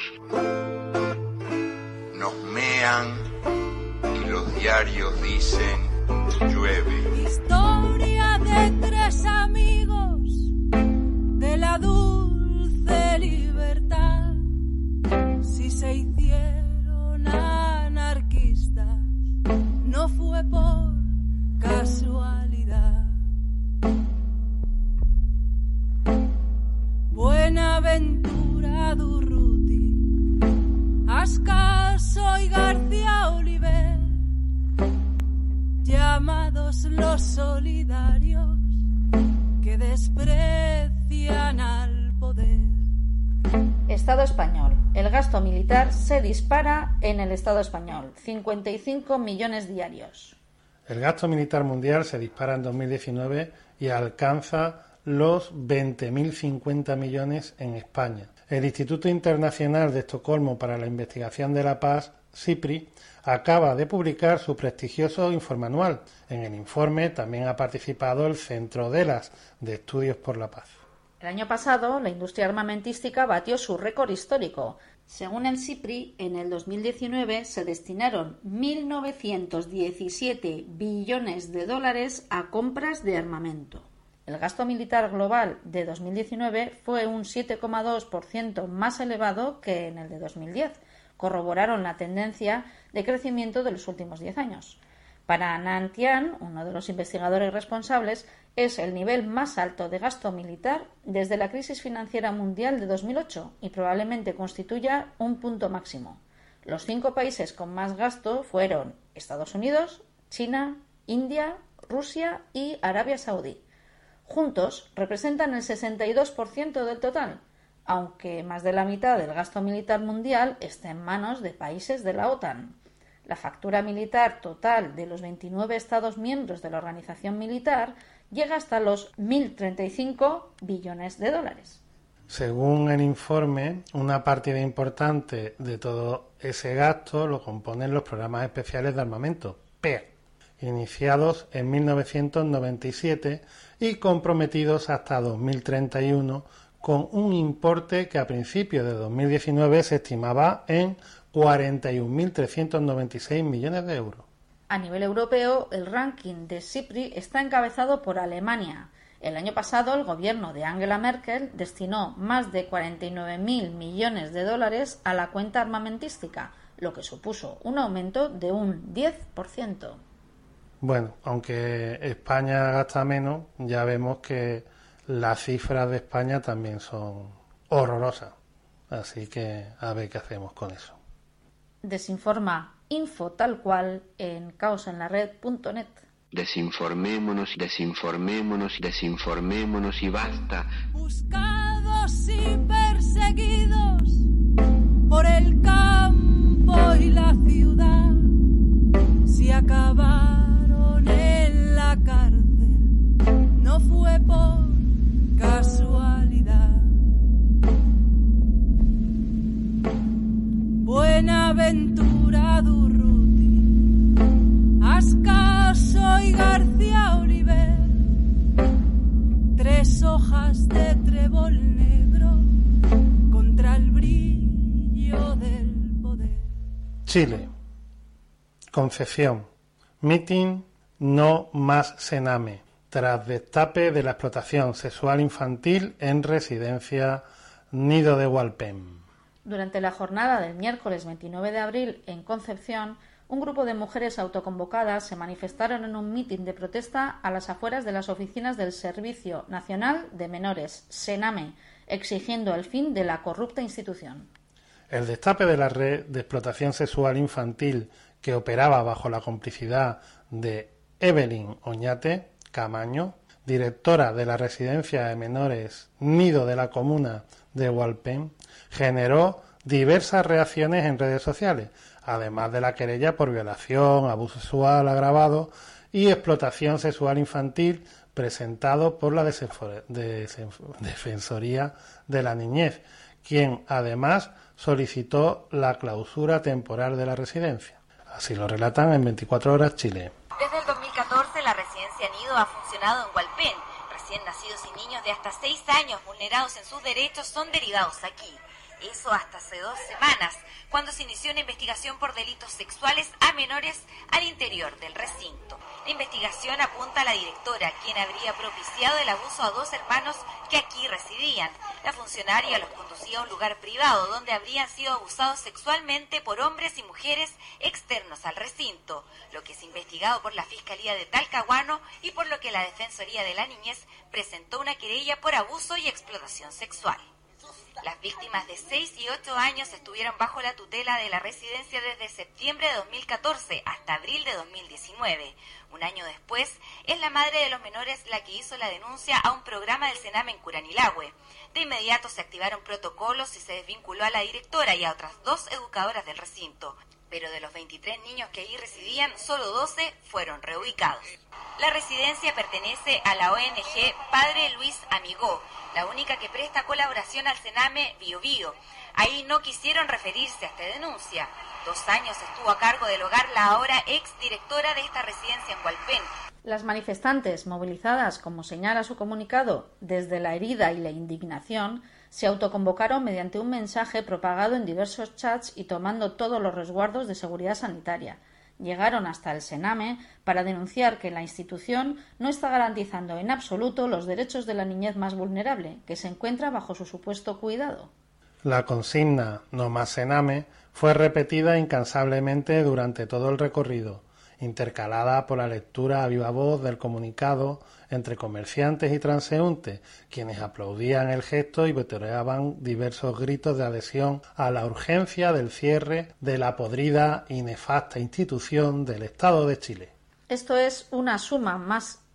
Nos mean y los diarios dicen llueve. Historia de tres amigos de la dulce libertad. Si se hicieron anarquistas, no fue por casualidad. Buenaventura Durruti, Ascaso y García Oliver, llamados los solidarios que desprecian al poder. Estado español. El gasto militar se dispara en el Estado español, cincuenta y cinco millones diarios. El gasto militar mundial se dispara en dos mil diecinueve y alcanza los veinte mil cincuenta millones en España. El Instituto Internacional de Estocolmo para la Investigación de la Paz, CIPRI, acaba de publicar su prestigioso informe anual. En el informe también ha participado el Centro Delas de Estudios por la Paz. El año pasado, la industria armamentística batió su récord histórico. Según el CIPRI, en el dos mil diecinueve se destinaron mil novecientos diecisiete billones de dólares a compras de armamento. El gasto militar global de dos mil diecinueve fue un siete coma dos por ciento más elevado que en el de dos mil diez. Corroboraron la tendencia de crecimiento de los últimos diez años. Para Nan Tian, uno de los investigadores responsables, es el nivel más alto de gasto militar desde la crisis financiera mundial de dos mil ocho y probablemente constituya un punto máximo. Los cinco países con más gasto fueron Estados Unidos, China, India, Rusia y Arabia Saudí. Juntos representan el sesenta y dos por ciento del total, aunque más de la mitad del gasto militar mundial está en manos de países de la OTAN. La factura militar total de los veintinueve Estados miembros de la organización militar llega hasta los mil treinta y cinco billones de dólares. Según el informe, una partida importante de todo ese gasto lo componen los programas especiales de armamento, P E A, iniciados en mil novecientos noventa y siete y comprometidos hasta dos mil treinta y uno, con un importe que a principios de dos mil diecinueve se estimaba en cuarenta y un mil trescientos noventa y seis millones de euros. A nivel europeo, el ranking de SIPRI está encabezado por Alemania. El año pasado, el gobierno de Angela Merkel destinó más de cuarenta y nueve mil millones de dólares a la cuenta armamentística, lo que supuso un aumento de un diez por ciento. Bueno, aunque España gasta menos, ya vemos que las cifras de España también son horrorosas. Así que a ver qué hacemos con eso. Desinforma info tal cual en caosenlared punto net. Desinformémonos, desinformémonos, desinformémonos y basta. Buscados y perseguidos por el campo y la ciudad, si acabaron en la cárcel, no fue por casualidad. Buenaventura Durruti, Ascaso y García Oliver, tres hojas de trébol negro contra el brillo del poder. Chile. Concepción. Mitin No Más Sename, tras destape de la explotación sexual infantil en residencia Nido de Hualpén. Durante la jornada del miércoles veintinueve de abril en Concepción, un grupo de mujeres autoconvocadas se manifestaron en un mitin de protesta a las afueras de las oficinas del Servicio Nacional de Menores, SENAME, exigiendo el fin de la corrupta institución. El destape de la red de explotación sexual infantil que operaba bajo la complicidad de Evelyn Oñate Camaño, directora de la residencia de menores Nido de la comuna de Hualpén, generó diversas reacciones en redes sociales, además de la querella por violación, abuso sexual agravado y explotación sexual infantil presentado por la Defensoría de la Niñez, quien además solicitó la clausura temporal de la residencia. Así lo relatan en veinticuatro horas Chile. Desde el dos mil catorce la residencia Nido ha funcionado en Hualpén. Recién nacidos y niños de hasta seis años vulnerados en sus derechos son derivados aquí. Eso hasta hace dos semanas, cuando se inició una investigación por delitos sexuales a menores al interior del recinto. La investigación apunta a la directora, quien habría propiciado el abuso a dos hermanos que aquí residían. La funcionaria los conducía a un lugar privado donde habrían sido abusados sexualmente por hombres y mujeres externos al recinto, lo que es investigado por la Fiscalía de Talcahuano y por lo que la Defensoría de la Niñez presentó una querella por abuso y explotación sexual. Las víctimas de seis y ocho años estuvieron bajo la tutela de la residencia desde septiembre de dos mil catorce hasta abril de dos mil diecinueve. Un año después, es la madre de los menores la que hizo la denuncia a un programa del SENAME en Curanilahue. De inmediato se activaron protocolos y se desvinculó a la directora y a otras dos educadoras del recinto. Pero de los veintitrés niños que allí residían, solo doce fueron reubicados. La residencia pertenece a la O N G Padre Luis Amigó, la única que presta colaboración al SENAME Bio Bio. Ahí no quisieron referirse a esta denuncia. Dos años estuvo a cargo del hogar la ahora ex directora de esta residencia en Hualpén. Las manifestantes, movilizadas, como señala su comunicado, desde la herida y la indignación, se autoconvocaron mediante un mensaje propagado en diversos chats y tomando todos los resguardos de seguridad sanitaria. Llegaron hasta el SENAME para denunciar que la institución no está garantizando en absoluto los derechos de la niñez más vulnerable, que se encuentra bajo su supuesto cuidado. La consigna "No más SENAME" fue repetida incansablemente durante todo el recorrido, intercalada por la lectura a viva voz del comunicado entre comerciantes y transeúntes, quienes aplaudían el gesto y vitoreaban diversos gritos de adhesión a la urgencia del cierre de la podrida y nefasta institución del Estado de Chile. Esto es una suma más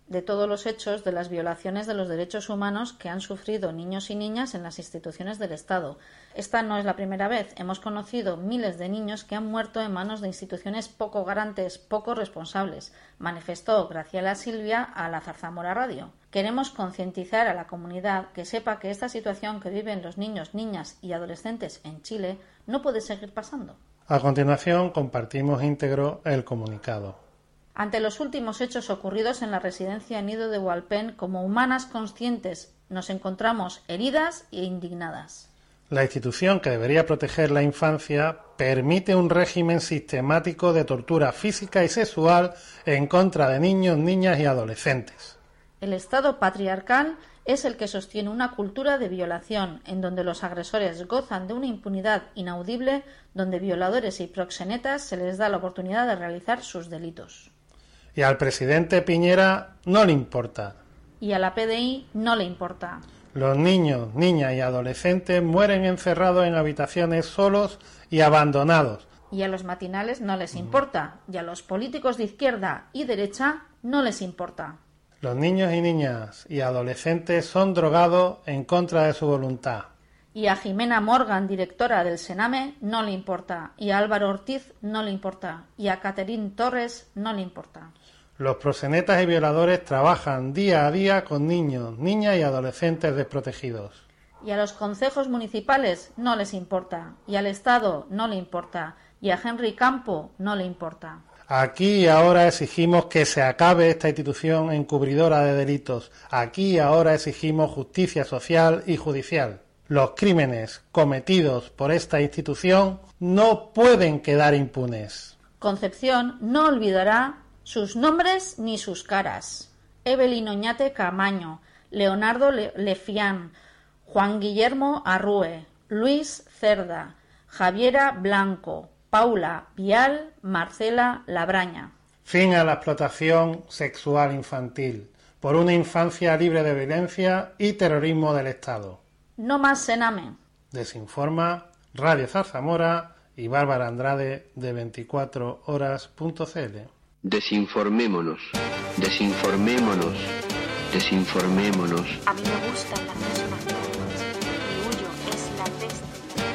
de todos los hechos de las violaciones de los derechos humanos que han sufrido niños y niñas en las instituciones del Estado. Esta no es la primera vez. Hemos conocido miles de niños que han muerto en manos de instituciones poco garantes, poco responsables, manifestó Graciela Silvia a la Zarzamora Radio. Queremos concientizar a la comunidad que sepa que esta situación que viven los niños, niñas y adolescentes en Chile no puede seguir pasando. A continuación, compartimos íntegro el comunicado. Ante los últimos hechos ocurridos en la residencia Nido de Hualpén, como humanas conscientes, nos encontramos heridas e indignadas. La institución que debería proteger la infancia permite un régimen sistemático de tortura física y sexual en contra de niños, niñas y adolescentes. El Estado patriarcal es el que sostiene una cultura de violación, en donde los agresores gozan de una impunidad inaudible, donde violadores y proxenetas se les da la oportunidad de realizar sus delitos. Y al presidente Piñera no le importa. Y a la P D I no le importa. Los niños, niñas y adolescentes mueren encerrados en habitaciones solos y abandonados. Y a los matinales no les importa. Y a los políticos de izquierda y derecha no les importa. Los niños y niñas y adolescentes son drogados en contra de su voluntad. Y a Jimena Morgan, directora del Sename, no le importa. Y a Álvaro Ortiz no le importa. Y a Caterín Torres no le importa. Los proxenetas y violadores trabajan día a día con niños, niñas y adolescentes desprotegidos. Y a los concejos municipales no les importa. Y al Estado no le importa. Y a Henry Campo no le importa. Aquí y ahora exigimos que se acabe esta institución encubridora de delitos. Aquí y ahora exigimos justicia social y judicial. Los crímenes cometidos por esta institución no pueden quedar impunes. Concepción no olvidará sus nombres ni sus caras. Evelyn Oñate Camaño, Leonardo Le- Lefián, Juan Guillermo Arrue, Luis Cerda, Javiera Blanco, Paula Vial, Marcela Labraña. Fin a la explotación sexual infantil por una infancia libre de violencia y terrorismo del Estado. No más Sename. Desinforma Radio Zarzamora y Bárbara Andrade de veinticuatro horas punto c l. Desinformémonos, desinformémonos, desinformémonos. A mí me gustan las personas tontas. Mi huyo es la peste.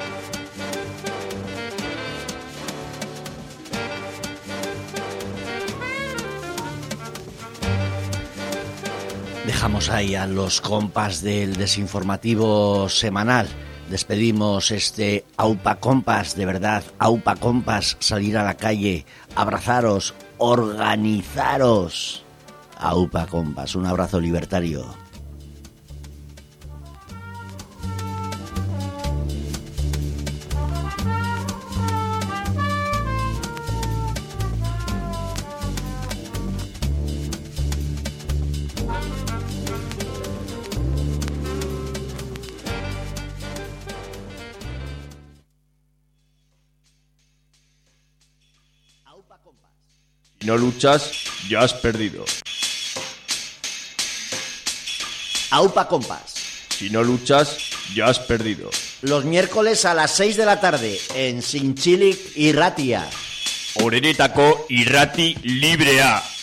Dejamos ahí a los compas del desinformativo semanal. Despedimos este Aupa Compas, de verdad, Aupa Compas, salir a la calle, abrazaros, organizaros. Aupa Compas, un abrazo libertario. Si no luchas, ya has perdido. Aupa Compas. Si no luchas, ya has perdido. Los miércoles a las seis de la tarde en Zintzilik Irratia. Oreretako irrati librea.